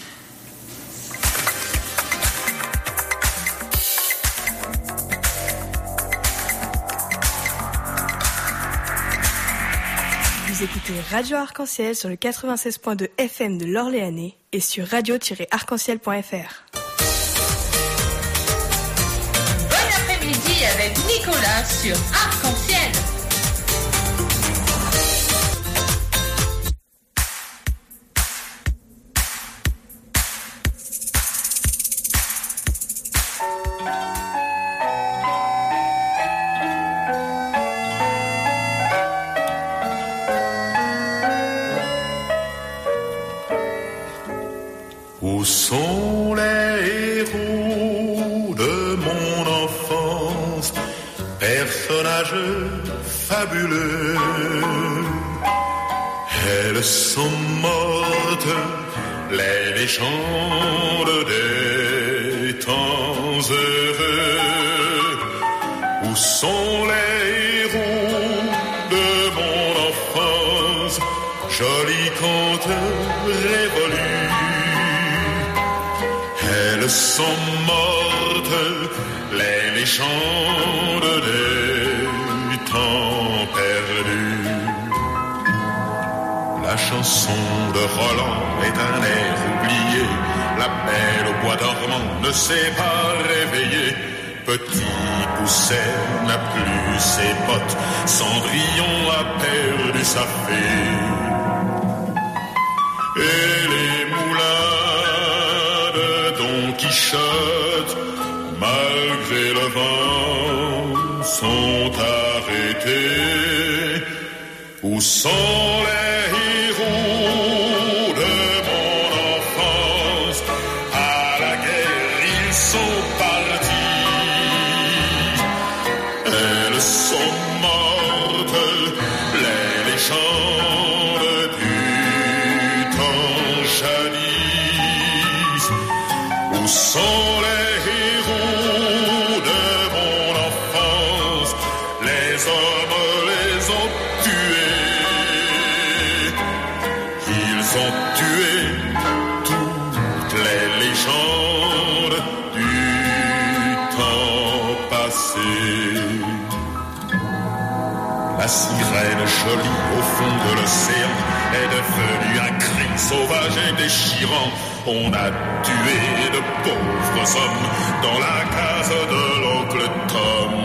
Vous écoutez Radio Arc-en-Ciel sur le quatre-vingt-seize point deux F M de l'Orléanais et sur radio tiret arc en ciel point f r. Bon après-midi avec Nicolas sur Arc-en-Ciel. Où sont les héros de mon enfance, personnages fabuleux? Elles sont mortes, les légendes des temps heureux. Où sont les héros de mon enfance, jolis contes révolus? Elles sont mortes, les légendes des temps perdus. La chanson de Roland est un air oublié. La belle au bois dormant ne s'est pas réveillée. Petit Pousset n'a plus ses bottes. Cendrillon a perdu sa fée. Et les moulins de Don Quichotte, malgré le vent, sont arrêtés. Où sont les héros de mon enfance? À la guerre ils sont partis. Elles sont mortes, les légendes du temps jadis. Où sont les héros de mon enfance? Les hommes les ont tués. Ils ont tué toutes les légendes du temps passé. La sirène jolie au fond de l'océan est devenue un cri sauvage et déchirant. On a tué de pauvres hommes dans la case de l'oncle Tom.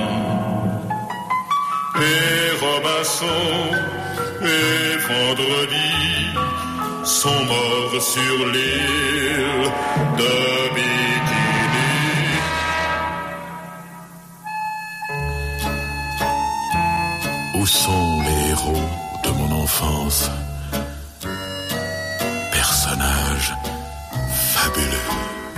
Et Robinson et Vendredi sont morts sur l'île de Bikini. Où sont les héros de mon enfance? Personnages fabuleux.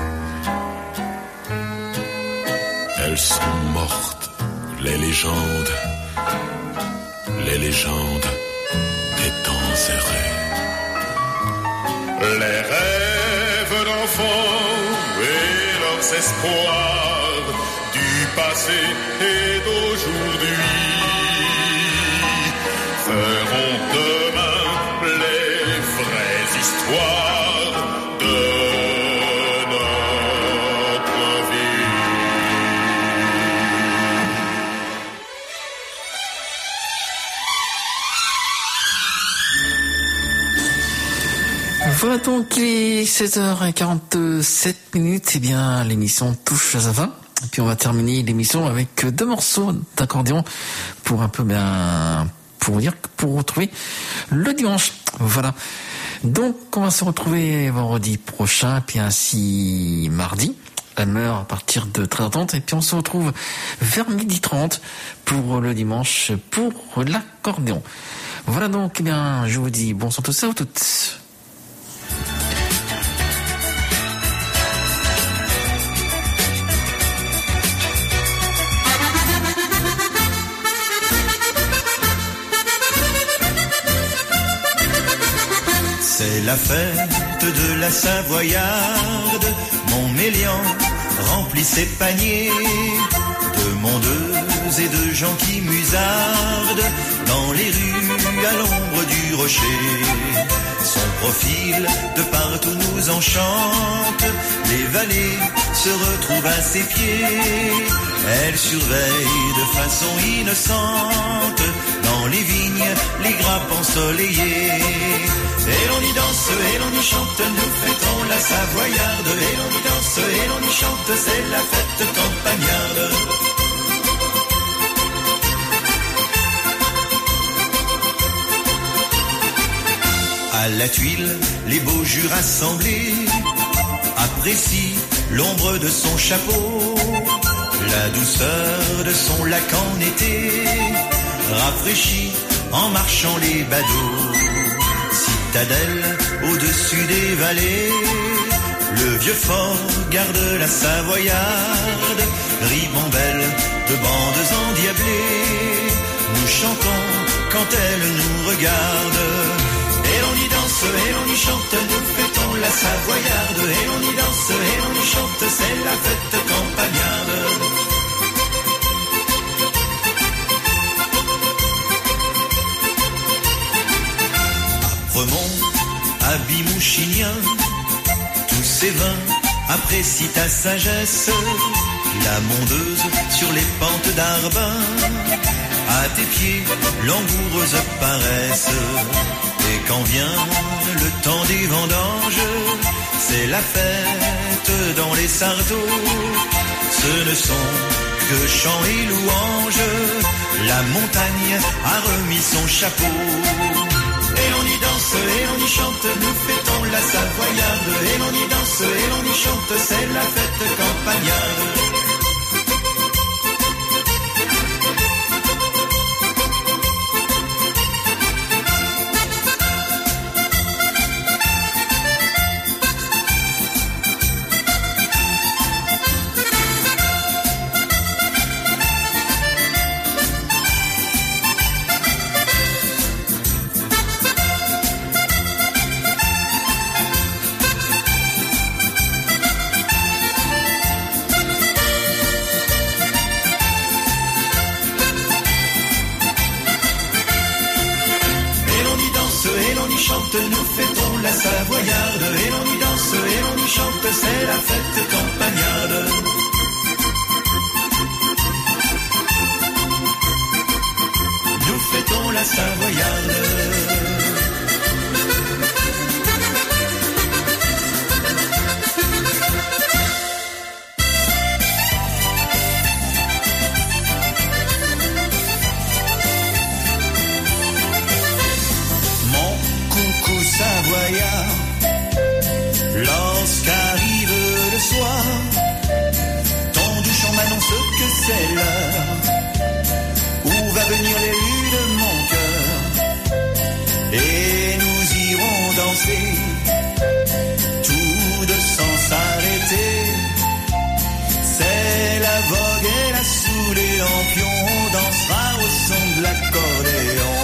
Elles sont mortes, les légendes, les légendes des temps heureux. Les rêves d'enfants et leurs espoirs du passé et d'aujourd'hui feront demain les vraies histoires de notre vie. Voilà donc, il est seize heures quarante-sept minutes. Eh bien, l'émission touche à sa fin. Et puis on va terminer l'émission avec deux morceaux d'accordéon pour un peu bien, pour dire, pour retrouver le dimanche. Voilà. Donc on va se retrouver vendredi prochain, puis ainsi mardi, à la même heure à partir de treize heures trente. Et puis on se retrouve vers midi trente pour le dimanche pour l'accordéon. Voilà donc, eh bien, je vous dis bonsoir à tous et à toutes. C'est la fête fête de la Savoyarde, mon mélian remplit ses paniers de mondeuses et de gens qui musardent dans les rues à l'ombre du rocher. Son profil de partout nous enchante, les vallées se retrouvent à ses pieds. Elle surveille de façon innocente dans les vignes les grappes ensoleillées. Et l'on y danse, et l'on y chante, nous fêtons la Savoyarde. Et l'on y danse, et l'on y chante, c'est la fête campagnarde. À la tuile, les beaux jus rassemblés apprécient l'ombre de son chapeau, la douceur de son lac en été, rafraîchit en marchant les badauds. Citadelle au-dessus des vallées, le vieux fort garde la Savoyarde, ribambelle de bandes endiablées. Nous chantons quand elle nous regarde. Et l'on y danse, et l'on y chante, nous fêtons la Savoyarde. Et l'on y danse, et l'on y chante, c'est la fête campagnarde. Âpremont, habit mouchinien, tous ces vins apprécient ta sagesse. La mondeuse sur les pentes d'Arbin, à tes pieds, langoureuse paresse. Et quand vient le temps des vendanges, c'est la fête dans les sarteaux. Ce ne sont que chants et louanges, la montagne a remis son chapeau. Et l'on y danse, et l'on y chante, nous fêtons la Savoyarde. Et l'on y danse, et l'on y chante, c'est la fête campagnarde. Nous fêtons la Savoyarde, et l'on y danse, et l'on y chante, c'est la fête campagnarde. Nous fêtons la Savoyarde. Lorsqu'arrive le soir, ton doux chant m'annonce que c'est l'heure où va venir l'élu de mon cœur. Et nous irons danser, tout de sans s'arrêter. C'est la vogue et la soule et lampion, on dansera au son de l'accordéon.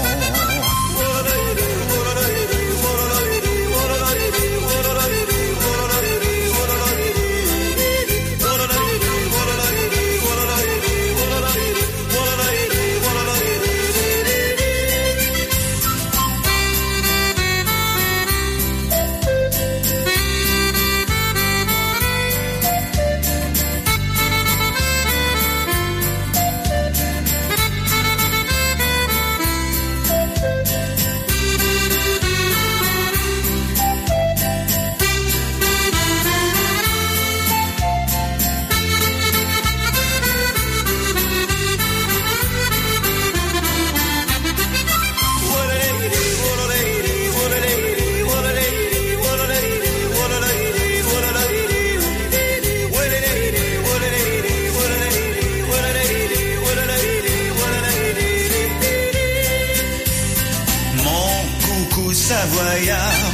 Savoyard,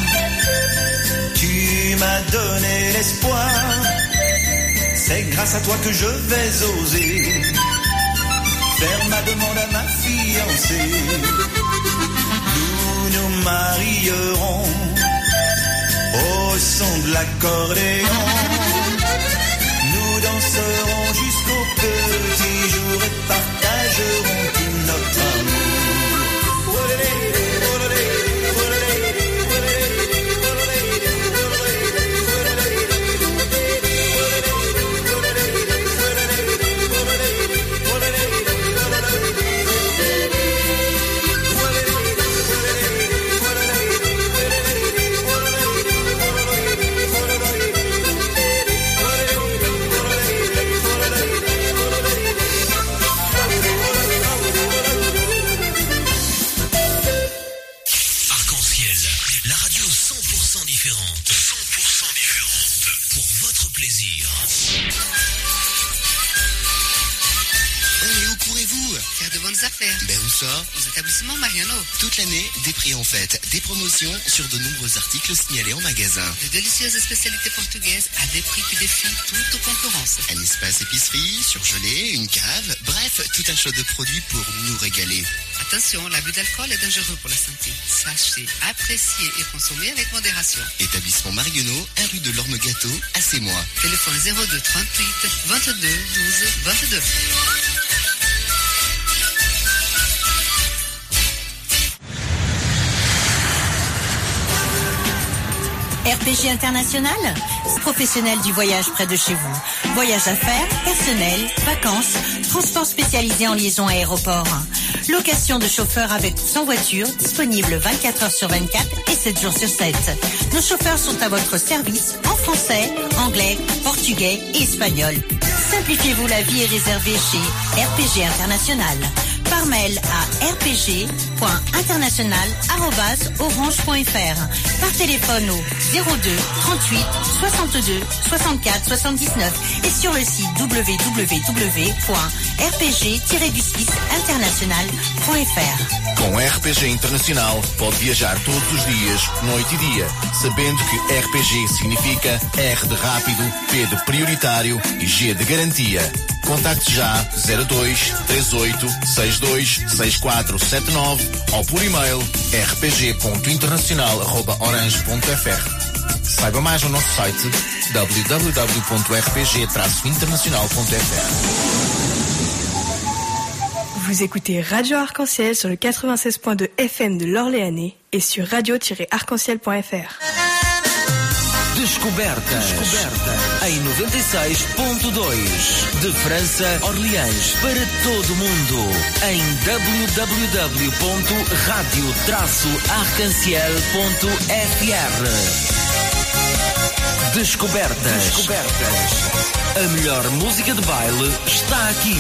tu m'as donné l'espoir, c'est grâce à toi que je vais oser faire ma demande à ma fiancée. Nous nous marierons au son de l'accordéon. Nous danserons jusqu'au petit jour et partagerons tout notre amour. Ben où ça? Aux établissements Mariano. Toute l'année, des prix en fête, des promotions sur de nombreux articles signalés en magasin. De délicieuses spécialités portugaises à des prix qui défient toute concurrence. Un espace épicerie, surgelé, une cave, bref, tout un choix de produits pour nous régaler. Attention, l'abus d'alcool est dangereux pour la santé. Sachez, apprécier et consommer avec modération. Établissement Marionneau, un rue de l'Orme Gâteau, à Sémois. Téléphone zéro deux trente-huit vingt-deux douze vingt-deux. R P G International, professionnel du voyage près de chez vous. Voyage d'affaires, personnel, vacances, transport spécialisé en liaison aéroport. Location de chauffeurs avec ou sans voiture, disponible vingt-quatre heures sur vingt-quatre et sept jours sur sept. Nos chauffeurs sont à votre service en français, anglais, portugais et espagnol. Simplifiez-vous la vie et réservez chez R P G International. Par mail à r p g point international arobase orange point f r. Par téléphone au zéro deux trente-huit soixante-deux soixante-quatre soixante-dix-neuf et sur le site w w w point r p g tiret du six international point f r. Com R P G Internacional pode viajar todos os dias, noite e dia, sabendo que R P G significa R de rápido, P de prioritário e G de garantia. Contacte já zero dois três oito seis dois seis quatro sete nove ou por e-mail r p g ponto internacional arroba orange ponto f r. Saiba mais no nosso site w w w ponto r p g traço internacional ponto f r. Vous écoutez Radio Arc-en-Ciel sur le quatre-vingt-seize point deux F M de l'Orléanais et sur radio tiret arc-en-ciel point f r. Descobertas. Descobertas em noventa e seis ponto dois de França, Orleans, para todo o mundo em w w w ponto radio traço arc-en-ciel ponto f r. Descobertas. Descobertas. A melhor música de baile está aqui.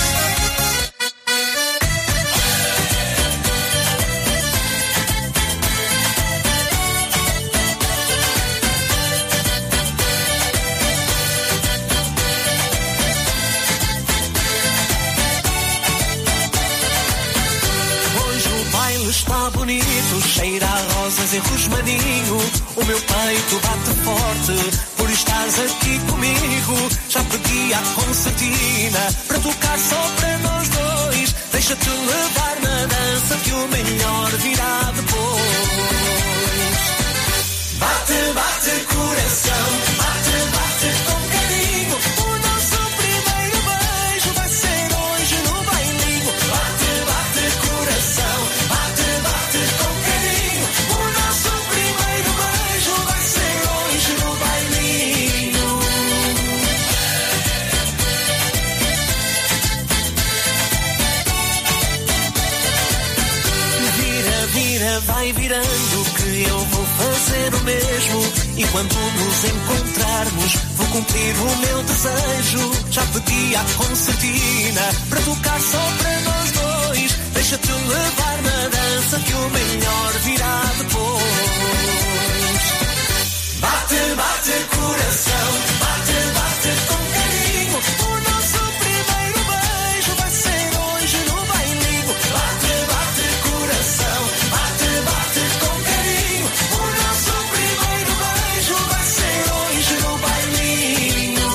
Está bonito, cheira a rosas e rosmaninho. O meu peito bate forte por estares aqui comigo. Já pedi à concertina para tocar só para nós dois. Deixa-te levar na dança que o melhor virá depois. Bate, bate coração, bate, bate com carinho. O nosso primeiro beijo vai ser hoje no bailinho. Bate, bate coração, bate, bate com carinho. O nosso primeiro beijo vai ser hoje no bailinho. Vira, vira, vai virando que eu vou fazer o mesmo. E quando nos encontrarmos vou cumprir o meu desejo. Já pedi à concertina para tocar só para nós dois. Deixa-te levar na dança que o melhor virá depois. Bate, bate coração, bate, bate com carinho. O nosso primeiro beijo vai ser hoje no bailinho. Bate, bate coração, bate, bate com carinho. O nosso primeiro beijo vai ser hoje no bailinho.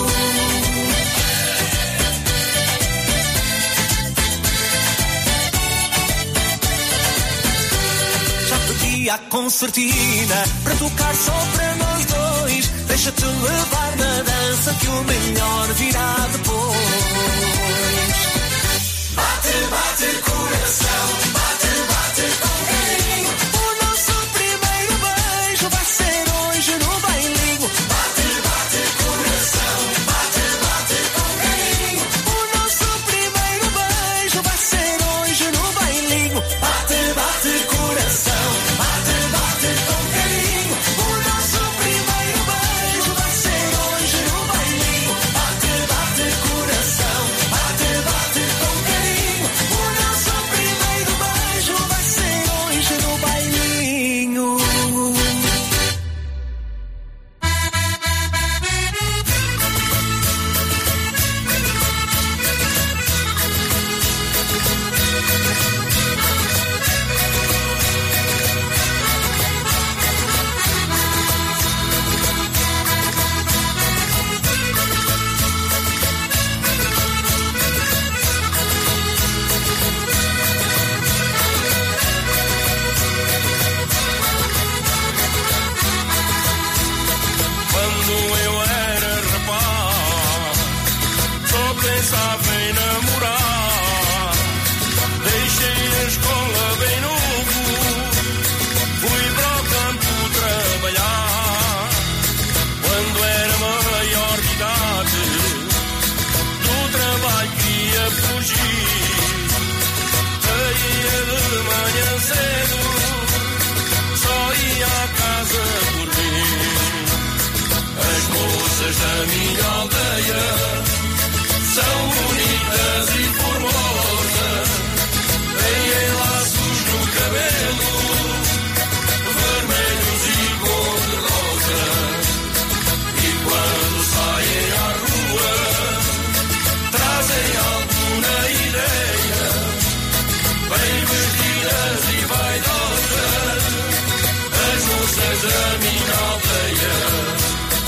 Já pedi à concertina para tocar só para nós. Deixa-te levar na dança que o melhor virá depois. Bate, bate coração, bate, bate com carinho. O nosso primeiro beijo vai ser hoje no bailinho. Bate, bate coração, bate, bate com carinho. O nosso primeiro beijo vai ser hoje no bailinho. Bate, bate coração, bate, bate com carinho. O nosso primeiro beijo vai ser hoje no bailinho. Bate, bate coração, bate, bate com carinho. O nosso primeiro beijo vai ser hoje no bailinho. Quando eu era rapaz, só pensava em namorar. Deixei a escola bem novo, fui para o campo trabalhar. Quando era maior de idade, do trabalho queria fugir. Saía de manhã cedo, só ia à casa dormir. As moças da minha aldeia são bonitas e formosas, têm laços no cabelo, vermelhos e cor-de-rosa. E quando saem à rua, trazem alguma ideia, bem vestidas e vaidosas, as moças da minha aldeia.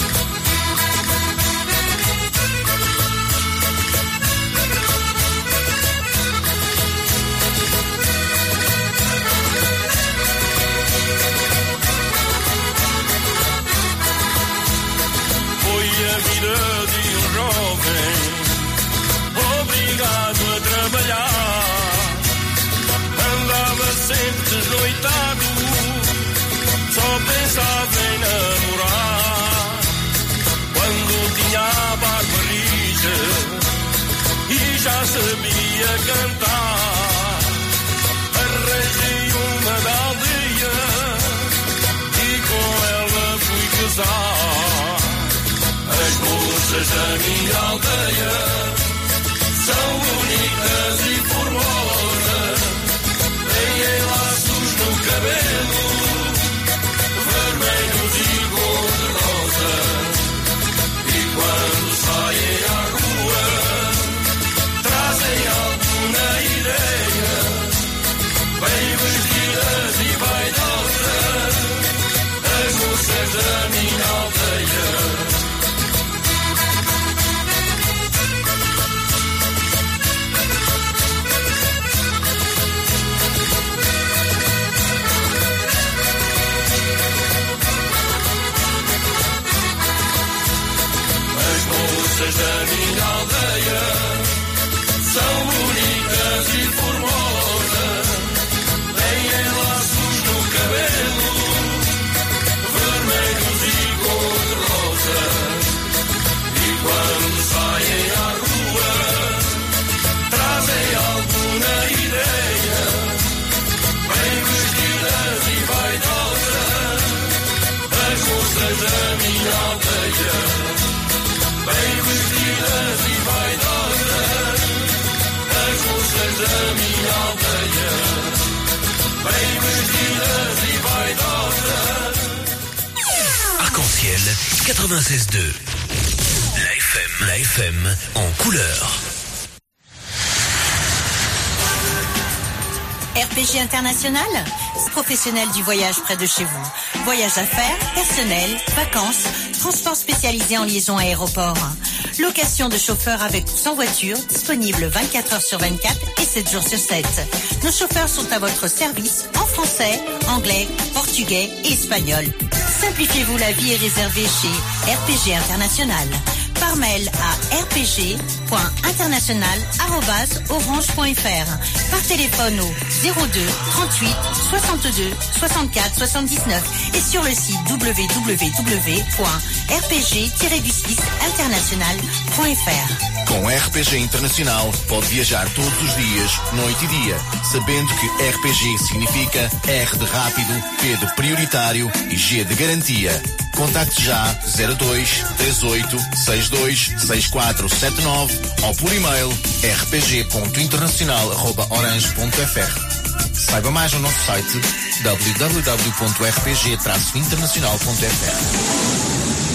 Foi a vida de um jovem obrigado a trabalhar. Andava sempre desnoitado, só pensava em namorar. Quando tinha a barba rija e já sabia cantar, arranjei uma da aldeia e com ela fui casar. As moças da minha aldeia são bonitas e formosas, têm laços no cabelo, vermelhos e cor-de-rosa. E quando saem à rua, trazem alguma ideia, bem vestidas e vaidosas, as moças da minha aldeia. As moças da minha aldeia são bonitas e formosas, têm laços no cabelo, vermelhos e cor-de-rosa. E quando saem à rua, trazem alguma ideia, bem vestidas e vaidosas, as moças da minha aldeia. Bem vestidas e vaidosas, as moças da minha aldeia. Bem vestidas e vaidosas. Arc-en-ciel quatre-vingt-seize deux. La F M, la F M en couleur. R P G International, professionnel du voyage près de chez vous. Voyage affaires, personnel, vacances, transport spécialisé en liaison aéroport. Location de chauffeurs avec ou sans voiture, disponible vingt-quatre heures sur vingt-quatre et sept jours sur sept. Nos chauffeurs sont à votre service en français, anglais, portugais et espagnol. Simplifiez-vous la vie et réservez chez R P G International. Par mail à r p g point international arobase orange point f r. Par téléphone au zéro deux trente-huit soixante-deux soixante-quatre soixante-dix-neuf et sur le site w w w point r p g tiret du six international point f r. Com R P G Internacional pode viajar todos os dias, noite e dia, sabendo que R P G significa R de rápido, P de prioritário e G de garantia. Contacte já zero dois três oito seis dois seis quatro sete nove ou por e-mail r p g ponto internacional arroba orange ponto f r. Saiba mais no nosso site w w w ponto r p g traço internacional ponto f r.